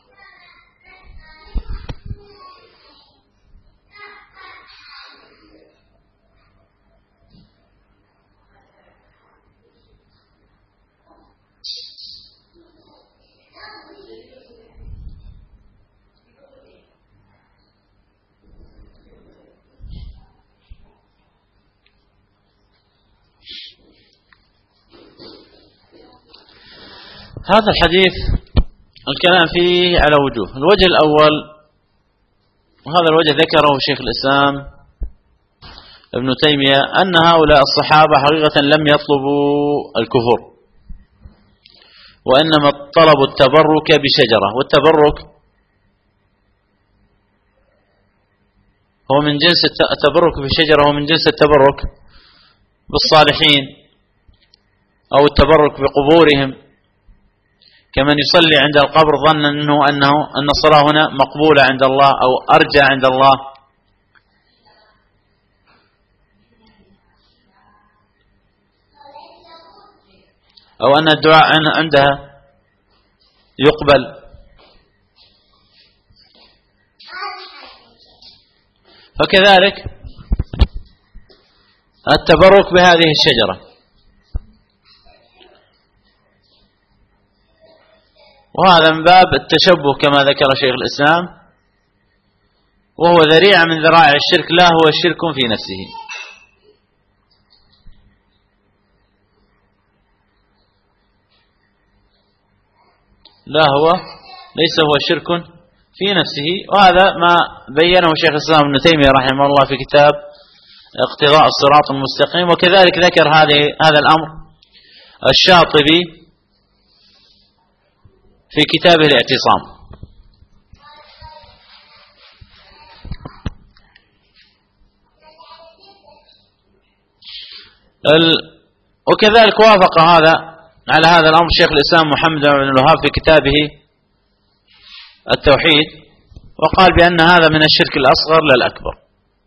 هذا الحديث الكلام فيه على وجوه. الوجه الأول، وهذا الوجه ذكره شيخ الإسلام ابن تيمية، أن هؤلاء الصحابة حقيقة لم يطلبوا الكفر، وإنما طلبوا التبرك بشجرة، والتبرك هو من جنس التبرك بشجرة هو من جنس التبرك بالصالحين أو التبرك بقبورهم، كمن يصلي عند القبر ظنا أن الصلاة هنا مقبولة عند الله أو أرجى عند الله، أو أن الدعاء عندها يقبل. فكذلك التبرك بهذه الشجرة، وهذا من باب التشبه كما ذكر شيخ الإسلام، وهو ذريعة من ذرائع الشرك، لا هو شرك في نفسه. ليس هو شرك في نفسه، وهذا ما بينه شيخ الإسلام ابن تيمية رحمه الله في كتاب اقتضاء الصراط المستقيم، وكذلك ذكر هذا الأمر الشاطبي في كتابه الاعتصام. وكذلك وافق على هذا الأمر شيخ الإسلام محمد بن الوهاب في كتابه التوحيد، وقال بأن هذا من الشرك الأصغر لا الأكبر.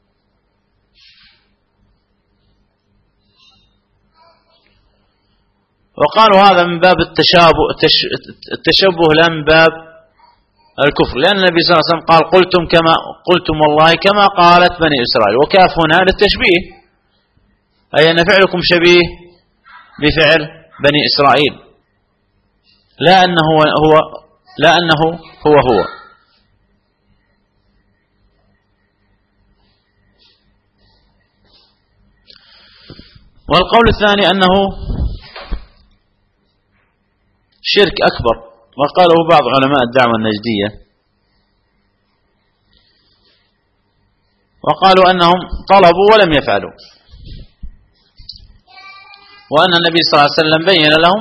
وقالوا هذا من باب التشبه لا من باب الكفر، لأن النبي صلى الله عليه وسلم قال قلتم والله كما قالت بني إسرائيل، وكاف هنا للتشبيه، أي أن فعلكم شبيه بفعل بني إسرائيل، لا أنه هو. والقول الثاني أنه شرك أكبر، وقاله بعض علماء الدعوة النجدية، وقالوا أنهم طلبوا ولم يفعلوا، وأن النبي صلى الله عليه وسلم بين لهم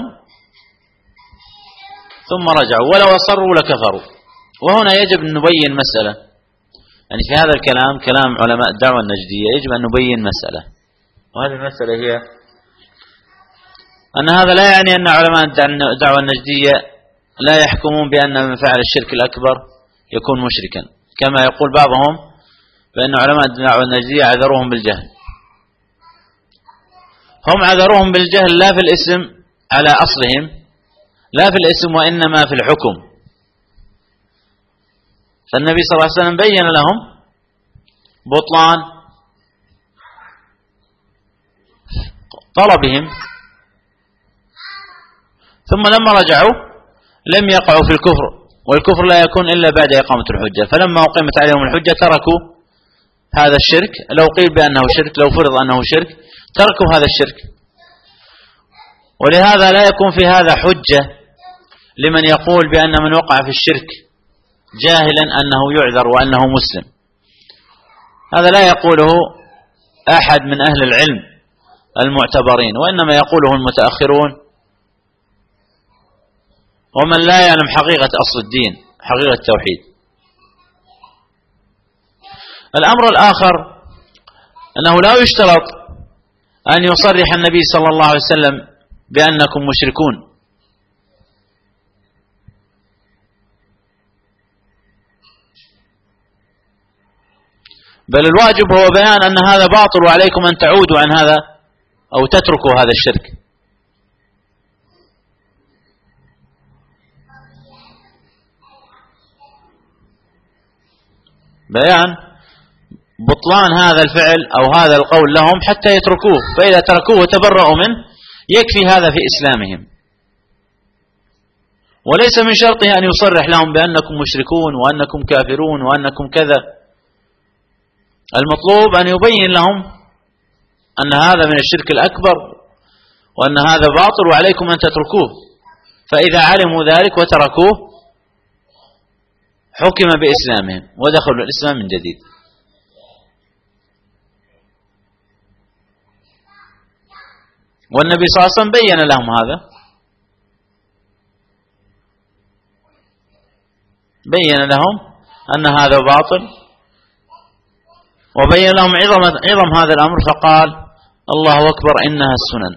ثم رجعوا، ولو أصروا لكفروا. وهنا يجب أن نبين مسألة، يعني في هذا الكلام كلام علماء الدعوة النجدية يجب أن نبين مسألة، وهذه المسألة هي أن هذا لا يعني أن علماء الدعوة النجدية لا يحكمون بأن من فعل الشرك الأكبر يكون مشركا، كما يقول بعضهم بأن علماء الدعوة النجدية عذروهم بالجهل. هم عذروهم بالجهل لا في الاسم على أصلهم، لا في الاسم، وإنما في الحكم. فالنبي صلى الله عليه وسلم بين لهم بطلان طلبهم، ثم لما رجعوا لم يقعوا في الكفر، والكفر لا يكون إلا بعد إقامة الحجة، فلما أقيمت عليهم الحجة تركوا هذا الشرك، لو قيل بأنه شرك، لو فرض أنه شرك تركوا هذا الشرك. ولهذا لا يكون في هذا حجة لمن يقول بأن من وقع في الشرك جاهلا أنه يعذر وأنه مسلم، هذا لا يقوله أحد من أهل العلم المعتبرين، وإنما يقوله المتأخرون ومن لا يعلم حقيقة أصل الدين، حقيقة التوحيد. الأمر الآخر أنه لا يشترط أن يصرح النبي صلى الله عليه وسلم بأنكم مشركون، بل الواجب هو بيان أن هذا باطل وعليكم أن تعودوا عن هذا أو تتركوا هذا الشرك. بيان بطلان هذا الفعل أو هذا القول لهم حتى يتركوه، فإذا تركوه وتبرؤوا منه يكفي هذا في إسلامهم، وليس من شرطه أن يصرح لهم بأنكم مشركون وأنكم كافرون وأنكم كذا. المطلوب أن يبين لهم أن هذا من الشرك الأكبر وأن هذا باطل وعليكم أن تتركوه، فإذا علموا ذلك وتركوه حكم بإسلامهم ودخلوا الإسلام من جديد. والنبي صلى الله عليه وسلم بين لهم هذا، بين لهم أن هذا باطل وبين لهم عظم هذا الأمر، فقال الله أكبر إنها السنن،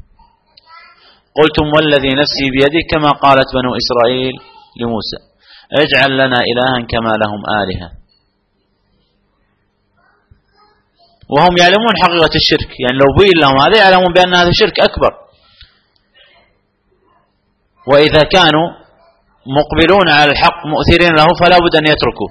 قلتم والذي نفسي بيده كما قالت بنو إسرائيل لموسى اجعل لنا إلها كما لهم آلهة. وهم يعلمون حقيقة الشرك، يعني لو بين لهم هذا يعلمون بأن هذا شرك أكبر، وإذا كانوا مقبلون على الحق مؤثرين له فلا بد أن يتركوا.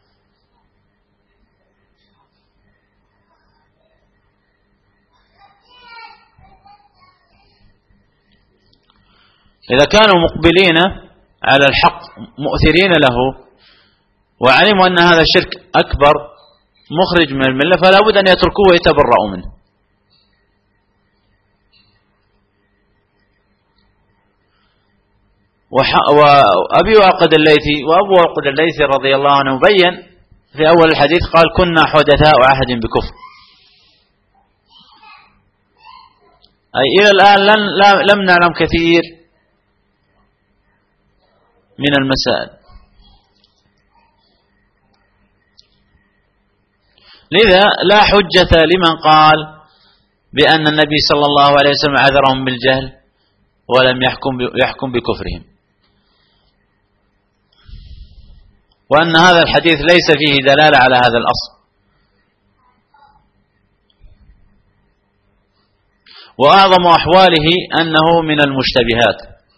إذا كانوا مقبلين على الحق مؤثرين له وعلموا أن هذا الشرك أكبر مخرج من الملة فلا بد أن يتركوه ويتبرؤوا منه. وأبي واقد الليثي وأبو واقد الليثي رضي الله عنه بين في أول الحديث قال كنا حدثاء عهد بكفر، أي إلى الآن لم نعلم كثير من المسائل. لذا لا حجة لمن قال بأن النبي صلى الله عليه وسلم عذرهم بالجهل ولم يحكم بكفرهم، وأن هذا الحديث ليس فيه دلالة على هذا الأصل. وأعظم أحواله أنه من المشتبهات،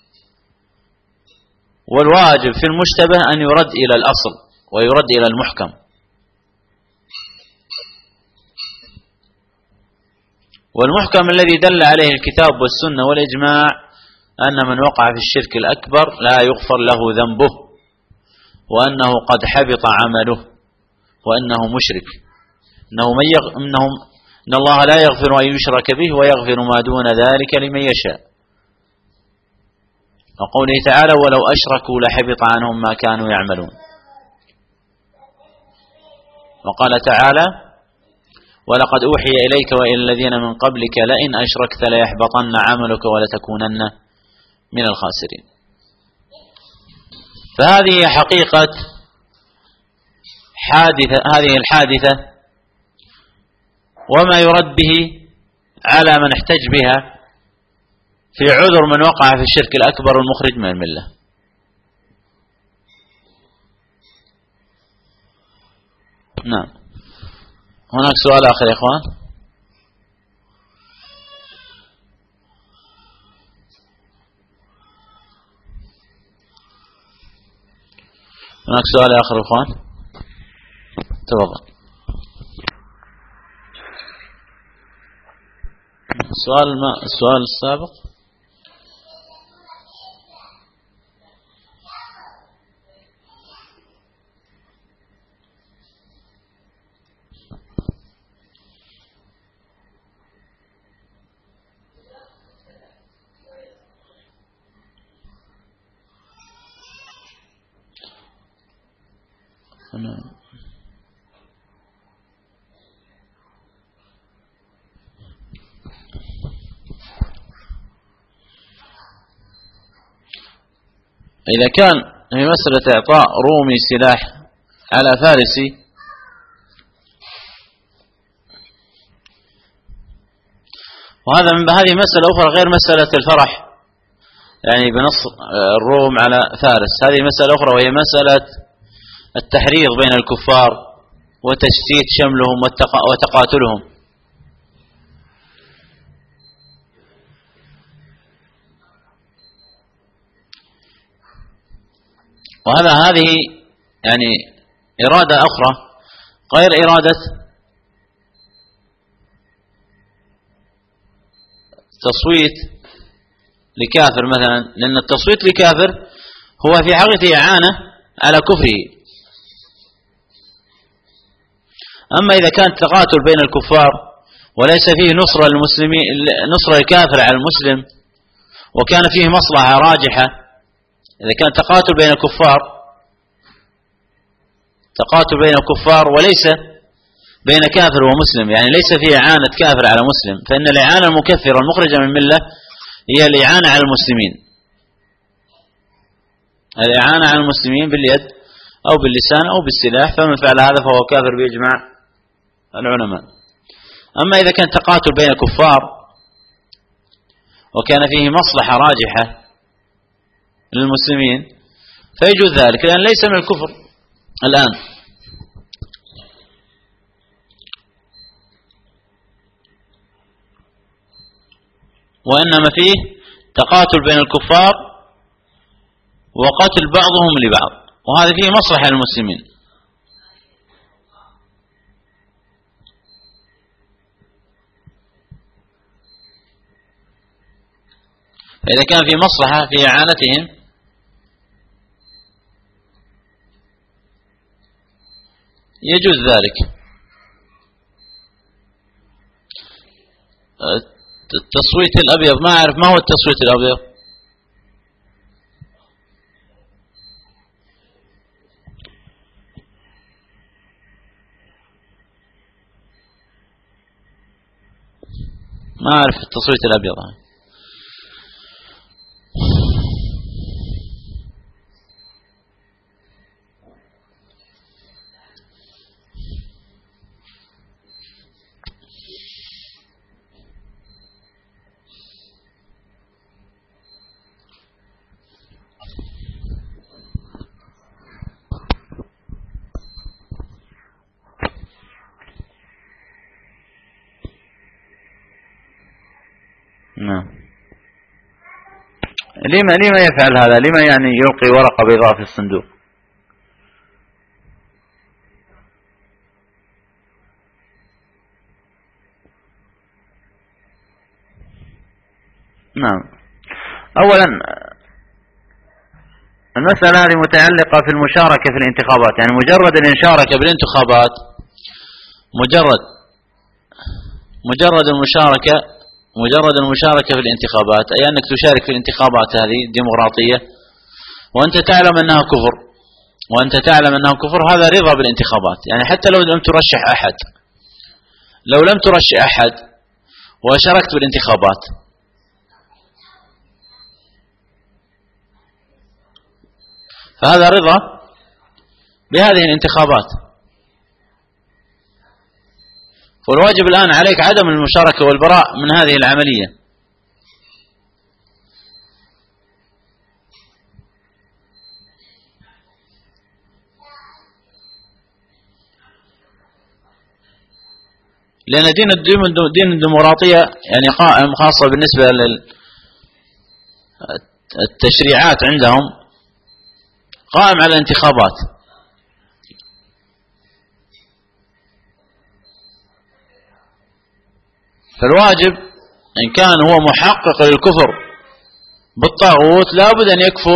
والواجب في المشتبه أن يرد إلى الأصل ويرد إلى المحكم. والمحكم الذي دل عليه الكتاب والسنة والإجماع أن من وقع في الشرك الأكبر لا يغفر له ذنبه، وأنه قد حبط عمله، وأنه مشرك، إن الله لا يغفر أن يشرك به ويغفر ما دون ذلك لمن يشاء. وقوله تعالى ولو أشركوا لحبط عنهم ما كانوا يعملون. وقال تعالى ولقد أوحي إليك وإلى الذين من قبلك لئن أشركت ليحبطن عملك ولتكونن من الخاسرين. فهذه حقيقة هذه الحادثة وما يرد به على من احتج بها في عذر من وقع في الشرك الأكبر المخرج من الملة. نعم. هناك سؤال آخر يا إخوان؟ هناك سؤال آخر يا إخوان؟ تفضل. السؤال السابق إذا كان في مسألة إعطاء رومي سلاح على فارسي، وهذا من هذه مسألة أخرى غير مسألة الفرح، يعني بنص الروم على فارس، هذه مسألة أخرى وهي مسألة التحريض بين الكفار وتشتيت شملهم وتقاتلهم. هذه يعني إرادة أخرى غير إرادة تصويت لكافر مثلا، لأن التصويت لكافر هو في حقيقة إعانة على كفره. أما إذا كان تقاتل بين الكفار وليس فيه نصرة للمسلمين، نصرة الكافر على المسلم، وكان فيه مصلحة راجحة، إذا كان تقاتل بين الكفار، تقاتل بين الكفار وليس بين كافر ومسلم، يعني ليس فيه إعانة كافر على مسلم، فإن الإعانة المكفرة المخرجة من الملة هي الإعانة على المسلمين، الإعانة على المسلمين باليد أو باللسان أو بالسلاح، فمن فعل هذا فهو كافر بإجماع العلماء. أما إذا كان تقاتل بين الكفار وكان فيه مصلحة راجحة للمسلمين فيجوز ذلك، لأن ليس من الكفر الآن. وإنما فيه تقاتل بين الكفار وقتل بعضهم لبعض، وهذا فيه مصلحة للمسلمين. فإذا كان في مصلحة في إعانتهم يجوز ذلك. التصويت الأبيض ما أعرف ما هو التصويت الأبيض. ما أعرف التصويت الأبيض. نعم. لما يفعل هذا؟ لما يعني يلقي ورقة بيضاء في الصندوق؟ نعم. أولا المسألة هذه متعلقة في المشاركة في الانتخابات، يعني مجرد المشاركة بالانتخابات، مجرد المشاركة في الانتخابات، أي أنك تشارك في الانتخابات هذه ديمقراطية وأنت تعلم أنها كفر، هذا رضا بالانتخابات. يعني حتى لو لم ترشح أحد وشاركت بالانتخابات، فهذا رضا بهذه الانتخابات. والواجب الآن عليك عدم المشاركة والبراء من هذه العملية. لأن دين الديمقراطية يعني قائم خاصة بالنسبة للتشريعات عندهم، قائم على الانتخابات. فالواجب إن كان هو محقق للكفر بالطاغوت لابد أن يكفر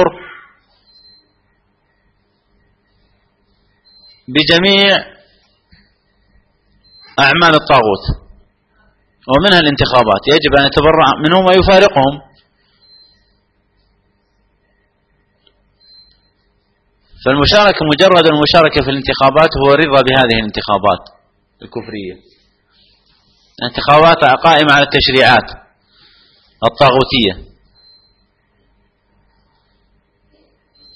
بجميع أعمال الطاغوت ومنها الانتخابات، يجب أن يتبرأ منهم ويفارقهم. فالمشاركة مجرد المشاركة في الانتخابات هو رضا بهذه الانتخابات الكفرية، انتخابات قائمة على التشريعات الطاغوتية.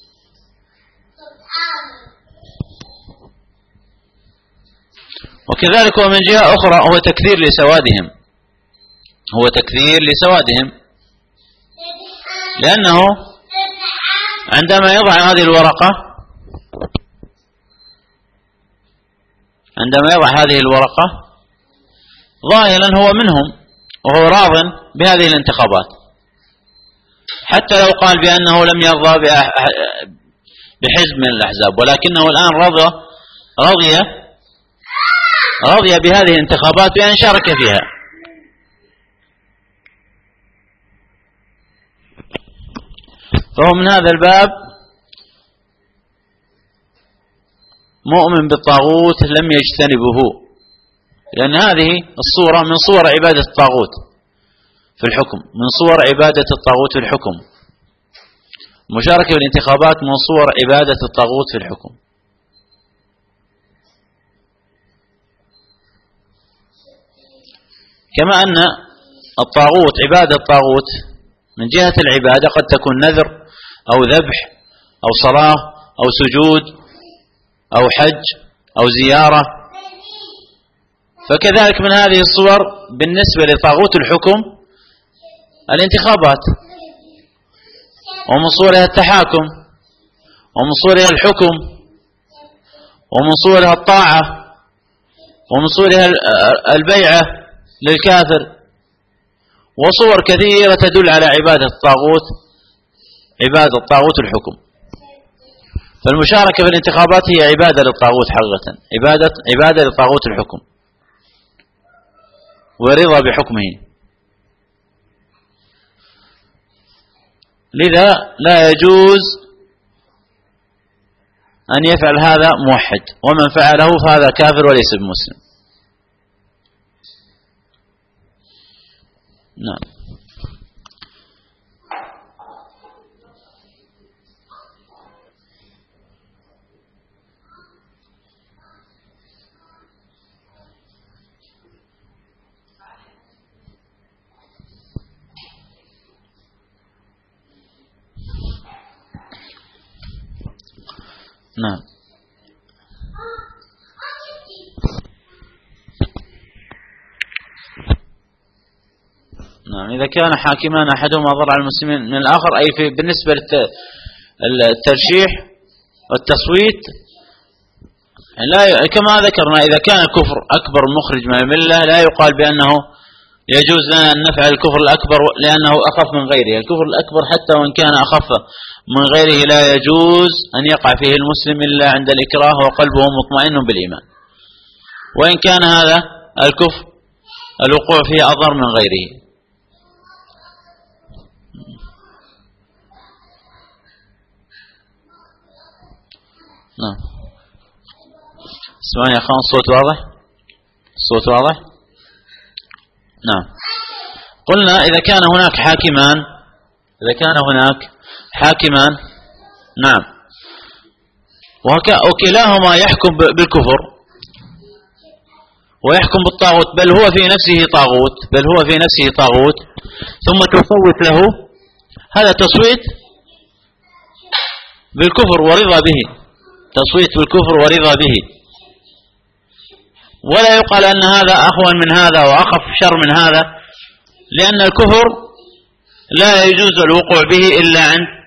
وكذلك ومن جهة أخرى هو تكثير لسوادهم، هو تكثير لسوادهم، لأنه عندما يضع هذه الورقة، عندما يضع هذه الورقة ظاهرا هو منهم وهو راض بهذه الانتخابات، حتى لو قال بأنه لم يرضى بحزب من الأحزاب، ولكنه الآن رضي بهذه الانتخابات بأن شارك فيها. فهو من هذا الباب مؤمن بالطاغوت لم يجتنبه، لأن هذه الصورة من صور عبادة الطاغوت في الحكم، من صور عبادة الطاغوت في الحكم. المشاركة بالانتخابات من صور عبادة الطاغوت في الحكم. كما أن الطاغوت عبادة الطاغوت من جهة العبادة قد تكون نذر أو ذبح أو صلاة أو سجود أو حج أو زيارة، فكذلك من هذه الصور بالنسبة لطاغوت الحكم الانتخابات، ومن صورها التحاكم، ومن صورها الحكم، ومن صورها الطاعة، ومن صورها البيعة للكافر، وصور كثيرة تدل على عبادة الطاغوت، عبادة الطاغوت الحكم. فالمشاركة في الانتخابات هي عبادة للطاغوت حقيقة، عبادة للطاغوت الحكم ورضا بحكمه. لذا لا يجوز أن يفعل هذا موحد، ومن فعله فهذا كافر وليس بمسلم. نعم. نعم. نعم. إذا كان حاكمان أحدهما ضر على المسلمين من الآخر، أي في بالنسبة للترشيح والتصويت، لا كما ذكرنا إذا كان الكفر أكبر مخرج من الملة لا يقال بأنه يجوز لنا أن نفعل الكفر الأكبر لأنه أخف من غيره. الكفر الأكبر حتى وإن كان أخف من غيره لا يجوز أن يقع فيه المسلم إلا عند الإكراه وقلبه مطمئن بالإيمان، وإن كان هذا الكفر الوقوع فيه أضر من غيره. نعم. اسمعني يا أخوان، الصوت واضح؟ الصوت واضح؟ نعم. قلنا إذا كان هناك حاكمان، نعم، وكلاهما يحكم بالكفر ويحكم بالطاغوت، بل هو في نفسه طاغوت، ثم تصوت له، هذا تصويت بالكفر ورضا به، تصويت بالكفر ورضا به، ولا يقال أن هذا أهون من هذا وأخف شر من هذا، لأن الكفر لا يجوز الوقوع به إلا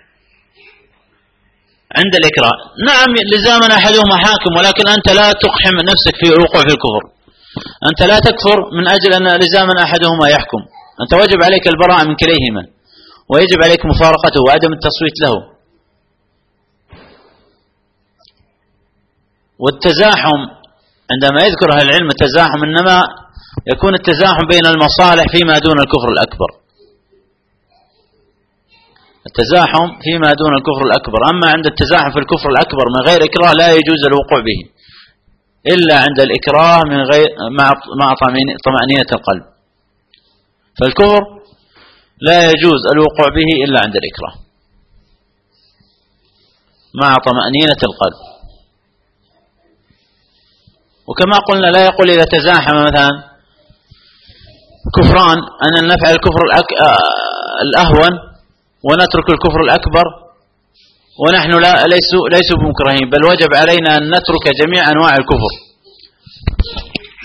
عند الإكراه. نعم لزاما أحدهما حاكم، ولكن أنت لا تقحم نفسك في الوقوع في الكفر، أنت لا تكفر من أجل أن لزاما أحدهما يحكم، أنت واجب عليك البراءة من كليهما، ويجب عليك مفارقته وعدم التصويت له. والتزاحم عندما يذكر أهل العلم التزاحم، إنما يكون التزاحم بين المصالح فيما دون الكفر الأكبر، التزاحم فيما دون الكفر الأكبر. أما عند التزاحم في الكفر الأكبر من غير إكراه لا يجوز الوقوع به إلا عند الإكراه من غير مع طمأنينة القلب. فالكفر لا يجوز الوقوع به إلا عند الإكراه مع طمأنينة القلب. وكما قلنا لا يقول إذا تزاحم مثلا كفران أن نفعل الكفر الأهون ونترك الكفر الأكبر، ونحن ليسوا بمكرهين، بل وجب علينا أن نترك جميع أنواع الكفر.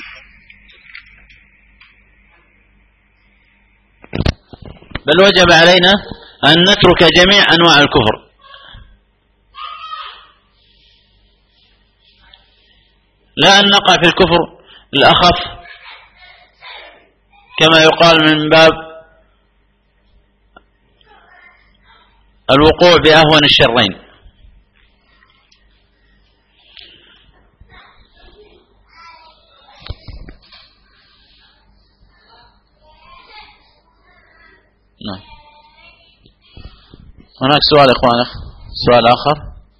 بل وجب علينا أن نترك جميع أنواع الكفر، لا أن نقع في الكفر الأخف كما يقال من باب الوقوع بأهون الشرين. نعم. هناك سؤال إخواني، سؤال آخر.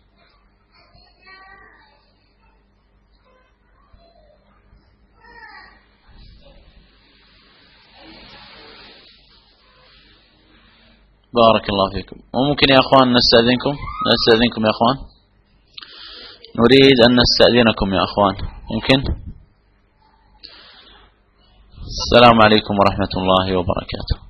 بارك الله فيكم. وممكن يا أخوان نستأذنكم يا أخوان، نريد أن نستأذنكم يا أخوان، ممكن؟ السلام عليكم ورحمة الله وبركاته.